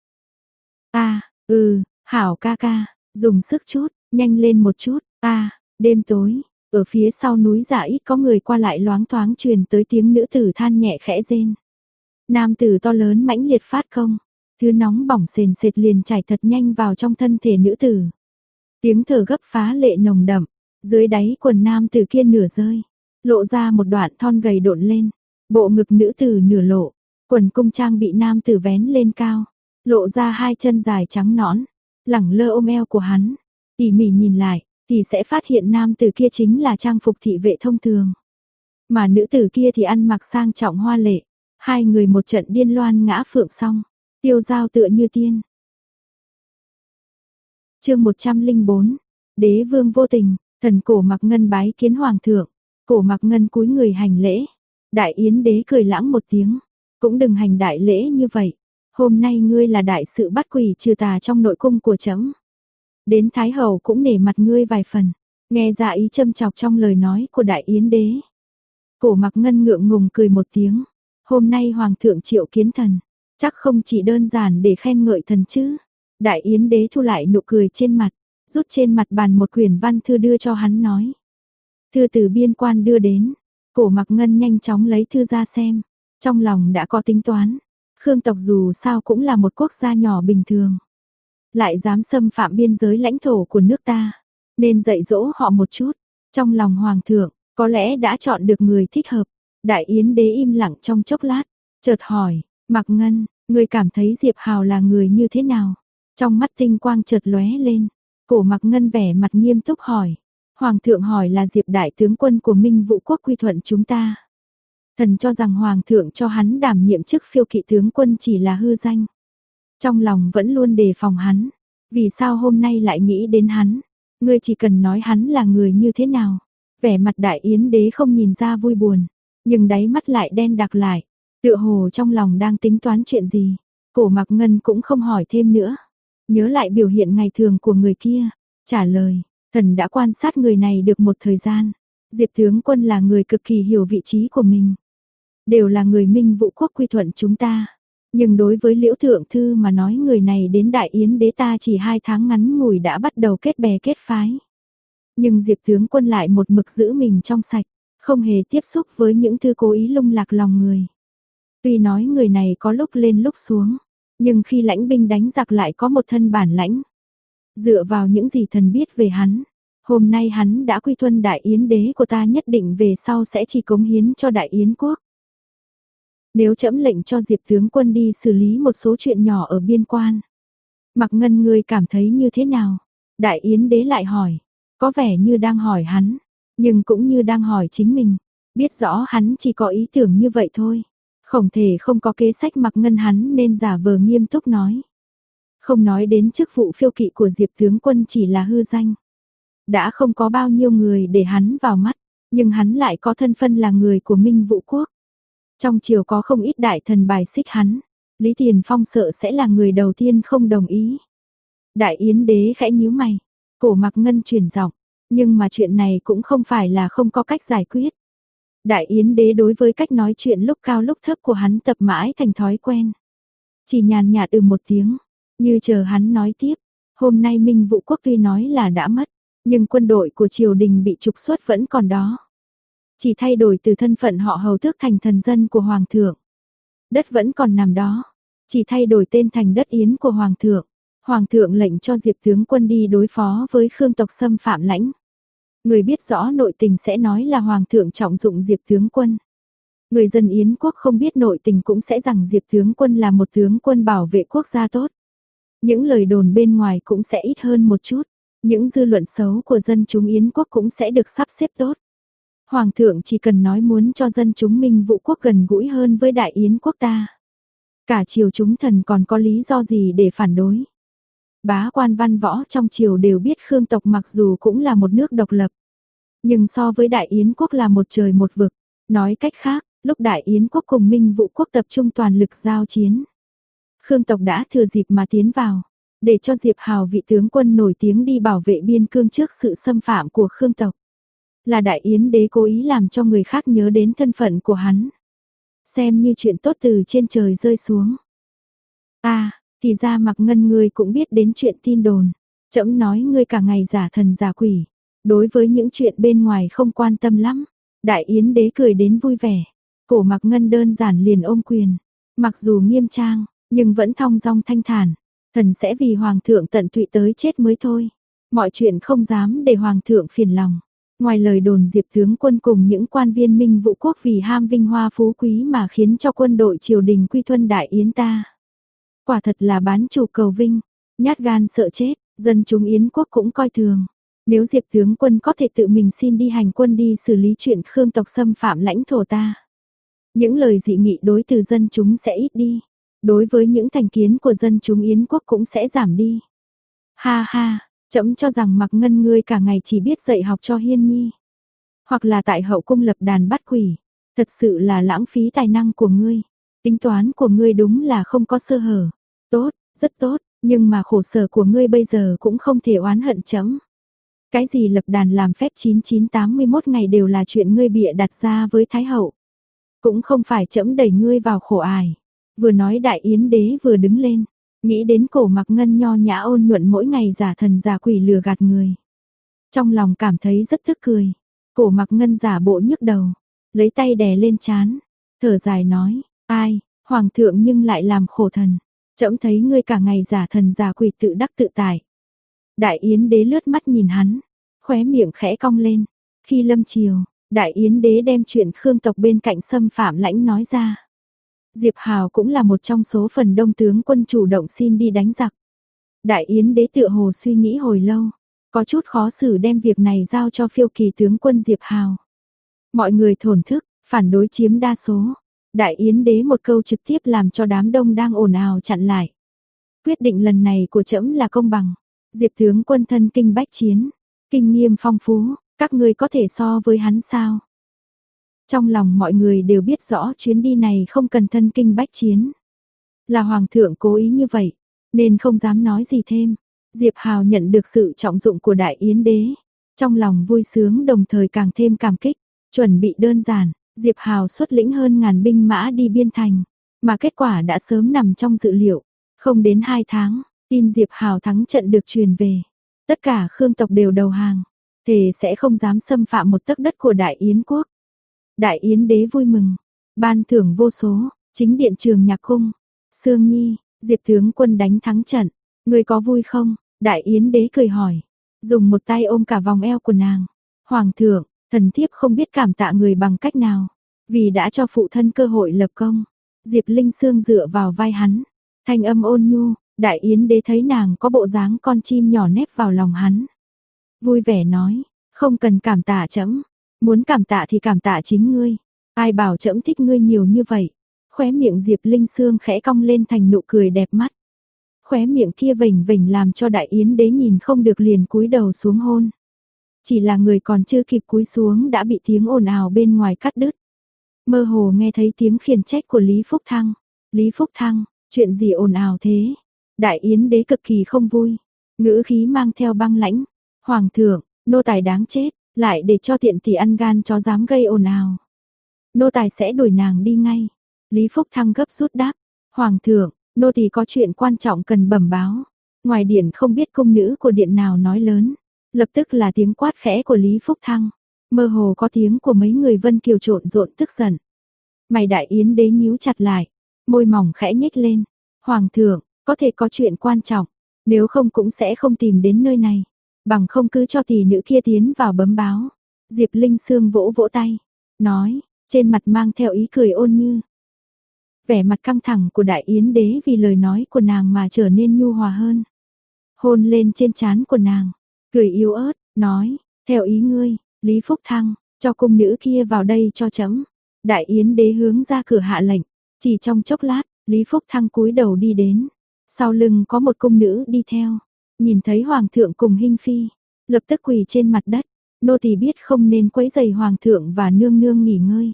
Hảo ca ca, dùng sức chút, nhanh lên một chút. Đêm tối, ở phía sau núi Dạ ít có người qua lại loáng thoáng truyền tới tiếng nữ tử than nhẹ khẽ rên. Nam tử to lớn mãnh liệt phát công, thứ nóng bỏng sền sệt liền chảy thật nhanh vào trong thân thể nữ tử. Tiếng thở gấp phá lệ nồng đậm, dưới đáy quần nam tử kia nửa rơi, lộ ra một đoạn thon gầy độn lên, bộ ngực nữ tử nửa lộ, quần cung trang bị nam tử vén lên cao, lộ ra hai chân dài trắng nõn, lẳng lơ ôm eo của hắn. Tỉ mỉ nhìn lại, thì sẽ phát hiện nam tử kia chính là trang phục thị vệ thông thường, mà nữ tử kia thì ăn mặc sang trọng hoa lệ. Hai người một trận điên loan ngã phượng xong, tiêu dao tựa như tiên. Chương 104, Đế vương vô tình, thần Cổ Mặc Ngân bái kiến hoàng thượng. Cổ Mặc Ngân cúi người hành lễ. Đại Yến đế cười lãng một tiếng, cũng đừng hành đại lễ như vậy. Hôm nay ngươi là đại sự bắt quỷ trừ tà trong nội cung của trẫm. Đến Thái hậu cũng nể mặt ngươi vài phần. Nghe ra ý châm chọc trong lời nói của Đại Yến đế. Cổ Mặc Ngân ngượng ngùng cười một tiếng. Hôm nay hoàng thượng triệu kiến thần, chắc không chỉ đơn giản để khen ngợi thần chứ. Đại Yến đế thu lại nụ cười trên mặt, rút trên mặt bàn một quyển văn thư đưa cho hắn nói. Thư từ biên quan đưa đến. Cổ Mặc Ngân nhanh chóng lấy thư ra xem, trong lòng đã có tính toán. Khương tộc dù sao cũng là một quốc gia nhỏ bình thường, lại dám xâm phạm biên giới lãnh thổ của nước ta, nên dạy dỗ họ một chút. Trong lòng hoàng thượng, có lẽ đã chọn được người thích hợp. Đại Yến đế im lặng trong chốc lát, chợt hỏi, Mặc Ngân, ngươi cảm thấy Diệp Hào là người như thế nào? Trong mắt tinh quang chợt lóe lên, Cổ Mặc Ngân vẻ mặt nghiêm túc hỏi. Hoàng thượng hỏi là Diệp đại tướng quân của Minh Vũ quốc quy thuận chúng ta. Thần cho rằng hoàng thượng cho hắn đảm nhiệm chức phiêu kỵ tướng quân chỉ là hư danh. Trong lòng vẫn luôn đề phòng hắn. Vì sao hôm nay lại nghĩ đến hắn? Ngươi chỉ cần nói hắn là người như thế nào. Vẻ mặt Đại Yến đế không nhìn ra vui buồn, nhưng đáy mắt lại đen đặc lại, tựa hồ trong lòng đang tính toán chuyện gì. Cổ Mặc Ngân cũng không hỏi thêm nữa, nhớ lại biểu hiện ngày thường của người kia, trả lời, thần đã quan sát người này được một thời gian. Diệp tướng quân là người cực kỳ hiểu vị trí của mình, đều là người Minh Vũ quốc quy thuận chúng ta. Nhưng đối với Liễu Thượng Thư mà nói, người này đến Đại Yến đế ta chỉ 2 tháng ngắn ngủi đã bắt đầu kết bè kết phái. Nhưng Diệp tướng quân lại một mực giữ mình trong sạch, không hề tiếp xúc với những thứ cố ý lung lạc lòng người. Tuy nói người này có lúc lên lúc xuống, nhưng khi lãnh binh đánh giặc lại có một thân bản lãnh. Dựa vào những gì thần biết về hắn, hôm nay hắn đã quy thuận Đại Yến đế của ta, nhất định về sau sẽ chỉ cống hiến cho Đại Yến quốc. Nếu trẫm lệnh cho Diệp tướng quân đi xử lý một số chuyện nhỏ ở biên quan, Mặc Ngân ngươi cảm thấy như thế nào? Đại Yến đế lại hỏi, có vẻ như đang hỏi hắn, nhưng cũng như đang hỏi chính mình, biết rõ hắn chỉ có ý tưởng như vậy thôi. Không thể không có kế sách. Mặc Ngân hắn nên giả vờ nghiêm túc nói. Không nói đến chức vụ phiêu kỵ của Diệp tướng quân chỉ là hư danh. Đã không có bao nhiêu người để hắn vào mắt, nhưng hắn lại có thân phận là người của Minh Vũ quốc. Trong triều có không ít đại thần bài xích hắn, Lý Tiền Phong sợ sẽ là người đầu tiên không đồng ý. Đại Yến đế khẽ nhíu mày, Cổ Mặc Ngân chuyển giọng, nhưng mà chuyện này cũng không phải là không có cách giải quyết. Đại Yến đế đối với cách nói chuyện lúc cao lúc thấp của hắn tập mãi thành thói quen. Chỉ nhàn nhạt một tiếng, như chờ hắn nói tiếp. Hôm nay Minh Vũ quốc tuy nói là đã mất, nhưng quân đội của triều đình bị trục xuất vẫn còn đó. Chỉ thay đổi từ thân phận họ hầu tước thành thần dân của hoàng thượng. Đất vẫn còn nằm đó, chỉ thay đổi tên thành đất Yến của hoàng thượng. Hoàng thượng lệnh cho Diệp tướng quân đi đối phó với Khương tộc xâm phạm lãnh. Người biết rõ nội tình sẽ nói là hoàng thượng trọng dụng Diệp tướng quân. Người dân Yến quốc không biết nội tình cũng sẽ rằng Diệp tướng quân là một tướng quân bảo vệ quốc gia tốt. Những lời đồn bên ngoài cũng sẽ ít hơn một chút. Những dư luận xấu của dân chúng Yến quốc cũng sẽ được sắp xếp tốt. Hoàng thượng chỉ cần nói muốn cho dân chúng Minh Vũ quốc gần gũi hơn với Đại Yến quốc ta. Cả triều chúng thần còn có lý do gì để phản đối. Bá quan văn võ trong triều đều biết Khương tộc mặc dù cũng là một nước độc lập, nhưng so với Đại Yến quốc là một trời một vực. Nói cách khác, lúc Đại Yến quốc cùng Minh Vũ quốc tập trung toàn lực giao chiến, Khương tộc đã thừa dịp mà tiến vào, để cho Diệp Hào vị tướng quân nổi tiếng đi bảo vệ biên cương trước sự xâm phạm của Khương tộc. Là Đại Yến đế cố ý làm cho người khác nhớ đến thân phận của hắn, xem như chuyện tốt từ trên trời rơi xuống. Thì ra Mặc Ngân ngươi cũng biết đến chuyện tin đồn. Trẫm nói ngươi cả ngày giả thần giả quỷ, đối với những chuyện bên ngoài không quan tâm lắm. Đại Yến đế cười đến vui vẻ. Cổ Mặc Ngân đơn giản liền ôm quyền, mặc dù nghiêm trang, nhưng vẫn thong dong thanh thản. Thần sẽ vì hoàng thượng tận tụy tới chết mới thôi. Mọi chuyện không dám để hoàng thượng phiền lòng. Ngoài lời đồn Diệp tướng quân cùng những quan viên Minh Vũ quốc vì ham vinh hoa phú quý mà khiến cho quân đội triều đình quy thuận Đại Yến ta. Quả thật là bán chủ cầu vinh, nhát gan sợ chết, dân chúng Yến quốc cũng coi thường. Nếu Diệp tướng quân có thể tự mình xin đi hành quân đi xử lý chuyện Khương tộc xâm phạm lãnh thổ ta, những lời dị nghị đối từ dân chúng sẽ ít đi, đối với những thành kiến của dân chúng Yến quốc cũng sẽ giảm đi. Ha ha, trẫm cho rằng Mặc Ngân ngươi cả ngày chỉ biết dạy học cho Hiên Nhi, hoặc là tại hậu cung lập đàn bắt quỷ, thật sự là lãng phí tài năng của ngươi. Tính toán của ngươi đúng là không có sơ hở. Tốt, rất tốt, nhưng mà khổ sở của ngươi bây giờ cũng không thể oán hận trẫm. Cái gì lập đàn làm phép 9981 ngày đều là chuyện ngươi bịa đặt ra với Thái hậu. Cũng không phải trẫm đẩy ngươi vào khổ ải. Vừa nói Đại Yến đế vừa đứng lên, nghĩ đến Cổ Mặc Ngân nho nhã ôn nhuận mỗi ngày giả thần giả quỷ lừa gạt người. Trong lòng cảm thấy rất tức cười. Cổ Mặc Ngân giả bộ nhức đầu, lấy tay đè lên trán, thở dài nói, ai, hoàng thượng nhưng lại làm khổ thần. Trẫm thấy ngươi cả ngày giả thần giả quỷ tự đắc tự tại. Đại Yến đế lướt mắt nhìn hắn, khóe miệng khẽ cong lên. Khi lâm chiều, Đại Yến đế đem chuyện Khương tộc bên cạnh xâm phạm lãnh nói ra. Diệp Hào cũng là một trong số phần đông tướng quân chủ động xin đi đánh giặc. Đại Yến đế tựa hồ suy nghĩ hồi lâu, có chút khó xử đem việc này giao cho phiêu kỳ tướng quân Diệp Hào. Mọi người thổn thức, phản đối chiếm đa số. Đại Yến đế một câu trực tiếp làm cho đám đông đang ồn ào chặn lại. Quyết định lần này của trẫm là công bằng. Diệp tướng quân thân kinh bách chiến, kinh nghiệm phong phú, các ngươi có thể so với hắn sao? Trong lòng mọi người đều biết rõ chuyến đi này không cần thân kinh bách chiến. Là hoàng thượng cố ý như vậy, nên không dám nói gì thêm. Diệp Hào nhận được sự trọng dụng của Đại Yến đế, trong lòng vui sướng đồng thời càng thêm cảm kích. Chuẩn bị đơn giản, Diệp Hào xuất lĩnh hơn ngàn binh mã đi biên thành, mà kết quả đã sớm nằm trong dự liệu. Không đến 2 tháng, tin Diệp Hào thắng trận được truyền về. Tất cả Khương tộc đều đầu hàng, thề sẽ không dám xâm phạm một tấc đất của Đại Yến quốc. Đại Yến đế vui mừng, ban thưởng vô số, chính điện Trường Nhạc cung. Sương Nhi, Diệp tướng quân đánh thắng trận, ngươi có vui không? Đại Yến đế cười hỏi, dùng một tay ôm cả vòng eo của nàng. Hoàng thượng, thần thiếp không biết cảm tạ người bằng cách nào, vì đã cho phụ thân cơ hội lập công. Diệp Linh Sương dựa vào vai hắn, thanh âm ôn nhu. Đại Yến đế thấy nàng có bộ dáng con chim nhỏ nép vào lòng hắn, vui vẻ nói, không cần cảm tạ trẫm, muốn cảm tạ thì cảm tạ chính ngươi, ai bảo trẫm thích ngươi nhiều như vậy. Khóe miệng Diệp Linh Sương khẽ cong lên thành nụ cười đẹp mắt. Khóe miệng kia vểnh vểnh làm cho Đại Yến đế nhìn không được liền cúi đầu xuống hôn. Chỉ là người còn chưa kịp cúi xuống đã bị tiếng ồn ào bên ngoài cắt đứt. Mơ hồ nghe thấy tiếng khiển trách của Lý Phúc Thăng. Lý Phúc Thăng, chuyện gì ồn ào thế? Đại Yến đế cực kỳ không vui, ngữ khí mang theo băng lãnh. Hoàng thượng, nô tài đáng chết, lại để cho tiện tỷ ăn gan chó dám gây ồn ào. Nô tài sẽ đuổi nàng đi ngay. Lý Phúc Thăng gấp rút đáp. Hoàng thượng, nô tỳ có chuyện quan trọng cần bẩm báo. Ngoài điện không biết cung nữ của điện nào nói lớn. Lập tức là tiếng quát khẽ của Lý Phúc Thăng. Mơ hồ có tiếng của mấy người Vân Kiều trộn rộn tức giận. Mày Đại Yến đế nhíu chặt lại, môi mỏng khẽ nhếch lên. Hoàng thượng, có thể có chuyện quan trọng, nếu không cũng sẽ không tìm đến nơi này. Bằng không cứ cho tỷ nữ kia tiến vào bấm báo. Diệp Linh Sương vỗ vỗ tay, nói, trên mặt mang theo ý cười ôn như. Vẻ mặt căng thẳng của Đại Yến đế vì lời nói của nàng mà trở nên nhu hòa hơn. Hôn lên trên trán của nàng, cười yếu ớt, nói, theo ý ngươi, Lý Phúc Thăng, cho cung nữ kia vào đây cho trẫm. Đại Yến đế hướng ra cửa hạ lệnh, chỉ trong chốc lát, Lý Phúc Thăng cúi đầu đi đến. Sau lưng có một cung nữ đi theo, nhìn thấy hoàng thượng cùng Hinh phi, lập tức quỳ trên mặt đất, nô tỳ biết không nên quấy rầy hoàng thượng và nương nương nghỉ ngơi.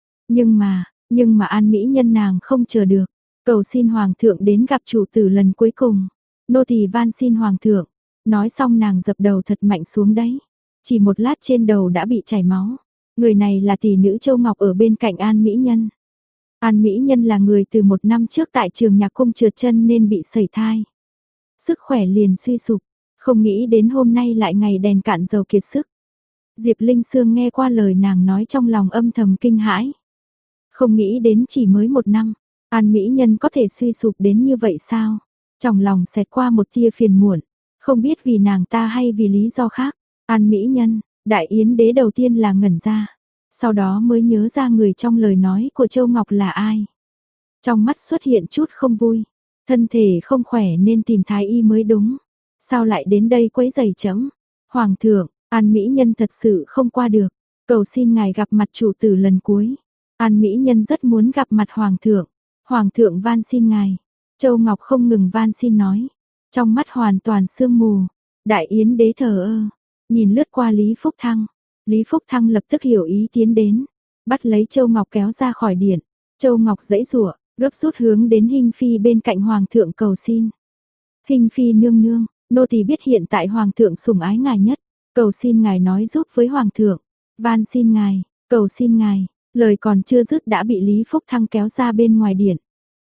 Nhưng mà An mỹ nhân nàng không chờ được, cầu xin hoàng thượng đến gặp chủ tử lần cuối cùng. Nô tỳ van xin hoàng thượng. Nói xong nàng dập đầu thật mạnh xuống đấy. Chỉ một lát trên đầu đã bị chảy máu. Người này là tỷ nữ Châu Ngọc ở bên cạnh An mỹ nhân. An mỹ nhân là người từ 1 năm trước tại Trường Nhạc cung trượt chân nên bị sẩy thai. Sức khỏe liền suy sụp, không nghĩ đến hôm nay lại ngày đèn cạn dầu kiệt sức. Diệp Linh Sương nghe qua lời nàng nói trong lòng âm thầm kinh hãi. Không nghĩ đến chỉ mới 1 năm, An mỹ nhân có thể suy sụp đến như vậy sao? Trong lòng xẹt qua một tia phiền muộn, không biết vì nàng ta hay vì lý do khác. An mỹ nhân, Đại Yến đế đầu tiên là ngẩn ra, sau đó mới nhớ ra người trong lời nói của Châu Ngọc là ai. Trong mắt xuất hiện chút không vui, thân thể không khỏe nên tìm thái y mới đúng. Sao lại đến đây quấy rầy trẫm? Hoàng thượng, An mỹ nhân thật sự không qua được, cầu xin ngài gặp mặt chủ tử lần cuối. An mỹ nhân rất muốn gặp mặt hoàng thượng. Hoàng thượng van xin ngài. Châu Ngọc không ngừng van xin nói, trong mắt hoàn toàn sương mù. Đại Yến đế thờ ơ, nhìn lướt qua Lý Phúc Thăng. Lý Phúc Thăng lập tức hiểu ý tiến đến, bắt lấy Châu Ngọc kéo ra khỏi điện. Châu Ngọc giãy giụa, gấp rút hướng đến Hinh phi bên cạnh hoàng thượng cầu xin. Hinh phi nương nương, nô tỳ biết hiện tại hoàng thượng sủng ái ngài nhất, cầu xin ngài nói giúp với hoàng thượng. Van xin ngài, cầu xin ngài. Lời còn chưa dứt đã bị Lý Phúc Thăng kéo ra bên ngoài điện.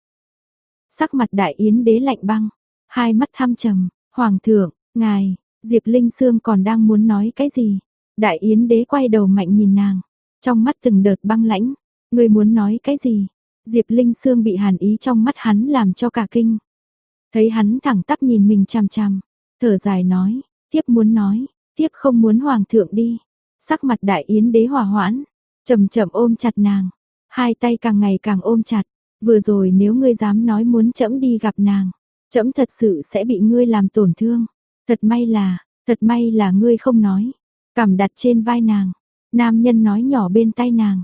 Sắc mặt Đại Yến đế lạnh băng, hai mắt thâm trầm. Hoàng thượng, ngài. Diệp Linh Sương còn đang muốn nói cái gì, Đại Yến đế quay đầu mạnh nhìn nàng, trong mắt từng đợt băng lãnh. Ngươi muốn nói cái gì? Diệp Linh Sương bị hàn ý trong mắt hắn làm cho cả kinh. Thấy hắn thẳng tắp nhìn mình chằm chằm, thở dài nói, tiếp muốn nói, tiếp không muốn hoàng thượng đi. Sắc mặt Đại Yến đế hòa hoãn, chậm chậm ôm chặt nàng, hai tay càng ngày càng ôm chặt. Vừa rồi nếu ngươi dám nói muốn trẫm đi gặp nàng, trẫm thật sự sẽ bị ngươi làm tổn thương. Thật may là ngươi không nói. Cằm đặt trên vai nàng, nam nhân nói nhỏ bên tai nàng,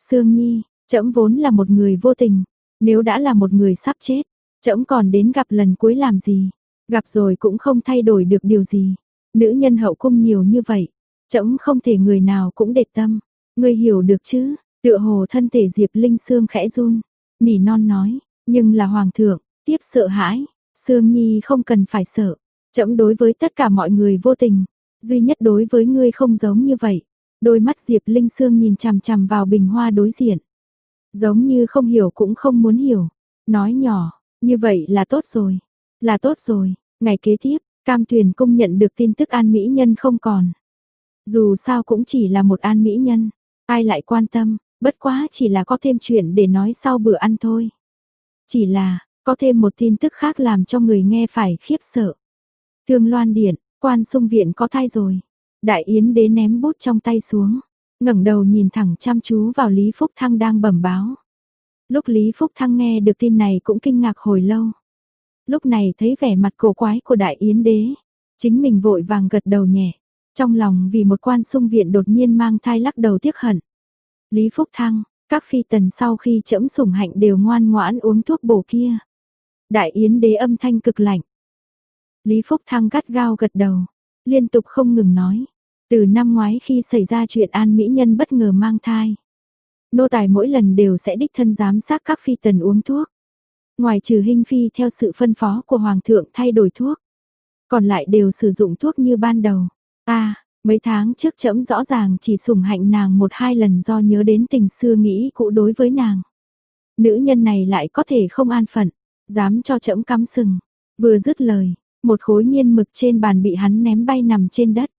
Sương Nhi, trẫm vốn là một người vô tình, nếu đã là một người sắp chết, trẫm còn đến gặp lần cuối làm gì? Gặp rồi cũng không thay đổi được điều gì. Nữ nhân hậu cung nhiều như vậy, trẫm không thể người nào cũng để tâm. Ngươi hiểu được chứ? Tựa hồ thân thể Diệp Linh Sương khẽ run, nỉ non nói, nhưng là hoàng thượng, tiếp sợ hãi, Sương Nhi không cần phải sợ, trẫm đối với tất cả mọi người vô tình, duy nhất đối với ngươi không giống như vậy. Đôi mắt Diệp Linh Sương nhìn chằm chằm vào bình hoa đối diện, giống như không hiểu cũng không muốn hiểu, nói nhỏ, như vậy là tốt rồi, là tốt rồi. Ngày kế tiếp, Cam Tuyền Cung nhận được tin tức An Mỹ Nhân không còn. Dù sao cũng chỉ là một An Mỹ Nhân, ai lại quan tâm, bất quá chỉ là có thêm chuyện để nói sau bữa ăn thôi. Chỉ là, có thêm một tin tức khác làm cho người nghe phải khiếp sợ. Thương Loan Điện, Quan Xung Viện có thai rồi. Đại Yến Đế ném bút trong tay xuống, ngẩng đầu nhìn thẳng chăm chú vào Lý Phúc Thăng đang bẩm báo. Lúc Lý Phúc Thăng nghe được tin này cũng kinh ngạc hồi lâu. Lúc này thấy vẻ mặt cổ quái của Đại Yến Đế, chính mình vội vàng gật đầu nhẹ, trong lòng vì một Quan Xung Viện đột nhiên mang thai lắc đầu tiếc hận. Lý Phúc Thăng, các phi tần sau khi trẫm sủng hạnh đều ngoan ngoãn uống thuốc bổ kia. Đại Yến Đế âm thanh cực lạnh. Lý Phúc Thăng gắt gao gật đầu, liên tục không ngừng nói. Từ năm ngoái khi xảy ra chuyện An Mỹ Nhân bất ngờ mang thai, nô tài mỗi lần đều sẽ đích thân giám sát các phi tần uống thuốc. Ngoài trừ Hinh Phi theo sự phân phó của Hoàng thượng thay đổi thuốc, còn lại đều sử dụng thuốc như ban đầu. Mấy tháng trước trẫm rõ ràng chỉ sủng hạnh nàng 1-2 lần do nhớ đến tình xưa nghĩ cũ đối với nàng. Nữ nhân này lại có thể không an phận, dám cho trẫm cắm sừng. Vừa dứt lời, một khối nghiên mực trên bàn bị hắn ném bay nằm trên đất.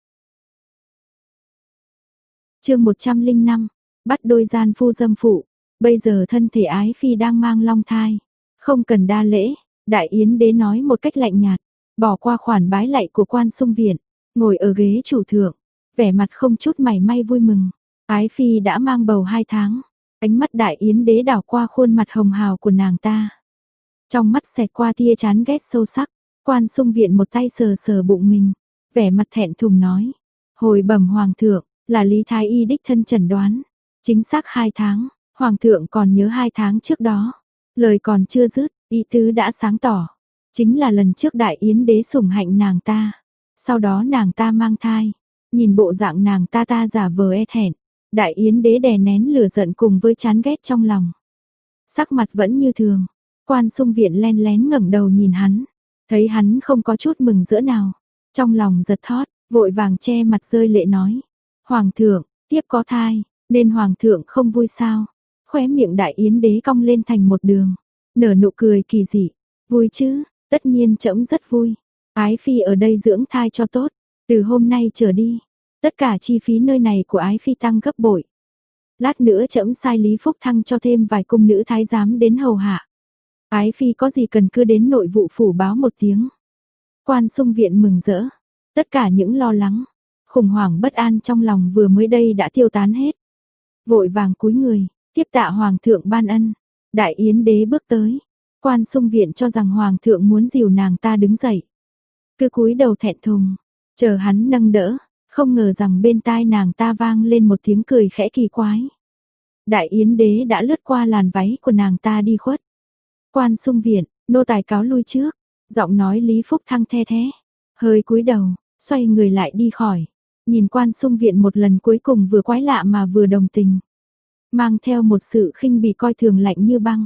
Chương 105, bắt đôi gian phu dâm phụ. Bây giờ thân thể ái phi đang mang long thai, không cần đa lễ. Đại Yến Đế nói một cách lạnh nhạt, bỏ qua khoản bái lạy của Quan Xung Viện, ngồi ở ghế chủ thượng, vẻ mặt không chút mảy may vui mừng. Ái phi đã mang bầu 2 tháng, ánh mắt Đại Yến Đế đảo qua khuôn mặt hồng hào của nàng ta. Trong mắt xẹt qua tia chán ghét sâu sắc. Quan Xung Viện một tay sờ sờ bụng mình, vẻ mặt thẹn thùng nói, hồi bẩm hoàng thượng, là Lý Thái Y đích thân chẩn đoán, chính xác 2 tháng, hoàng thượng còn nhớ 2 tháng trước đó. Lời còn chưa dứt, ý tứ đã sáng tỏ, chính là lần trước Đại Yến Đế sủng hạnh nàng ta, sau đó nàng ta mang thai, nhìn bộ dạng nàng ta giả vờ e thẹn, Đại Yến Đế đè nén lửa giận cùng với chán ghét trong lòng. Sắc mặt vẫn như thường, Quan Xung Viện len lén ngẩng đầu nhìn hắn, thấy hắn không có chút mừng rỡ nào, trong lòng giật thót, vội vàng che mặt rơi lệ nói, hoàng thượng, tiếp có thai, nên hoàng thượng không vui sao? Khóe miệng Đại Yến Đế cong lên thành một đường, nở nụ cười kỳ dị, vui chứ, tất nhiên trẫm rất vui. Ái phi ở đây dưỡng thai cho tốt, từ hôm nay trở đi, tất cả chi phí nơi này của ái phi tăng gấp bội. Lát nữa trẫm sai Lý Phúc Thăng cho thêm vài cung nữ thái giám đến hầu hạ. Ái phi có gì cần cứ đến nội vụ phủ báo một tiếng. Quan Xung Viện mừng rỡ, tất cả những lo lắng, khủng hoảng bất an trong lòng vừa mới đây đã tiêu tán hết. Vội vàng cúi người, tiếp tạ hoàng thượng ban ân. Đại Yến Đế bước tới, Quan Xung Viện cho rằng hoàng thượng muốn dìu nàng ta đứng dậy, cứ cúi đầu thẹn thùng, chờ hắn nâng đỡ, không ngờ rằng bên tai nàng ta vang lên một tiếng cười khẽ kỳ quái. Đại Yến Đế đã lướt qua làn váy của nàng ta đi khuất. Quan Xung Viện, nô tài cáo lui trước, giọng nói Lý Phúc Thăng the thế, hơi cúi đầu, xoay người lại đi khỏi, nhìn Quan Xung Viện một lần cuối cùng vừa quái lạ mà vừa đồng tình, mang theo một sự khinh bỉ coi thường lạnh như băng.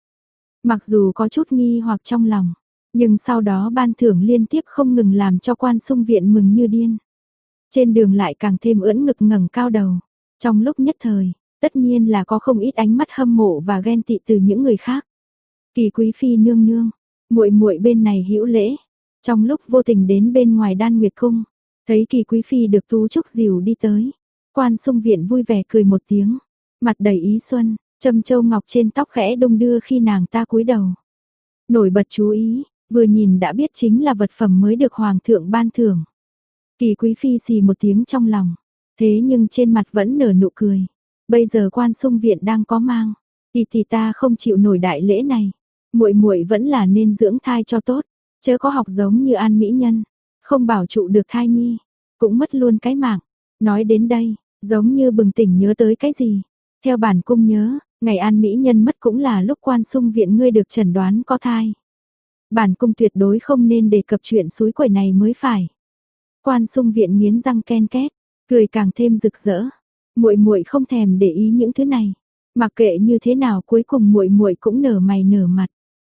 Mặc dù có chút nghi hoặc trong lòng, nhưng sau đó ban thưởng liên tiếp không ngừng làm cho Quan Xung Viện mừng như điên. Trên đường lại càng thêm ưỡn ngực ngẩng cao đầu, trong lúc nhất thời, tất nhiên là có không ít ánh mắt hâm mộ và ghen tị từ những người khác. Kỳ quý phi nương nương, muội muội bên này hữu lễ. Trong lúc vô tình đến bên ngoài Đan Nguyệt cung, thấy Kỳ quý phi được Tú Trúc dìu đi tới, Quan Xung Viện vui vẻ cười một tiếng, mặt đầy ý xuân, châm châu ngọc trên tóc khẽ đung đưa khi nàng ta cúi đầu. Nổi bật chú ý, vừa nhìn đã biết chính là vật phẩm mới được hoàng thượng ban thưởng. Kỳ quý phi xì một tiếng trong lòng, thế nhưng trên mặt vẫn nở nụ cười. Bây giờ Quan Xung Viện đang có mang, thì ta không chịu nổi đại lễ này. Muội muội vẫn là nên dưỡng thai cho tốt, chớ có học giống như An Mỹ Nhân, không bảo trụ được thai nhi, cũng mất luôn cái mạng. Nói đến đây, giống như bừng tỉnh nhớ tới cái gì, Theo bản cung nhớ, ngày an mỹ nhân mất cũng là lúc Quan Xung viện ngươi được chẩn đoán có thai. Bản cung tuyệt đối không nên đề cập chuyện suối quẩy này mới phải. Quan Xung viện nghiến răng ken két, cười càng thêm rực rỡ. Muội muội không thèm để ý những thứ này, mặc kệ như thế nào cuối cùng muội muội cũng nở mày nở mặt.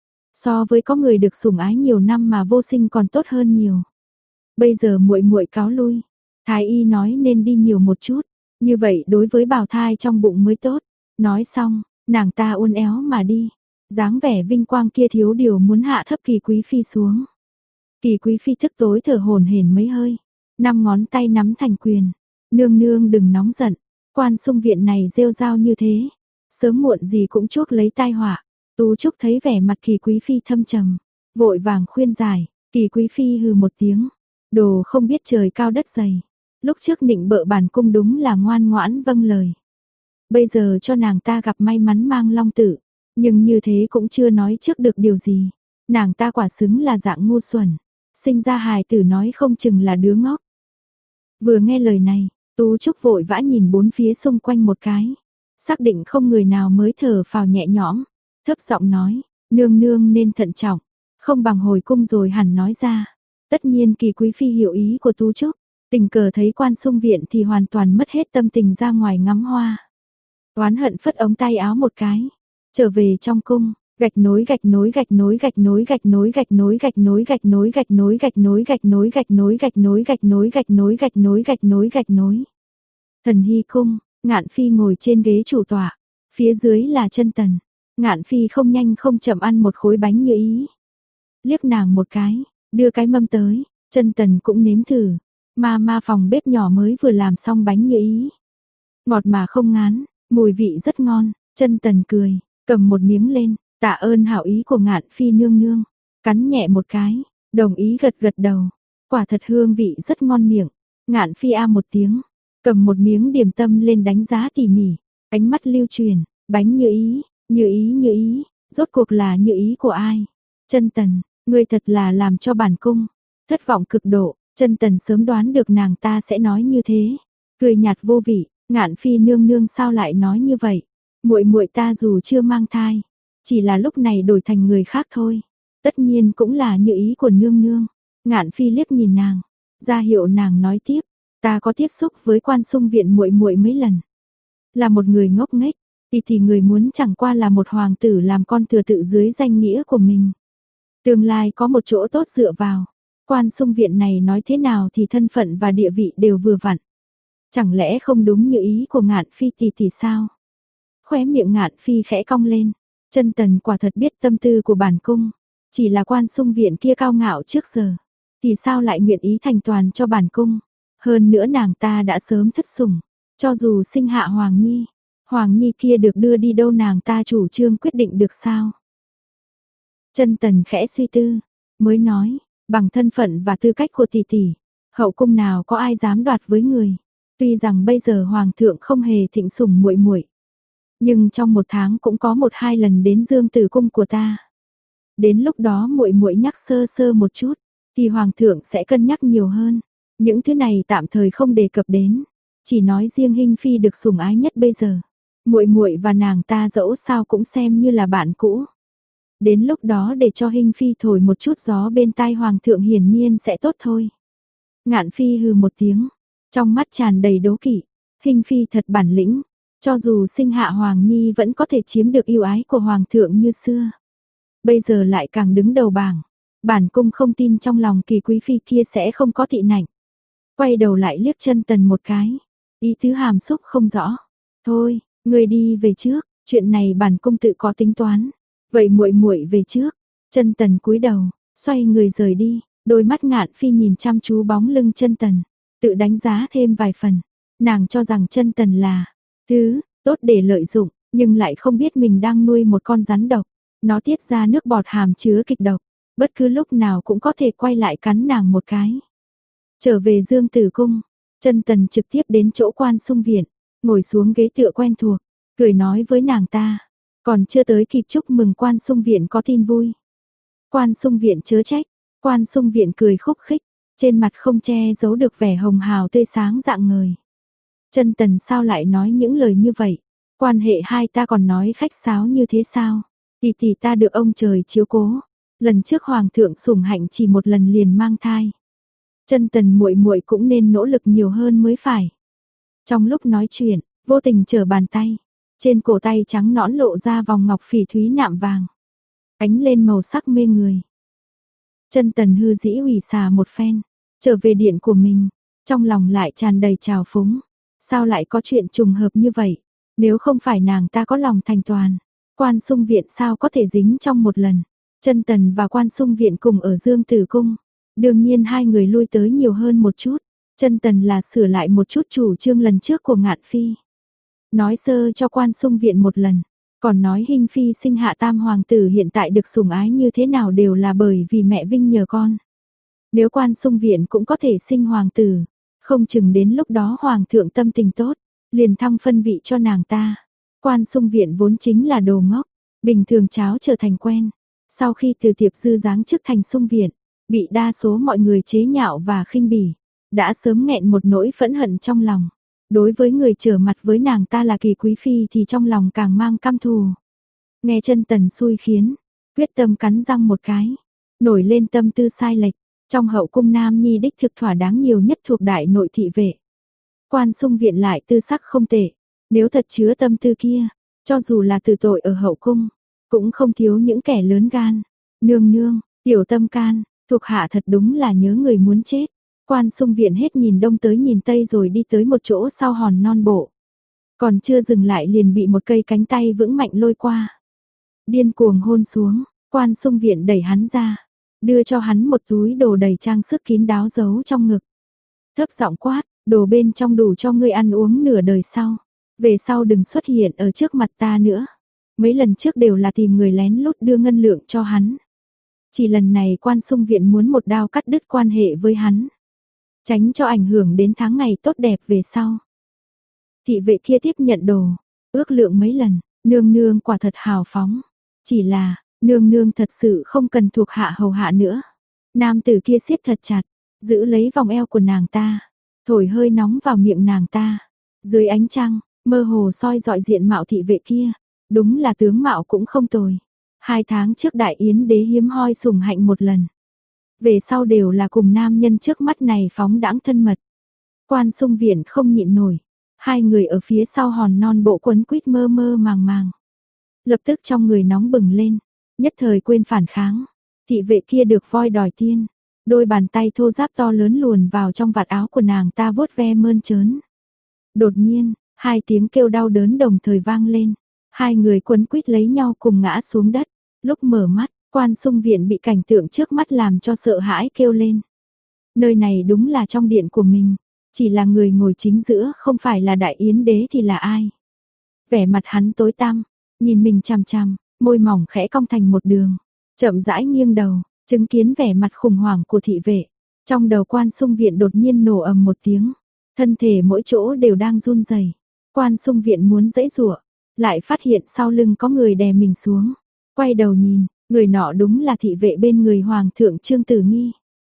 So với có người được sủng ái nhiều năm mà vô sinh còn tốt hơn nhiều. Bây giờ muội muội cáo lui, thái y nói nên đi nhiều một chút, như vậy đối với bào thai trong bụng mới tốt. Nói xong, nàng ta uốn éo mà đi, dáng vẻ vinh quang kia thiếu điều muốn hạ thấp Kỳ Quý phi xuống. Kỳ Quý phi thức tối thở hổn hển mấy hơi, 5 ngón tay nắm thành quyền, nương nương đừng nóng giận, Quan Xung viện này rêu rao như thế, sớm muộn gì cũng chuốc lấy tai họa. Tú Trúc thấy vẻ mặt Kỳ Quý phi thâm trầm, vội vàng khuyên giải. Kỳ Quý phi hừ một tiếng, đồ không biết trời cao đất dày, lúc trước nịnh bợ bản cung đúng là ngoan ngoãn vâng lời. Bây giờ cho nàng ta gặp may mắn mang long tử, nhưng như thế cũng chưa nói trước được điều gì. Nàng ta quả xứng là dạng ngu xuẩn, sinh ra hài tử nói không chừng là đứa ngốc. Vừa nghe lời này, Tú Trúc vội vã nhìn bốn phía xung quanh một cái, xác định không người nào mới thở phào nhẹ nhõm, thấp giọng nói, nương nương nên thận trọng, không bằng hồi cung rồi hẳn nói ra. Tất nhiên Kỳ Quý phi hiểu ý của Tú Trúc, tình cờ thấy Quan Xung viện thì hoàn toàn mất hết tâm tình ra ngoài ngắm hoa. Oán hận phất ống tay áo một cái, trở về trong cung, gạch nối gạch nối gạch nối gạch nối gạch nối gạch nối gạch nối gạch nối gạch nối gạch nối gạch nối gạch nối gạch nối gạch nối gạch nối gạch nối gạch nối gạch nối. Thần Hy cung, Ngạn phi ngồi trên ghế chủ tọa, phía dưới là Chân Tần. Ngạn phi không nhanh không chậm ăn một khối bánh như ý. Liếc nàng một cái, đưa cái mâm tới, Chân Tần cũng nếm thử. Ma phòng bếp nhỏ mới vừa làm xong bánh như ý. Ngọt mà không ngán, mùi vị rất ngon. Chân Tần cười, cầm một miếng lên, tạ ơn hảo ý của Ngạn phi nương nương. Cắn nhẹ một cái, đồng ý gật gật đầu. Quả thật hương vị rất ngon miệng. Ngạn phi a một tiếng, cầm một miếng điểm tâm lên đánh giá tỉ mỉ. Ánh mắt lưu truyền, bánh như ý, như ý như ý, rốt cuộc là như ý của ai? Chân Tần, ngươi thật là làm cho bản cung thất vọng cực độ. Chân Tần sớm đoán được nàng ta sẽ nói như thế, cười nhạt vô vị. Ngạn phi nương nương sao lại nói như vậy? Muội muội ta dù chưa mang thai, chỉ là lúc này đổi thành người khác thôi. Tất nhiên cũng là như ý của nương nương. Ngạn phi liếc nhìn nàng, ra hiệu nàng nói tiếp. Ta có tiếp xúc với Quan Xung viện muội muội mấy lần, là một người ngốc nghếch, thì người muốn chẳng qua là một hoàng tử làm con thừa tự dưới danh nghĩa của mình. Tương lai có một chỗ tốt dựa vào. Quan Xung viện này nói thế nào thì thân phận và địa vị đều vừa vặn. Chẳng lẽ không đúng như ý của Ngạn phi thì sao? Khóe miệng Ngạn phi khẽ cong lên. Chân Tần quả thật biết tâm tư của bản cung, chỉ là Quan Xung viện kia cao ngạo trước giờ, thì sao lại nguyện ý thành toàn cho bản cung? Hơn nữa nàng ta đã sớm thất sủng, cho dù sinh hạ Hoàng Nhi kia được đưa đi đâu nàng ta chủ trương quyết định được sao? Chân Tần khẽ suy tư, mới nói, bằng thân phận và tư cách của tỷ, hậu cung nào có ai dám đoạt với người. Tuy rằng bây giờ hoàng thượng không hề thịnh sủng muội muội, nhưng trong một tháng cũng có 1-2 lần đến Dương Tử cung của ta. Đến lúc đó muội muội nhắc sơ sơ một chút, thì hoàng thượng sẽ cân nhắc nhiều hơn. Những thứ này tạm thời không đề cập đến, chỉ nói riêng Hinh phi được sủng ái nhất bây giờ. Muội muội và nàng ta dẫu sao cũng xem như là bạn cũ. Đến lúc đó để cho Hinh phi thổi một chút gió bên tai hoàng thượng hiển nhiên sẽ tốt thôi. Ngạn phi hừ một tiếng, trong mắt tràn đầy đố kỵ. Hinh phi thật bản lĩnh, cho dù sinh hạ Hoàng Nhi vẫn có thể chiếm được yêu ái của hoàng thượng như xưa. Bây giờ lại càng đứng đầu bảng. Bản cung không tin trong lòng Kỳ Quý phi kia sẽ không có tị nạnh. Quay đầu lại liếc Chân Tần một cái, ý tứ hàm xúc không rõ. Thôi, ngươi đi về trước, chuyện này bản cung tự có tính toán. Vậy muội muội về trước. Chân Tần cúi đầu, xoay người rời đi, đôi mắt Ngạn phi nhìn chăm chú bóng lưng Chân Tần, tự đánh giá thêm vài phần. Nàng cho rằng Chân Tần là thứ tốt để lợi dụng, nhưng lại không biết mình đang nuôi một con rắn độc. Nó tiết ra nước bọt hàm chứa kịch độc, bất cứ lúc nào cũng có thể quay lại cắn nàng một cái. Trở về Dương Tử cung, Chân Tần trực tiếp đến chỗ Quan Xung viện, ngồi xuống ghế tựa quen thuộc, cười nói với nàng ta, còn chưa tới kịp chúc mừng Quan Xung viện có tin vui. Quan Xung viện chớ trách. Quan Xung viện cười khúc khích, trên mặt không che giấu được vẻ hồng hào tươi sáng rạng ngời. Chân Tần sao lại nói những lời như vậy? Quan hệ hai ta còn nói khách sáo như thế sao? Tỷ tỷ ta được ông trời chiếu cố. Lần trước hoàng thượng sủng hạnh chỉ một lần liền mang thai. Chân Tần muội muội cũng nên nỗ lực nhiều hơn mới phải. Trong lúc nói chuyện, vô tình trở bàn tay, trên cổ tay trắng nõn lộ ra vòng ngọc phỉ thúy nạm vàng, ánh lên màu sắc mê người. Chân Tần hư dĩ ủy xà một phen, trở về điện của mình, trong lòng lại tràn đầy trào phúng. Sao lại có chuyện trùng hợp như vậy? Nếu không phải nàng ta có lòng thành toàn, Quan Xung Viện sao có thể dính trong một lần? Chân Tần và Quan Xung Viện cùng ở Dương Tử Cung, đương nhiên hai người lui tới nhiều hơn một chút. Chân Tần là sửa lại một chút chủ trương lần trước của Ngạn Phi. Nói sơ cho Quan Xung Viện một lần, còn nói Hinh Phi sinh hạ tam hoàng tử hiện tại được sủng ái như thế nào đều là bởi vì mẹ Vinh nhờ con. Nếu Quan Xung Viện cũng có thể sinh hoàng tử, không chừng đến lúc đó hoàng thượng tâm tình tốt, liền thăng phân vị cho nàng ta. Quan Xung Viện vốn chính là đồ ngốc, bình thường cháo trở thành quen. Sau khi từ Tiệp Dư giáng chức thành Xung Viện, bị đa số mọi người chế nhạo và khinh bỉ, đã sớm nghẹn một nỗi phẫn hận trong lòng. Đối với người trở mặt với nàng ta là Kỳ Quý Phi thì trong lòng càng mang căm thù. Nghe Chân Tần xui khiến, quyết tâm cắn răng một cái, nổi lên tâm tư sai lệch. Trong hậu cung nam nhi đích thực thỏa đáng nhiều nhất thuộc đại nội thị vệ. Quan Xung Viện lại tư sắc không tệ, nếu thật chứa tâm tư kia, cho dù là từ tội ở hậu cung, cũng không thiếu những kẻ lớn gan. Nương nương, tiểu tâm can, thuộc hạ thật đúng là nhớ người muốn chết. Quan Xung Viện hết nhìn đông tới nhìn tây rồi đi tới một chỗ sau hòn non bộ. Còn chưa dừng lại liền bị một cây cánh tay vững mạnh lôi qua. Điên cuồng hôn xuống, Quan Xung Viện đẩy hắn ra, đưa cho hắn một túi đồ đầy trang sức kín đáo giấu trong ngực. Thấp giọng quát, đồ bên trong đủ cho ngươi ăn uống nửa đời sau. Về sau đừng xuất hiện ở trước mặt ta nữa. Mấy lần trước đều là tìm người lén lút đưa ngân lượng cho hắn. Chỉ lần này Quan Xung Viện muốn một đao cắt đứt quan hệ với hắn, tránh cho ảnh hưởng đến tháng ngày tốt đẹp về sau. Thị vệ kia tiếp nhận đồ, ước lượng mấy lần, nương nương quả thật hào phóng. Chỉ là, nương nương thật sự không cần thuộc hạ hầu hạ nữa. Nam tử kia siết thật chặt, giữ lấy vòng eo của nàng ta, thổi hơi nóng vào miệng nàng ta. Dưới ánh trăng, mơ hồ soi dọi diện mạo thị vệ kia, đúng là tướng mạo cũng không tồi. 2 tháng trước đại yến đế hiếm hoi sủng hạnh một lần. Về sau đều là cùng nam nhân trước mắt này phóng đãng thân mật. Quan Xung Viện không nhịn nổi, hai người ở phía sau hòn non bộ quấn quýt mơ mơ màng màng. Lập tức trong người nóng bừng lên, nhất thời quên phản kháng. Thị vệ kia được voi đòi tiên, đôi bàn tay thô ráp to lớn luồn vào trong vạt áo của nàng ta vuốt ve mơn trớn. Đột nhiên, 2 tiếng kêu đau đớn đồng thời vang lên, hai người quấn quýt lấy nhau cùng ngã xuống đất. Lúc mở mắt, Quan Xung Viện bị cảnh tượng trước mắt làm cho sợ hãi kêu lên. Nơi này đúng là trong điện của mình, chỉ là người ngồi chính giữa không phải là đại yến đế thì là ai. Vẻ mặt hắn tối tăm, nhìn mình chằm chằm, môi mỏng khẽ cong thành một đường, chậm rãi nghiêng đầu, chứng kiến vẻ mặt khủng hoảng của thị vệ. Trong đầu Quan Xung Viện đột nhiên nổ ầm một tiếng, thân thể mỗi chỗ đều đang run rẩy. Quan Xung Viện muốn giãy giụa, lại phát hiện sau lưng có người đè mình xuống. Quay đầu nhìn, người nọ đúng là thị vệ bên người Hoàng thượng Trương Tử Nghi.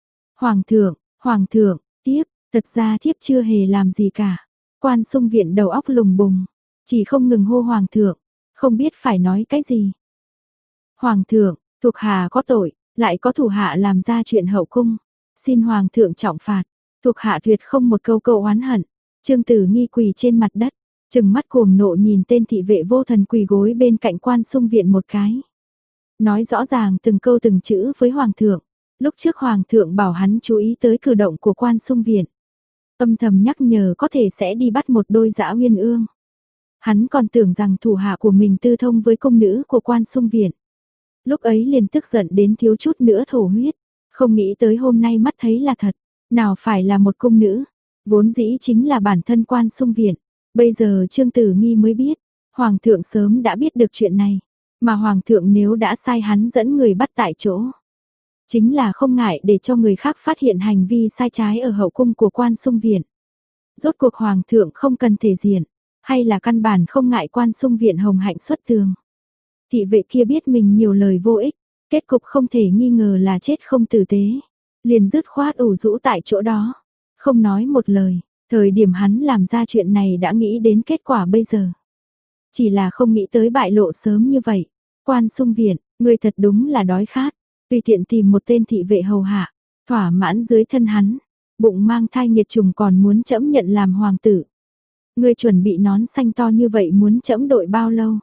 Hoàng thượng, tiếp, thật ra thiếp chưa hề làm gì cả. Quan Xung Viện đầu óc lùng bùng, chỉ không ngừng hô Hoàng thượng, không biết phải nói cái gì. Hoàng thượng, thuộc hạ có tội, lại có thủ hạ làm ra chuyện hậu cung. Xin Hoàng thượng trọng phạt, thuộc hạ tuyệt không một câu câu oán hận. Trương Tử Nghi quỳ trên mặt đất, trừng mắt cuồng nộ nhìn tên thị vệ vô thần quỳ gối bên cạnh Quan Xung Viện một cái. Nói rõ ràng từng câu từng chữ với Hoàng thượng. Lúc trước Hoàng thượng bảo hắn chú ý tới cử động của Quan Xung Viện, âm thầm nhắc nhở có thể sẽ đi bắt một đôi dã uyên ương. Hắn còn tưởng rằng thủ hạ của mình tư thông với công nữ của Quan Xung Viện. Lúc ấy liền tức giận đến thiếu chút nữa thổ huyết, không nghĩ tới hôm nay mắt thấy là thật, nào phải là một cung nữ, vốn dĩ chính là bản thân Quan Xung Viện. Bây giờ Trương Tử Nghi mới biết, Hoàng thượng sớm đã biết được chuyện này, mà Hoàng thượng nếu đã sai hắn dẫn người bắt tại chỗ, chính là không ngại để cho người khác phát hiện hành vi sai trái ở hậu cung của Quan Xung Viện. Rốt cuộc Hoàng thượng không cần thể diện, hay là căn bản không ngại Quan Xung Viện hồng hạnh xuất tường. Thị vệ kia biết mình nhiều lời vô ích, kết cục không thể nghi ngờ là chết không tử tế, liền dứt khoát ủ rũ tại chỗ đó, không nói một lời. Thời điểm hắn làm ra chuyện này đã nghĩ đến kết quả bây giờ. chỉ là không nghĩ tới bại lộ sớm như vậy. Quan Xung Viện, ngươi thật đúng là đói khát, tùy tiện tìm một tên thị vệ hầu hạ, thỏa mãn dưới thân hắn, bụng mang thai nghiệt trùng còn muốn trẫm nhận làm hoàng tử. Ngươi chuẩn bị nón xanh to như vậy muốn trẫm đội bao lâu?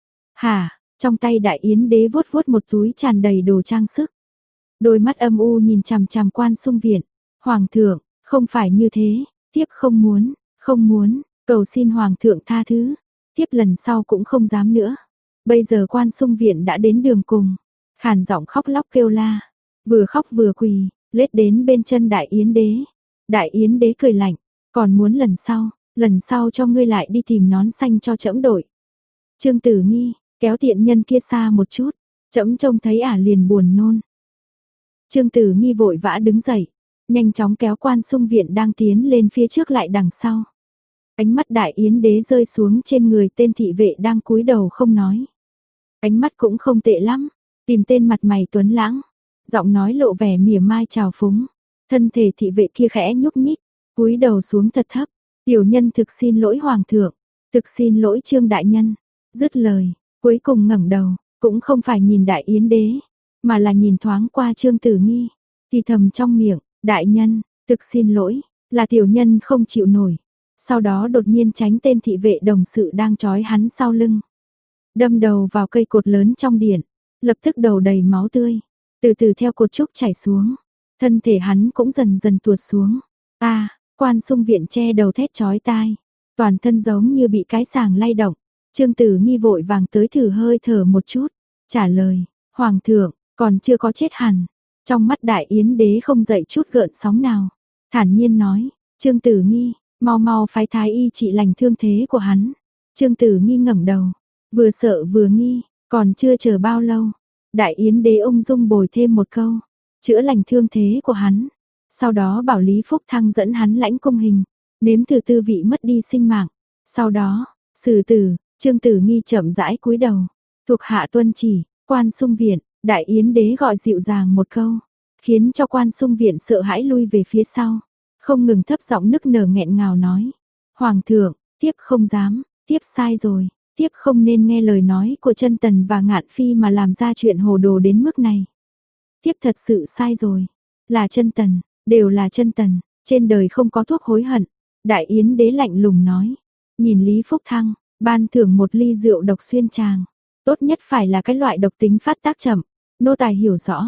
Hả, trong tay Đại Yến đế vuốt vuốt một túi tràn đầy đồ trang sức. Đôi mắt âm u nhìn chằm chằm Quan Xung Viện. Hoàng thượng, không phải như thế, thiếp không muốn, cầu xin Hoàng thượng tha thứ. Thiếp lần sau cũng không dám nữa. Bây giờ Quan Xung Viện đã đến đường cùng. Khàn giọng khóc lóc kêu la. Vừa khóc vừa quỳ, lết đến bên chân Đại Yến đế. Đại Yến đế cười lạnh, còn muốn lần sau cho ngươi lại đi tìm nón xanh cho trẫm đội. Trương Tử Nghi, kéo tiện nhân kia xa một chút, trẫm trông thấy liền buồn nôn. Trương Tử Nghi vội vã đứng dậy, nhanh chóng kéo Quan Xung Viện đang tiến lên phía trước lại đằng sau. Ánh mắt Đại Yến đế rơi xuống trên người tên thị vệ đang cúi đầu không nói. Ánh mắt cũng không tệ lắm, tìm tên mặt mày tuấn lãng, giọng nói lộ vẻ mỉa mai trào phúng. Thân thể thị vệ kia khẽ nhúc nhích, cúi đầu xuống thật thấp. Tiểu nhân thực xin lỗi Hoàng thượng, thực xin lỗi Trương đại nhân. Dứt lời, cuối cùng ngẩng đầu, cũng không phải nhìn Đại Yến đế, mà là nhìn thoáng qua Trương Tử Nghi, thì thầm trong miệng, đại nhân, thực xin lỗi, là tiểu nhân không chịu nổi. Sau đó đột nhiên tránh tên thị vệ đồng sự đang trói hắn sau lưng. Đâm đầu vào cây cột lớn trong điện, lập tức đầu đầy máu tươi, từ từ theo cột trúc chảy xuống. Thân thể hắn cũng dần dần tuột xuống. Quan Xung Viện che đầu thét chói tai, toàn thân giống như bị cái sàng lay động. Trương Tử Nghi vội vàng tới thử hơi thở một chút, trả lời, Hoàng thượng, còn chưa có chết hẳn. Trong mắt Đại Yến đế không dậy chút gợn sóng nào, thản nhiên nói, Trương Tử Nghi, mau mau phái thái y trị lành thương thế của hắn. Trương Tử Nghi ngẩng đầu, vừa sợ vừa nghi, còn chưa chờ bao lâu, Đại Yến đế ung dung bồi thêm một câu, chữa lành thương thế của hắn. Sau đó bảo Lý Phúc Thăng dẫn hắn lãnh cung hình, nếm thử tư vị mất đi sinh mạng. Sau đó, xử tử. Trương Tử Nghi chậm rãi cúi đầu, thuộc hạ tuân chỉ. Quan Xung Viện, Đại Yến đế gọi dịu dàng một câu, khiến cho Quan Xung Viện sợ hãi lui về phía sau, không ngừng thấp giọng nức nở nghẹn ngào nói, Hoàng thượng, tiếp không dám, tiếp sai rồi, tiếp không nên nghe lời nói của Chân Tần và Ngạn Phi mà làm ra chuyện hồ đồ đến mức này. Tiếp thật sự sai rồi, là Chân Tần, đều là Chân Tần, trên đời không có thuốc hối hận. Đại Yến đế lạnh lùng nói, nhìn Lý Phúc Thăng, ban thưởng một ly rượu độc xuyên tràng, tốt nhất phải là cái loại độc tính phát tác chậm, nô tài hiểu rõ.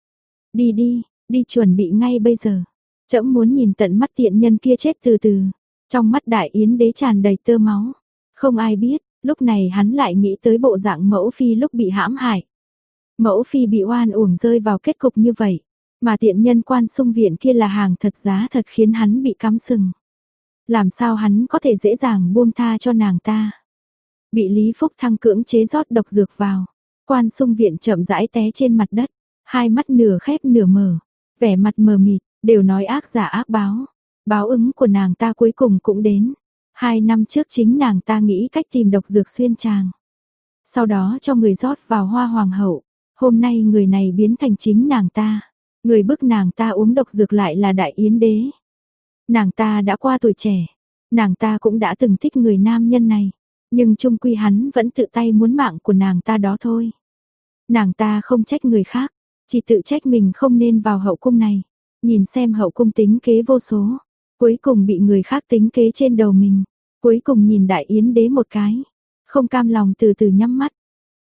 Đi chuẩn bị ngay bây giờ. Trẫm muốn nhìn tận mắt tiện nhân kia chết từ từ. Trong mắt Đại Yến đế tràn đầy tơ máu. Không ai biết, lúc này hắn lại nghĩ tới bộ dạng mẫu phi lúc bị hãm hại. Mẫu phi bị oan uổng rơi vào kết cục như vậy, mà tiện nhân Quan Xung Viện kia là hàng thật giá thật khiến hắn bị cắm sừng. Làm sao hắn có thể dễ dàng buông tha cho nàng ta? Bị Lý Phúc Thăng cưỡng chế rót độc dược vào, Quan Xung Viện chậm rãi té trên mặt đất, hai mắt nửa khép nửa mở, vẻ mặt mờ mịt, đều nói ác giả ác báo. Báo ứng của nàng ta cuối cùng cũng đến. 2 năm trước chính nàng ta nghĩ cách tìm độc dược xuyên tràng, sau đó cho người rót vào Hoa Hoàng hậu. Hôm nay người này biến thành chính nàng ta, người bức nàng ta uống độc dược lại là Đại Yến đế. Nàng ta đã qua tuổi trẻ, nàng ta cũng đã từng thích người nam nhân này, nhưng chung quy hắn vẫn tự tay muốn mạng của nàng ta đó thôi. Nàng ta không trách người khác, chỉ tự trách mình không nên vào hậu cung này. Nhìn xem hậu cung tính kế vô số, cuối cùng bị người khác tính kế trên đầu mình. Cuối cùng nhìn Đại Yến đế một cái, không cam lòng từ từ nhắm mắt.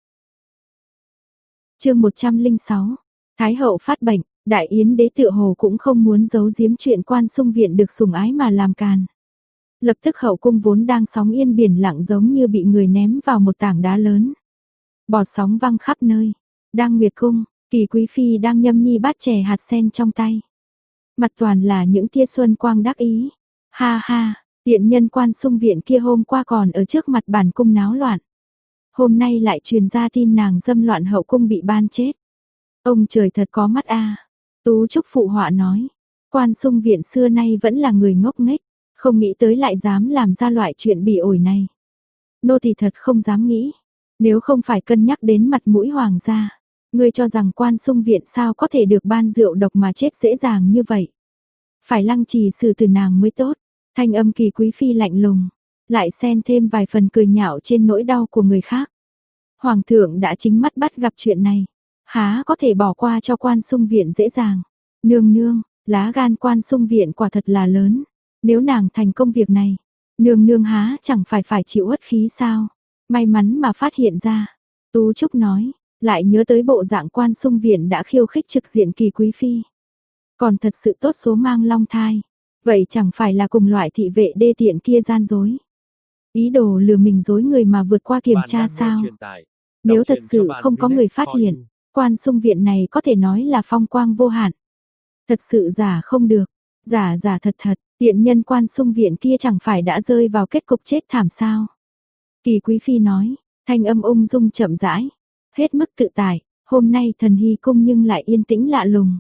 Chương 106. Thái hậu phát bệnh, Đại Yến đế tựa hồ cũng không muốn giấu giếm chuyện Quan Xung Viện được sủng ái mà làm càn. Lập tức hậu cung vốn đang sóng yên biển lặng giống như bị người ném vào một tảng đá lớn. Bọt sóng văng khắp nơi. Đang Nguyệt cung, Kỳ quý phi đang nhâm nhi bát chè hạt sen trong tay. Mặt toàn là những tia xuân quang đắc ý. Ha ha, tiện nhân Quan Xung Viện kia hôm qua còn ở trước mặt bản cung náo loạn. Hôm nay lại truyền ra tin nàng dâm loạn hậu cung bị ban chết. Ông trời thật có mắt a. Tú Trúc phụ họa nói, Quan Xung Viện xưa nay vẫn là người ngốc nghếch, không nghĩ tới lại dám làm ra loại chuyện bỉ ổi này. Nô thì thật không dám nghĩ, nếu không phải cân nhắc đến mặt mũi hoàng gia, ngươi cho rằng Quan Xung Viện sao có thể được ban rượu độc mà chết dễ dàng như vậy. Phải lăng trì xử tử nàng mới tốt. Thanh âm Kỳ quý phi lạnh lùng, lại xen thêm vài phần cười nhạo trên nỗi đau của người khác. Hoàng thượng đã chính mắt bắt gặp chuyện này, há có thể bỏ qua cho Quan Xung Viện dễ dàng. Nương nương, lá gan Quan Xung Viện quả thật là lớn, nếu nàng thành công việc này, nương nương há chẳng phải chịu uất khí sao? May mắn mà phát hiện ra. Tú Trúc nói, lại nhớ tới bộ dạng Quan Xung Viện đã khiêu khích trực diện Kỳ quý phi. Còn thật sự tốt số mang long thai, vậy chẳng phải là cùng loại thị vệ đê tiện kia gian dối. Ý đồ lừa mình dối người mà vượt qua kiểm tra sao? Nếu thật sự không có người phát hiện, Quan Xung Viện này có thể nói là phong quang vô hạn. Thật sự giả không được, giả thật, tiện nhân Quan Xung Viện kia chẳng phải đã rơi vào kết cục chết thảm sao? Kỳ quý phi nói, thanh âm ung dung chậm rãi, hết mức tự tại, hôm nay Thần Hy cung nhưng lại yên tĩnh lạ lùng.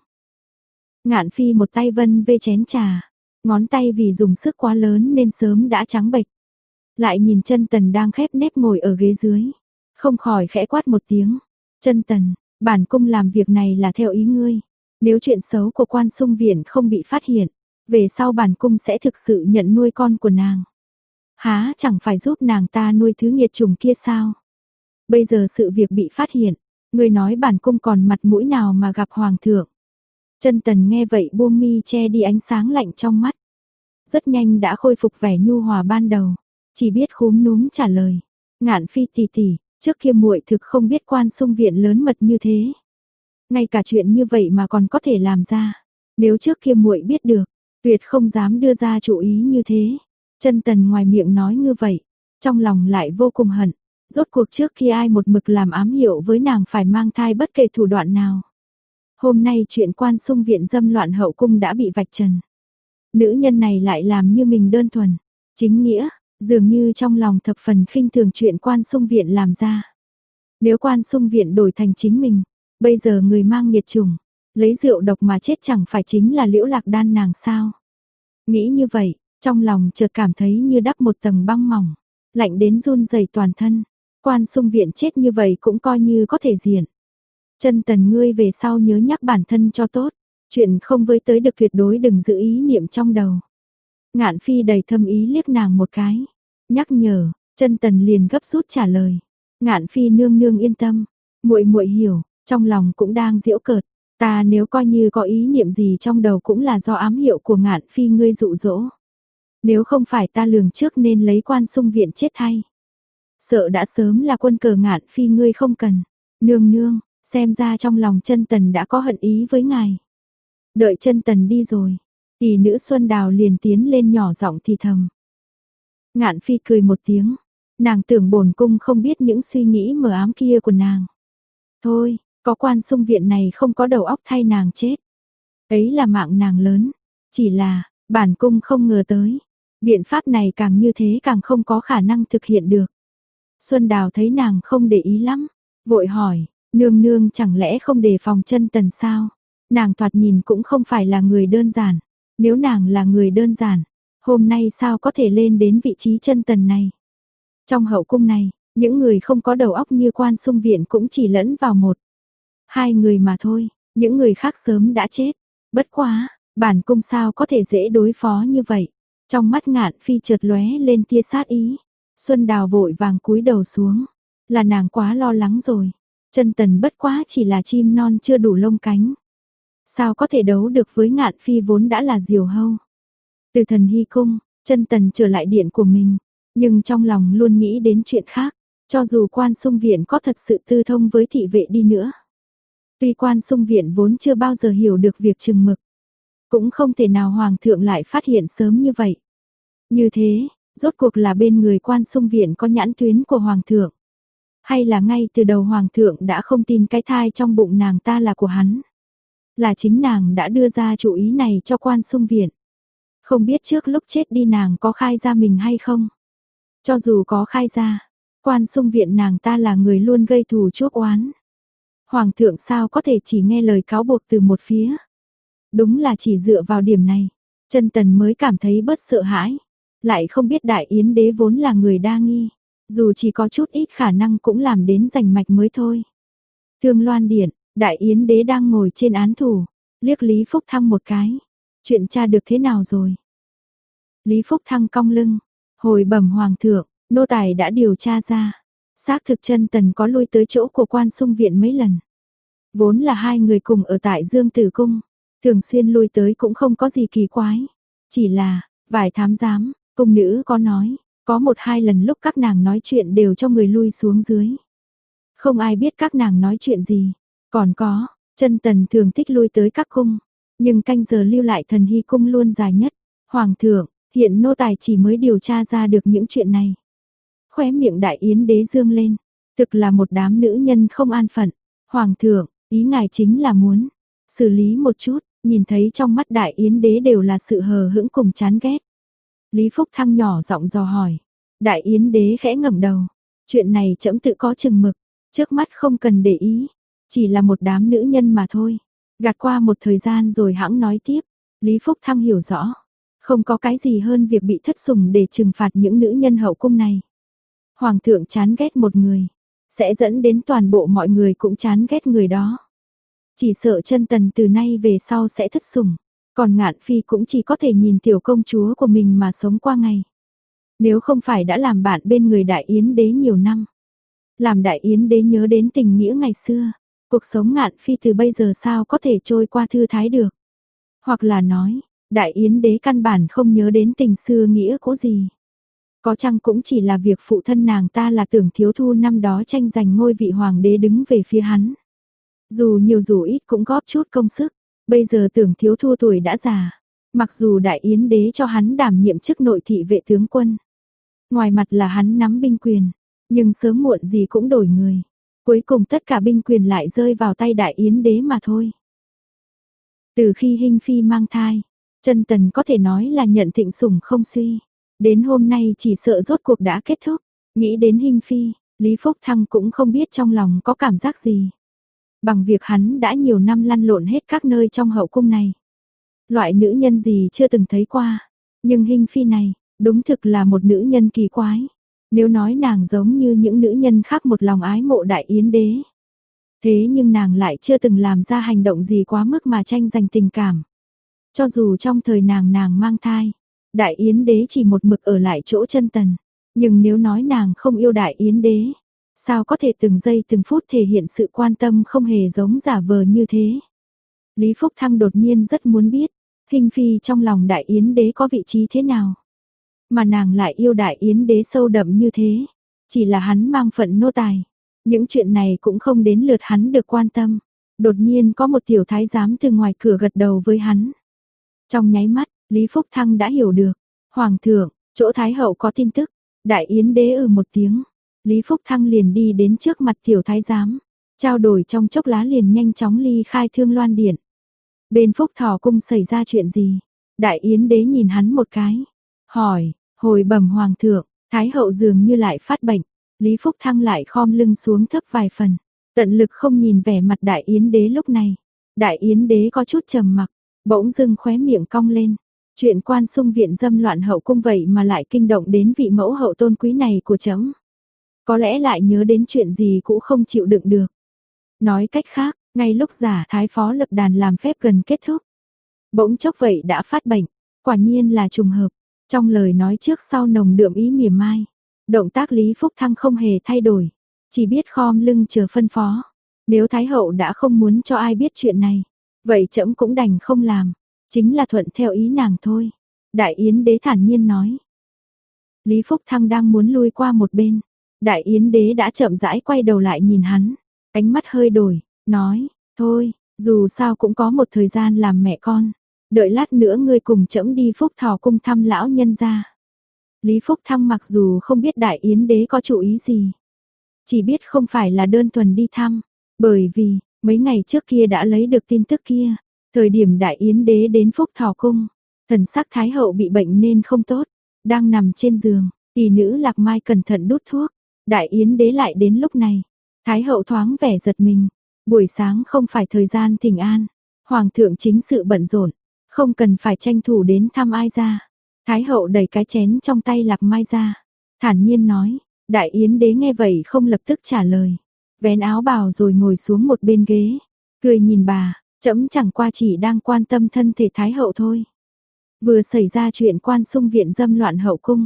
Ngạn phi một tay vân vê chén trà, ngón tay vì dùng sức quá lớn nên sớm đã trắng bệch. Lại nhìn Chân Tần đang khép nép ngồi ở ghế dưới, không khỏi khẽ quát một tiếng. Chân Tần, bản cung làm việc này là theo ý ngươi. Nếu chuyện xấu của Quan Xung Viện không bị phát hiện, về sau bản cung sẽ thực sự nhận nuôi con của nàng. Há chẳng phải giúp nàng ta nuôi thứ nghiệt chủng kia sao? Bây giờ sự việc bị phát hiện, ngươi nói bản cung còn mặt mũi nào mà gặp hoàng thượng? Chân Tần nghe vậy buông mi che đi ánh sáng lạnh trong mắt. Rất nhanh đã khôi phục vẻ nhu hòa ban đầu, chỉ biết khúm núm trả lời. Ngạn phi tỷ tỷ, trước kia muội thực không biết Quan Xung Viện lớn mật như thế. Ngay cả chuyện như vậy mà còn có thể làm ra. Nếu trước kia muội biết được, tuyệt không dám đưa ra chủ ý như thế. Chân Tần ngoài miệng nói như vậy, trong lòng lại vô cùng hận. Rốt cuộc trước khi ai một mực làm ám hiệu với nàng phải mang thai bất kể thủ đoạn nào. Hôm nay chuyện Quan Xung Viện dâm loạn hậu cung đã bị vạch trần. Nữ nhân này lại làm như mình đơn thuần, chính nghĩa, dường như trong lòng thập phần khinh thường chuyện Quan Xung Viện làm ra. Nếu Quan Xung Viện đổi thành chính mình, bây giờ người mang nghiệt chủng, lấy rượu độc mà chết chẳng phải chính là Liễu Lạc Đan nàng sao? Nghĩ như vậy, trong lòng chợt cảm thấy như đắp một tầng băng mỏng, lạnh đến run rẩy toàn thân. Quan Xung Viện chết như vậy cũng coi như có thể diện. Chân Tần ngươi về sau nhớ nhắc bản thân cho tốt, chuyện không với tới được tuyệt đối đừng giữ ý niệm trong đầu. Ngạn phi đầy thâm ý liếc nàng một cái, nhắc nhở. Chân Tần liền gấp rút trả lời. Ngạn phi nương nương yên tâm, muội muội hiểu, trong lòng cũng đang giễu cợt. Ta nếu coi như có ý niệm gì trong đầu cũng là do ám hiệu của Ngạn phi ngươi dụ dỗ. Nếu không phải ta lường trước nên lấy Quan Xung Viện chết thay. Sợ đã sớm là quân cờ Ngạn phi ngươi không cần. Nương nương, xem ra trong lòng Chân Tần đã có hận ý với ngài. Đợi Chân Tần đi rồi, tỷ nữ Xuân Đào liền tiến lên nhỏ giọng thì thầm. Ngạn phi cười một tiếng, nàng tưởng bổn cung không biết những suy nghĩ mờ ám kia của nàng. Thôi, có Quan Xung Viện này không có đầu óc thay nàng chết. Ấy là mạng nàng lớn, chỉ là, bản cung không ngờ tới. Biện pháp này càng như thế càng không có khả năng thực hiện được. Xuân Đào thấy nàng không để ý lắm, vội hỏi, nương nương chẳng lẽ không đề phòng Chân Tần sao? Nàng thoạt nhìn cũng không phải là người đơn giản. Nếu nàng là người đơn giản, hôm nay sao có thể lên đến vị trí Chân Tần này? Trong hậu cung này, những người không có đầu óc như Quan Xung Viện cũng chỉ lẫn vào một, hai người mà thôi, những người khác sớm đã chết. Bất quá, bản cung sao có thể dễ đối phó như vậy? Trong mắt Ngạn phi chợt lóe lên tia sát ý. Xuân Đào vội vàng cúi đầu xuống, là nàng quá lo lắng rồi. Chân Tần bất quá chỉ là chim non chưa đủ lông cánh, sao có thể đấu được với Ngạn phi vốn đã là diều hâu. Từ Thần Hy cung, Chân Tần trở lại điện của mình, nhưng trong lòng luôn nghĩ đến chuyện khác. Cho dù Quan Xung Viện có thật sự tư thông với thị vệ đi nữa, tuy Quan Xung Viện vốn chưa bao giờ hiểu được việc chừng mực, cũng không thể nào hoàng thượng lại phát hiện sớm như vậy. Như thế, rốt cuộc là bên người Quan Xung Viện có nhãn tuyến của hoàng thượng, hay là ngay từ đầu hoàng thượng đã không tin cái thai trong bụng nàng ta là của hắn? Là chính nàng đã đưa ra chủ ý này cho Quan Xung Viện. Không biết trước lúc chết đi nàng có khai ra mình hay không? Cho dù có khai ra, Quan Xung Viện nàng ta là người luôn gây thù chuốc oán. Hoàng thượng sao có thể chỉ nghe lời cáo buộc từ một phía? Đúng là chỉ dựa vào điểm này, Chân Tần mới cảm thấy bớt sợ hãi. Lại không biết Đại Yến đế vốn là người đa nghi, dù chỉ có chút ít khả năng cũng làm đến rành mạch mới thôi. Thương Loan điện, Đại Yến đế đang ngồi trên án thủ, liếc Lý Phúc Thăng một cái. Chuyện tra được thế nào rồi? Lý Phúc Thăng cong lưng, Hồi bẩm hoàng thượng, nô tài đã điều tra ra. Xác thực chân tần có lui tới chỗ của quan xung viện mấy lần. Vốn là hai người cùng ở tại Dương Tử Cung, thường xuyên lui tới cũng không có gì kỳ quái. Chỉ là, vài thám giám, cung nữ có nói, có một hai lần lúc các nàng nói chuyện đều cho người lui xuống dưới. Không ai biết các nàng nói chuyện gì. Còn có, chân tần thường thích lui tới các cung, nhưng canh giờ lưu lại Thần Hy cung luôn dài nhất. Hoàng thượng, hiện nô tài chỉ mới điều tra ra được những chuyện này. Khóe miệng Đại Yến đế dương lên, thực là một đám nữ nhân không an phận. Hoàng thượng, ý ngài chính là muốn xử lý một chút, nhìn thấy trong mắt Đại Yến đế đều là sự hờ hững cùng chán ghét. Lý Phúc Thăng nhỏ giọng dò hỏi. Đại Yến đế khẽ ngẩng đầu, chuyện này trẫm tự có chừng mực, trước mắt không cần để ý, chỉ là một đám nữ nhân mà thôi. Gạt qua một thời gian rồi hãng nói tiếp. Lý Phúc Thăng hiểu rõ, không có cái gì hơn việc bị thất sủng để trừng phạt những nữ nhân hậu cung này. Hoàng thượng chán ghét một người, sẽ dẫn đến toàn bộ mọi người cũng chán ghét người đó. Chỉ sợ chân tần từ nay về sau sẽ thất sủng, còn Ngạn Phi cũng chỉ có thể nhìn tiểu công chúa của mình mà sống qua ngày. Nếu không phải đã làm bạn bên người Đại Yến đế nhiều năm, làm Đại Yến đế nhớ đến tình nghĩa ngày xưa, cuộc sống Ngạn Phi từ bây giờ sao có thể trôi qua thư thái được. Hoặc là nói, Đại Yến đế căn bản không nhớ đến tình xưa nghĩa cố gì. Có chăng cũng chỉ là việc phụ thân nàng ta là Tưởng Thiếu Thu năm đó tranh giành ngôi vị hoàng đế đứng về phía hắn. Dù nhiều dù ít cũng góp chút công sức, bây giờ Tưởng Thiếu Thu tuổi đã già, mặc dù Đại Yến đế cho hắn đảm nhiệm chức nội thị vệ tướng quân. Ngoài mặt là hắn nắm binh quyền, nhưng sớm muộn gì cũng đổi người. Cuối cùng tất cả binh quyền lại rơi vào tay Đại Yến đế mà thôi. Từ khi Hinh Phi mang thai, chân tần có thể nói là nhận thịnh sủng không suy. Đến hôm nay chỉ sợ rốt cuộc đã kết thúc. Nghĩ đến Hinh Phi, Lý Phúc Thăng cũng không biết trong lòng có cảm giác gì. Bằng việc hắn đã nhiều năm lăn lộn hết các nơi trong hậu cung này. Loại nữ nhân gì chưa từng thấy qua. Nhưng Hinh Phi này, đúng thực là một nữ nhân kỳ quái. Nếu nói nàng giống như những nữ nhân khác một lòng ái mộ Đại Yến đế. Thế nhưng nàng lại chưa từng làm ra hành động gì quá mức mà tranh giành tình cảm. Cho dù trong thời nàng mang thai, Đại Yến đế chỉ một mực ở lại chỗ chân tần. Nhưng nếu nói nàng không yêu Đại Yến đế, sao có thể từng giây từng phút thể hiện sự quan tâm không hề giống giả vờ như thế. Lý Phúc Thăng đột nhiên rất muốn biết, Hinh Phi trong lòng Đại Yến đế có vị trí thế nào. Mà nàng lại yêu Đại Yến đế sâu đậm như thế, chỉ là hắn mang phận nô tài. Những chuyện này cũng không đến lượt hắn được quan tâm. Đột nhiên có một tiểu thái giám từ ngoài cửa gật đầu với hắn. Trong nháy mắt, Lý Phúc Thăng đã hiểu được. Hoàng thượng, chỗ Thái hậu có tin tức. Đại Yến đế một tiếng. Lý Phúc Thăng liền đi đến trước mặt tiểu thái giám. Trao đổi trong chốc lá liền nhanh chóng ly khai Thương Loan Điện. Bên Phúc Thọ cung xảy ra chuyện gì? Đại Yến đế nhìn hắn một cái. Hỏi, hồi bẩm hoàng thượng, Thái hậu dường như lại phát bệnh. Lý Phúc Thăng lại khom lưng xuống thấp vài phần. Tận lực không nhìn vẻ mặt Đại Yến đế lúc này. Đại Yến đế có chút trầm mặc, bỗng dưng khóe miệng cong lên. Chuyện quan xung viện dâm loạn hậu cung vậy mà lại kinh động đến vị mẫu hậu tôn quý này của trẫm. Có lẽ lại nhớ đến chuyện gì cũng không chịu đựng được. Nói cách khác, ngay lúc giả thái phó lập đàn làm phép gần kết thúc, bỗng chốc vậy đã phát bệnh, quả nhiên là trùng hợp. Trong lời nói trước sau nồng đượm ý mỉa mai, động tác Lý Phúc Thăng không hề thay đổi, chỉ biết khom lưng chờ phân phó. Nếu Thái hậu đã không muốn cho ai biết chuyện này, vậy trẫm cũng đành không làm, chính là thuận theo ý nàng thôi. Đại Yến đế thản nhiên nói. Lý Phúc Thăng đang muốn lui qua một bên, Đại Yến đế đã chậm rãi quay đầu lại nhìn hắn, ánh mắt hơi đổi, nói, thôi, dù sao cũng có một thời gian làm mẹ con, đợi lát nữa ngươi cùng trẫm đi Phúc Thọ cung thăm lão nhân gia. Lý Phúc Thăng mặc dù không biết Đại Yến đế có chủ ý gì, chỉ biết không phải là đơn thuần đi thăm, bởi vì mấy ngày trước kia đã lấy được tin tức kia, thời điểm Đại Yến đế đến Phúc Thọ cung, thần sắc Thái hậu bị bệnh nên không tốt, đang nằm trên giường, tỷ nữ Lạc Mai cẩn thận đút thuốc, Đại Yến đế lại đến lúc này, Thái hậu thoáng vẻ giật mình, buổi sáng không phải thời gian thỉnh an, hoàng thượng chính sự bận rộn, không cần phải tranh thủ đến thăm ai ra. Thái hậu đẩy cái chén trong tay Lạc Mai ra, thản nhiên nói. Đại Yến đế nghe vậy không lập tức trả lời, vén áo bào rồi ngồi xuống một bên ghế, cười nhìn bà, trẫm chẳng qua chỉ đang quan tâm thân thể Thái hậu thôi. Vừa xảy ra chuyện quan xung viện dâm loạn hậu cung,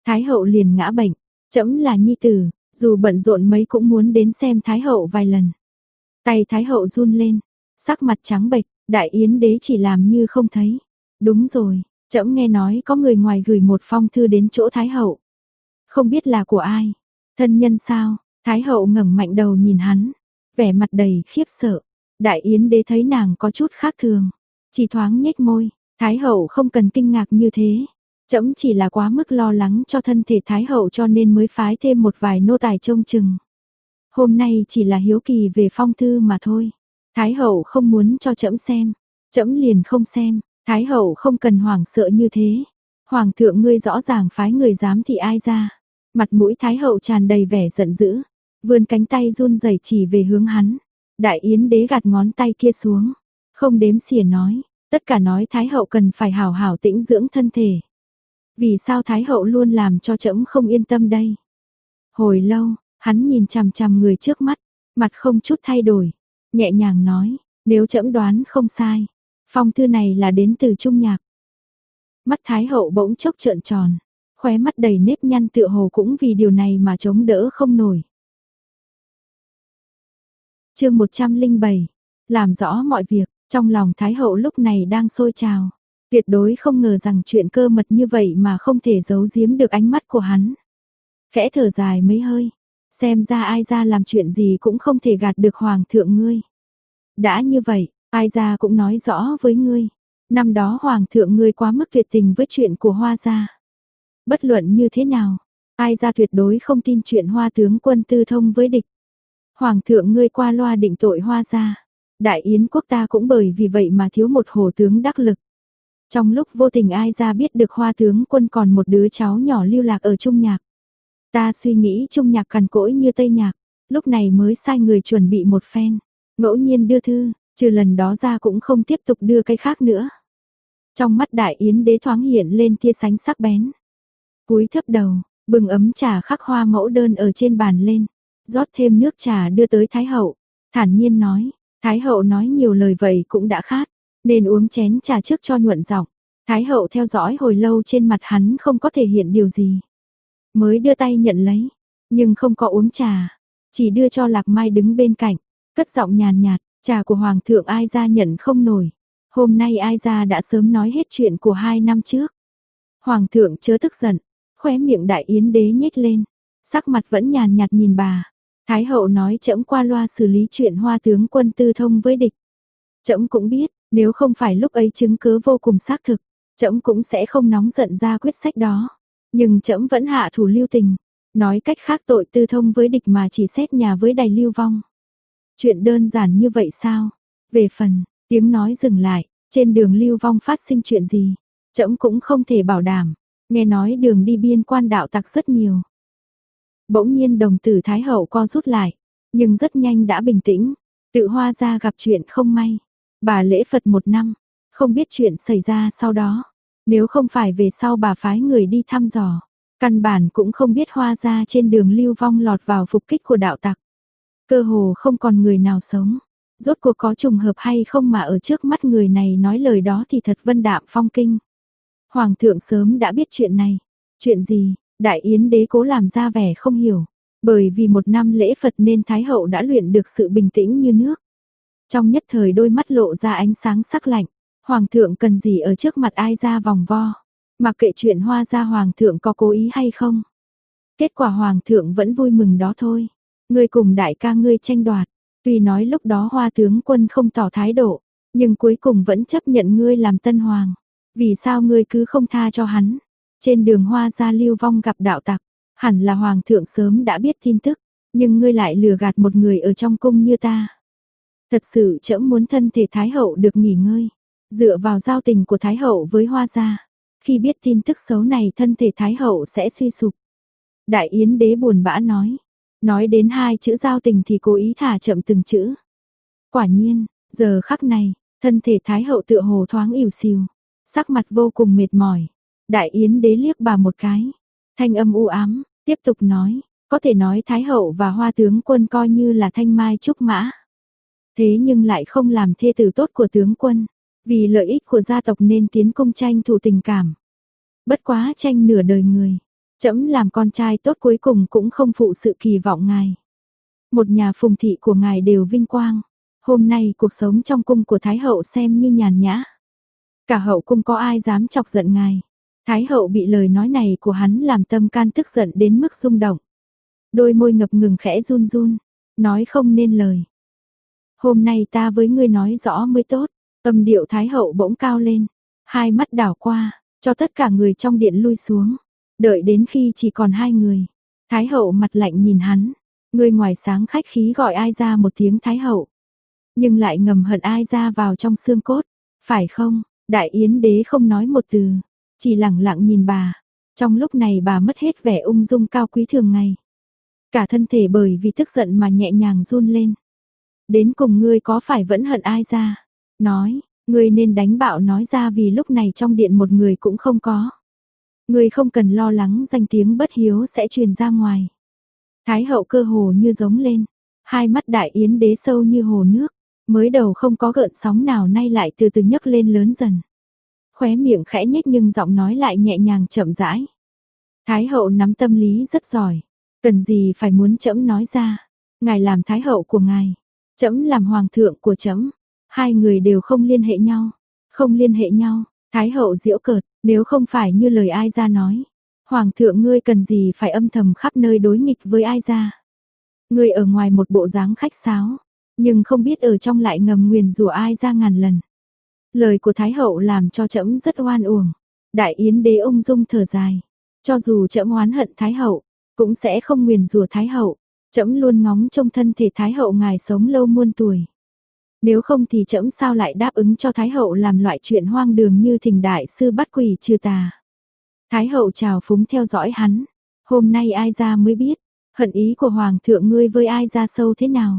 Thái hậu liền ngã bệnh, trẫm là nhi tử, dù bận rộn mấy cũng muốn đến xem Thái hậu vài lần. Tay Thái hậu run lên, sắc mặt trắng bệch, Đại Yến đế chỉ làm như không thấy. Đúng rồi, trẫm nghe nói có người ngoài gửi một phong thư đến chỗ Thái hậu. Không biết là của ai, thân nhân sao? Thái hậu ngẩng mạnh đầu nhìn hắn, vẻ mặt đầy khiếp sợ. Đại Yến đế thấy nàng có chút khác thường, chỉ thoáng nhếch môi, Thái hậu không cần kinh ngạc như thế. Trẫm chỉ là quá mức lo lắng cho thân thể Thái hậu cho nên mới phái thêm một vài nô tài trông chừng. Hôm nay chỉ là hiếu kỳ về phong thư mà thôi. Thái hậu không muốn cho trẫm xem, trẫm liền không xem. Thái hậu không cần hoảng sợ như thế. Hoàng thượng ngươi rõ ràng phái người giám thị ai ra. Mặt mũi Thái hậu tràn đầy vẻ giận dữ, vươn cánh tay run rẩy chỉ về hướng hắn. Đại Yến đế gạt ngón tay kia xuống, không đếm xỉa nói, tất cả nói Thái hậu cần phải hảo hảo tĩnh dưỡng thân thể. Vì sao Thái hậu luôn làm cho trẫm không yên tâm đây? Hồi lâu, hắn nhìn chằm chằm người trước mắt, mặt không chút thay đổi, nhẹ nhàng nói, nếu trẫm đoán không sai, phong thư này là đến từ Trung Nhạc. Mắt Thái hậu bỗng chốc trợn tròn, khóe mắt đầy nếp nhăn tựa hồ cũng vì điều này mà chống đỡ không nổi. Chương 107, làm rõ mọi việc, trong lòng Thái hậu lúc này đang sôi trào, tuyệt đối không ngờ rằng chuyện cơ mật như vậy mà không thể giấu giếm được ánh mắt của hắn. Khẽ thở dài mấy hơi, xem ra ai ra làm chuyện gì cũng không thể gạt được hoàng thượng ngươi. Đã như vậy, ai ra cũng nói rõ với ngươi, năm đó hoàng thượng ngươi quá mức tuyệt tình với chuyện của Hoa gia. Bất luận như thế nào, ai ra tuyệt đối không tin chuyện Hoa tướng quân tư thông với địch. Hoàng thượng ngươi qua loa định tội Hoa gia, Đại Yến quốc ta cũng bởi vì vậy mà thiếu một hổ tướng đắc lực. Trong lúc vô tình ai ra biết được Hoa tướng quân còn một đứa cháu nhỏ lưu lạc ở Trung Nhạc. Ta suy nghĩ Trung Nhạc cằn cỗi như Tây Nhạc, lúc này mới sai người chuẩn bị một phen, ngẫu nhiên đưa thư, trừ lần đó ra cũng không tiếp tục đưa cái khác nữa. Trong mắt Đại Yến đế thoáng hiện lên tia sánh sắc bén. Cúi thấp đầu, bừng ấm trà khắc hoa mẫu đơn ở trên bàn lên, rót thêm nước trà đưa tới Thái hậu, thản nhiên nói, Thái hậu nói nhiều lời vậy cũng đã khát, nên uống chén trà trước cho nhuận giọng. Thái hậu theo dõi hồi lâu trên mặt hắn không có thể hiện điều gì, mới đưa tay nhận lấy, nhưng không có uống trà, chỉ đưa cho Lạc Mai đứng bên cạnh, cất giọng nhàn nhạt, trà của hoàng thượng ai ra nhận không nổi. Hôm nay ai ra đã sớm nói hết chuyện của 2 năm trước. Hoàng thượng chớ tức giận, khóe miệng Đại Yến đế nhếch lên, sắc mặt vẫn nhàn nhạt nhìn bà. Thái hậu nói trẫm qua loa xử lý chuyện Hoa tướng quân tư thông với địch. Trẫm cũng biết, nếu không phải lúc ấy chứng cứ vô cùng xác thực, trẫm cũng sẽ không nóng giận ra quyết sách đó. Nhưng trẫm vẫn hạ thủ lưu tình, nói cách khác tội tư thông với địch mà chỉ xét nhà với Đài Lưu Vong. Chuyện đơn giản như vậy sao? Về phần, tiếng nói dừng lại, trên đường Lưu Vong phát sinh chuyện gì? Trẫm cũng không thể bảo đảm, nghe nói đường đi biên quan đạo tặc rất nhiều. Bỗng nhiên đồng tử Thái hậu co rút lại, nhưng rất nhanh đã bình tĩnh, tự Hoa gia gặp chuyện không may. Bà lễ Phật 1 năm, không biết chuyện xảy ra sau đó. Nếu không phải về sau bà phái người đi thăm dò, căn bản cũng không biết Hoa gia trên đường Lưu Vong lọt vào phục kích của đạo tặc. Cơ hồ không còn người nào sống. Rốt cuộc có trùng hợp hay không mà ở trước mắt người này nói lời đó thì thật vân đạm phong kinh. Hoàng thượng sớm đã biết chuyện này. Chuyện gì? Đại Yến đế cố làm ra vẻ không hiểu. Bởi vì 1 năm lễ Phật nên Thái hậu đã luyện được sự bình tĩnh như nước. Trong nhất thời đôi mắt lộ ra ánh sáng sắc lạnh. Hoàng thượng cần gì ở trước mặt ai ra vòng vo. Mặc kệ chuyện Hoa gia hoàng thượng có cố ý hay không. Kết quả hoàng thượng vẫn vui mừng đó thôi. Ngươi cùng đại ca ngươi tranh đoạt. Tuy nói lúc đó Hoa tướng quân không tỏ thái độ, nhưng cuối cùng vẫn chấp nhận ngươi làm tân hoàng. Vì sao ngươi cứ không tha cho hắn? Trên đường Hoa gia Lưu Vong gặp đạo tặc, hẳn là hoàng thượng sớm đã biết tin tức, nhưng ngươi lại lừa gạt một người ở trong cung như ta. Thật sự trẫm muốn thân thể Thái hậu được nghỉ ngơi, dựa vào giao tình của Thái hậu với Hoa gia, khi biết tin tức xấu này thân thể Thái hậu sẽ suy sụp. Đại Yến đế buồn bã nói đến 2 chữ giao tình thì cố ý thả chậm từng chữ. Quả nhiên, giờ khắc này, thân thể Thái hậu tựa hồ thoáng ỉu xìu, sắc mặt vô cùng mệt mỏi. Đại Yến đế liếc bà một cái, thanh âm u ám, tiếp tục nói, có thể nói Thái hậu và Hoa tướng quân coi như là thanh mai trúc mã. Thế nhưng lại không làm thê tử tốt của tướng quân, vì lợi ích của gia tộc nên tiến công tranh thủ tình cảm. Bất quá tranh nửa đời người, Trẫm làm con trai tốt cuối cùng cũng không phụ sự kỳ vọng ngài. Một nhà phùng thị của ngài đều vinh quang. Hôm nay cuộc sống trong cung của Thái hậu xem như nhàn nhã. Cả hậu cung có ai dám chọc giận ngài. Thái hậu bị lời nói này của hắn làm tâm can tức giận đến mức rung động. Đôi môi ngập ngừng khẽ run run, nói không nên lời. Hôm nay ta với ngươi nói rõ mới tốt. Âm điệu Thái hậu bỗng cao lên, hai mắt đảo qua, cho tất cả người trong điện lui xuống. Đợi đến khi chỉ còn hai người, Thái hậu mặt lạnh nhìn hắn. Ngươi ngoài sáng khách khí gọi ai ra một tiếng Thái hậu, nhưng lại ngầm hận ai ra vào trong xương cốt, phải không? Đại Yến đế không nói một từ, chỉ lặng lặng nhìn bà. Trong lúc này bà mất hết vẻ ung dung cao quý thường ngày. Cả thân thể bởi vì tức giận mà nhẹ nhàng run lên. Đến cùng ngươi có phải vẫn hận ai ra? Nói, ngươi nên đánh bạo nói ra vì lúc này trong điện một người cũng không có. Ngươi không cần lo lắng danh tiếng bất hiếu sẽ truyền ra ngoài. Thái hậu cơ hồ như giống lên, hai mắt Đại Yến đế sâu như hồ nước, mới đầu không có gợn sóng nào nay lại từ từ nhấc lên lớn dần. Khóe miệng khẽ nhếch nhưng giọng nói lại nhẹ nhàng chậm rãi. Thái hậu nắm tâm lý rất giỏi, cần gì phải muốn trẫm nói ra, ngài làm thái hậu của ngài, trẫm làm hoàng thượng của trẫm, hai người đều không liên hệ nhau, không liên hệ nhau. Thái hậu giễu cợt, nếu không phải như lời ai ra nói, hoàng thượng ngươi cần gì phải âm thầm khắp nơi đối nghịch với ai ra. Ngươi ở ngoài một bộ dáng khách sáo, nhưng không biết ở trong lại ngầm nguyền rủa ai ra ngàn lần. Lời của Thái hậu làm cho trẫm rất oan uổng. Đại Yến đế ung dung thở dài, cho dù trẫm oán hận Thái hậu, cũng sẽ không nguyền rủa Thái hậu. Trẫm luôn ngóng trông thân thể Thái hậu ngài sống lâu muôn tuổi. Nếu không thì trẫm sao lại đáp ứng cho Thái hậu làm loại chuyện hoang đường như thỉnh đại sư bắt quỷ trừ tà. Thái hậu trào phúng theo dõi hắn. Hôm nay ai ra mới biết, hận ý của hoàng thượng ngươi với ai ra sâu thế nào.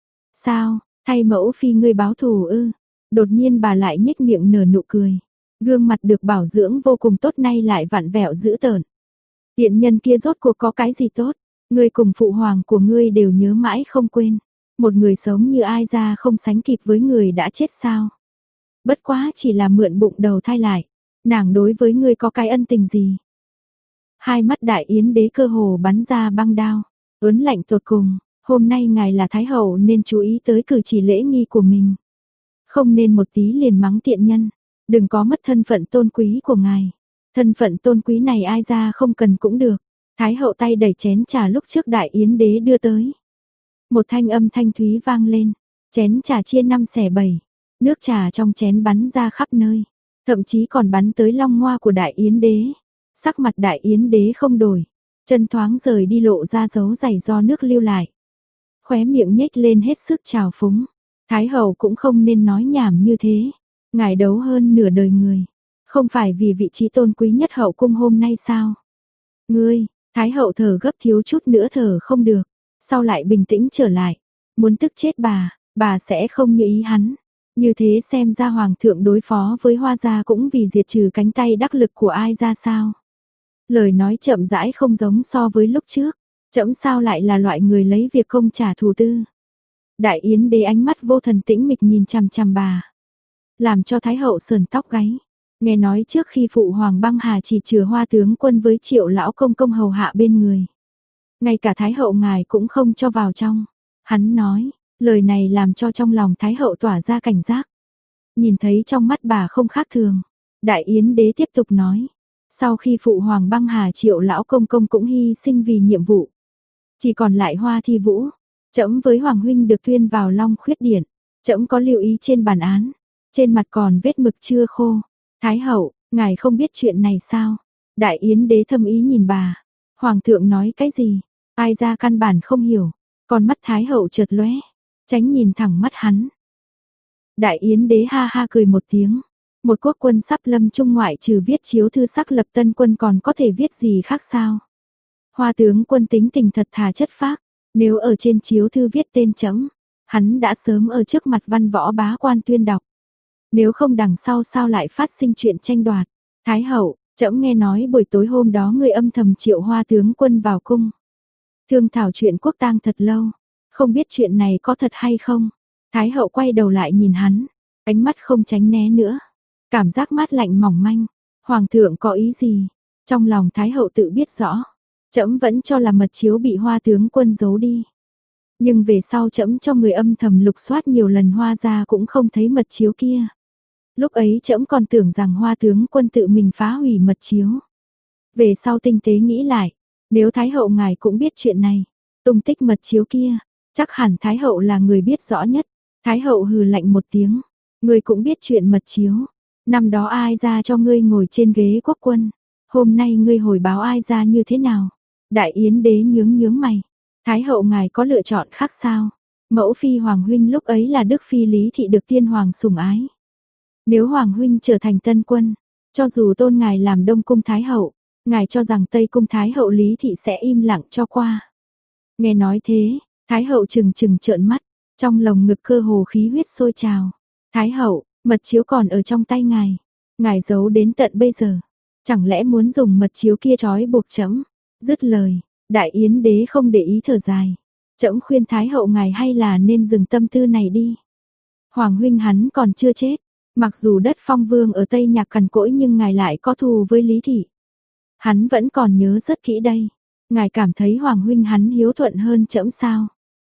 Sao, thay mẫu phi ngươi báo thù ư? Đột nhiên bà lại nhếch miệng nở nụ cười. Gương mặt được bảo dưỡng vô cùng tốt nay lại vặn vẹo dữ tợn. Tiện nhân kia rốt cuộc có cái gì tốt? Ngươi cùng phụ hoàng của ngươi đều nhớ mãi không quên. Một người sống như ai ra không sánh kịp với người đã chết sao? Bất quá chỉ là mượn bụng đầu thai lại. Nàng đối với ngươi có cái ân tình gì? Hai mắt Đại Yến đế cơ hồ bắn ra băng đao. Ớn lạnh tột cùng. Hôm nay ngài là thái hậu nên chú ý tới cử chỉ lễ nghi của mình. Không nên một tí liền mắng tiện nhân. Đừng có mất thân phận tôn quý của ngài. Thân phận tôn quý này ai ra không cần cũng được. Thái hậu tay đẩy chén trà lúc trước Đại Yến đế đưa tới. Một thanh âm thanh thúy vang lên. Chén trà chia 5 xẻ 7. Nước trà trong chén bắn ra khắp nơi. Thậm chí còn bắn tới long ngoa của Đại Yến đế. Sắc mặt Đại Yến đế không đổi. Chân thoáng rời đi lộ ra dấu giày do nước lưu lại. Khóe miệng nhếch lên hết sức trào phúng. Thái hậu cũng không nên nói nhảm như thế. Ngài đấu hơn nửa đời người. Không phải vì vị trí tôn quý nhất hậu cung hôm nay sao? Ngươi, Thái hậu thở gấp thiếu chút nữa thở không được. Sau lại bình tĩnh trở lại. Muốn tức chết bà sẽ không như ý hắn. Như thế xem ra hoàng thượng đối phó với Hoa gia cũng vì diệt trừ cánh tay đắc lực của ai ra sao? Lời nói chậm rãi không giống so với lúc trước. Trẫm sao lại là loại người lấy việc không trả thù tư. Đại Yến đế ánh mắt vô thần tĩnh mịch nhìn chằm chằm bà. Làm cho Thái hậu sờn tóc gáy. Nghe nói trước khi phụ hoàng băng hà chỉ trừ Hoa tướng quân với Triệu lão công công hầu hạ bên người. Ngay cả Thái hậu ngài cũng không cho vào trong. Hắn nói, lời này làm cho trong lòng Thái hậu tỏa ra cảnh giác. Nhìn thấy trong mắt bà không khác thường. Đại Yến đế tiếp tục nói. Sau khi phụ hoàng băng hà Triệu lão công công cũng hy sinh vì nhiệm vụ. Chỉ còn lại Hoa Thi Vũ. Trẫm với hoàng huynh được tuyên vào Long Khuyết Điện. Trẫm có lưu ý trên bản án. Trên mặt còn vết mực chưa khô. Thái hậu, ngài không biết chuyện này sao? Đại Yến đế thâm ý nhìn bà. Hoàng thượng nói cái gì? Ai ra căn bản không hiểu. Con mắt Thái hậu chợt lóe, tránh nhìn thẳng mắt hắn. Đại Yến đế ha ha cười một tiếng. Một quốc quân sắp lâm trung ngoại trừ viết chiếu thư sắc lập tân quân còn có thể viết gì khác sao? Hoa tướng quân tính tình thật thà chất phác. Nếu ở trên chiếu thư viết tên trẫm, hắn đã sớm ở trước mặt văn võ bá quan tuyên đọc. Nếu không đằng sau sao lại phát sinh chuyện tranh đoạt. Thái hậu, trẫm nghe nói buổi tối hôm đó người âm thầm triệu Hoa tướng quân vào cung. Thương thảo chuyện quốc tang thật lâu. Không biết chuyện này có thật hay không. Thái hậu quay đầu lại nhìn hắn. Ánh mắt không tránh né nữa. Cảm giác mát lạnh mỏng manh. Hoàng thượng có ý gì? Trong lòng Thái hậu tự biết rõ. Trẫm vẫn cho là mật chiếu bị Hoa tướng quân giấu đi. Nhưng về sau trẫm cho người âm thầm lục soát nhiều lần Hoa gia cũng không thấy mật chiếu kia. Lúc ấy trẫm còn tưởng rằng Hoa tướng quân tự mình phá hủy mật chiếu. Về sau tinh tế nghĩ lại, nếu Thái hậu ngài cũng biết chuyện này, tung tích mật chiếu kia, chắc hẳn Thái hậu là người biết rõ nhất. Thái hậu hừ lạnh một tiếng, ngươi cũng biết chuyện mật chiếu. Năm đó ai ra cho ngươi ngồi trên ghế quốc quân, hôm nay ngươi hồi báo ai ra như thế nào? Đại Yến đế nhướng mày, Thái hậu ngài có lựa chọn khác sao? Mẫu phi Hoàng huynh lúc ấy là Đức phi Lý thị được tiên hoàng sủng ái. Nếu Hoàng huynh trở thành tân quân, cho dù tôn ngài làm Đông cung Thái hậu, ngài cho rằng Tây cung Thái hậu Lý thị sẽ im lặng cho qua. Nghe nói thế, Thái hậu trừng trợn mắt, trong lồng ngực cơ hồ khí huyết sôi trào. Thái hậu, mật chiếu còn ở trong tay ngài giấu đến tận bây giờ, chẳng lẽ muốn dùng mật chiếu kia trói buộc trẫm? Dứt lời, Đại Yến đế không để ý thở dài, trẫm khuyên Thái hậu ngài hay là nên dừng tâm tư này đi. Hoàng huynh hắn còn chưa chết, mặc dù đất Phong Vương ở Tây Nhạc cằn cỗi nhưng ngài lại có thù với Lý thị. Hắn vẫn còn nhớ rất kỹ đây. Ngài cảm thấy Hoàng huynh hắn hiếu thuận hơn trẫm sao?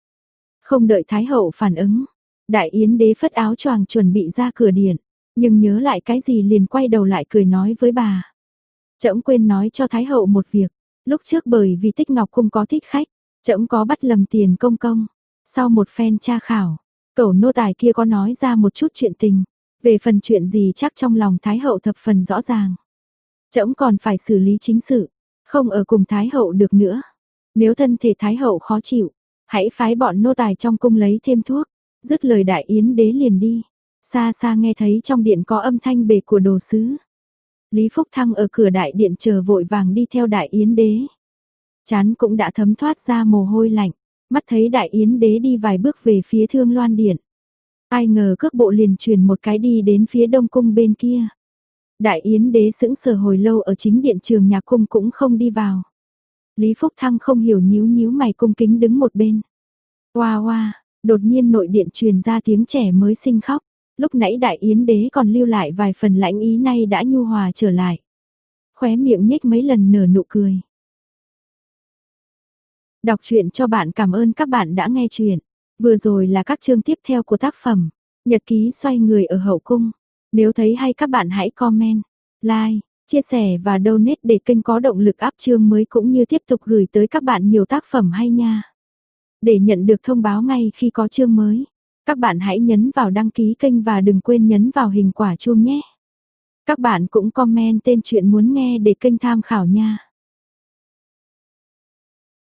Không đợi Thái hậu phản ứng, Đại Yến đế phất áo choàng chuẩn bị ra cửa điện, nhưng nhớ lại cái gì liền quay đầu lại cười nói với bà. Trẫm quên nói cho Thái hậu một việc, lúc trước bởi vì Tích Ngọc cung có thích khách, trẫm có bắt lầm tiền công công. Sau một phen tra khảo, cẩu nô tài kia có nói ra một chút chuyện tình, về phần chuyện gì chắc trong lòng Thái hậu thập phần rõ ràng. Trẫm còn phải xử lý chính sự, không ở cùng Thái hậu được nữa. Nếu thân thể Thái hậu khó chịu, hãy phái bọn nô tài trong cung lấy thêm thuốc. Dứt lời Đại Yến đế liền đi. Xa xa nghe thấy trong điện có âm thanh bề của đồ sứ. Lý Phúc Thăng ở cửa đại điện chờ vội vàng đi theo Đại Yến đế. Trán cũng đã thấm thoát ra mồ hôi lạnh, mắt thấy Đại Yến đế đi vài bước về phía Thương Loan điện. Ai ngờ cước bộ liền chuyển một cái đi đến phía Đông cung bên kia. Đại Yến đế sững sờ hồi lâu ở chính điện Trường Nhạc cung cũng không đi vào. Lý Phúc Thăng không hiểu nhíu mày cung kính đứng một bên. Oa oa, đột nhiên nội điện truyền ra tiếng trẻ mới sinh khóc. Lúc nãy Đại Yến đế còn lưu lại vài phần lãnh ý nay đã nhu hòa trở lại. Khóe miệng nhếch mấy lần nở nụ cười. Đọc truyện cho bạn, cảm ơn các bạn đã nghe truyện. Vừa rồi là các chương tiếp theo của tác phẩm Nhật ký xoay người ở hậu cung. Nếu thấy hay các bạn hãy comment, like, chia sẻ và donate để kênh có động lực up chương mới cũng như tiếp tục gửi tới các bạn nhiều tác phẩm hay nha. Để nhận được thông báo ngay khi có chương mới, các bạn hãy nhấn vào đăng ký kênh và đừng quên nhấn vào hình quả chuông nhé. Các bạn cũng comment tên truyện muốn nghe để kênh tham khảo nha.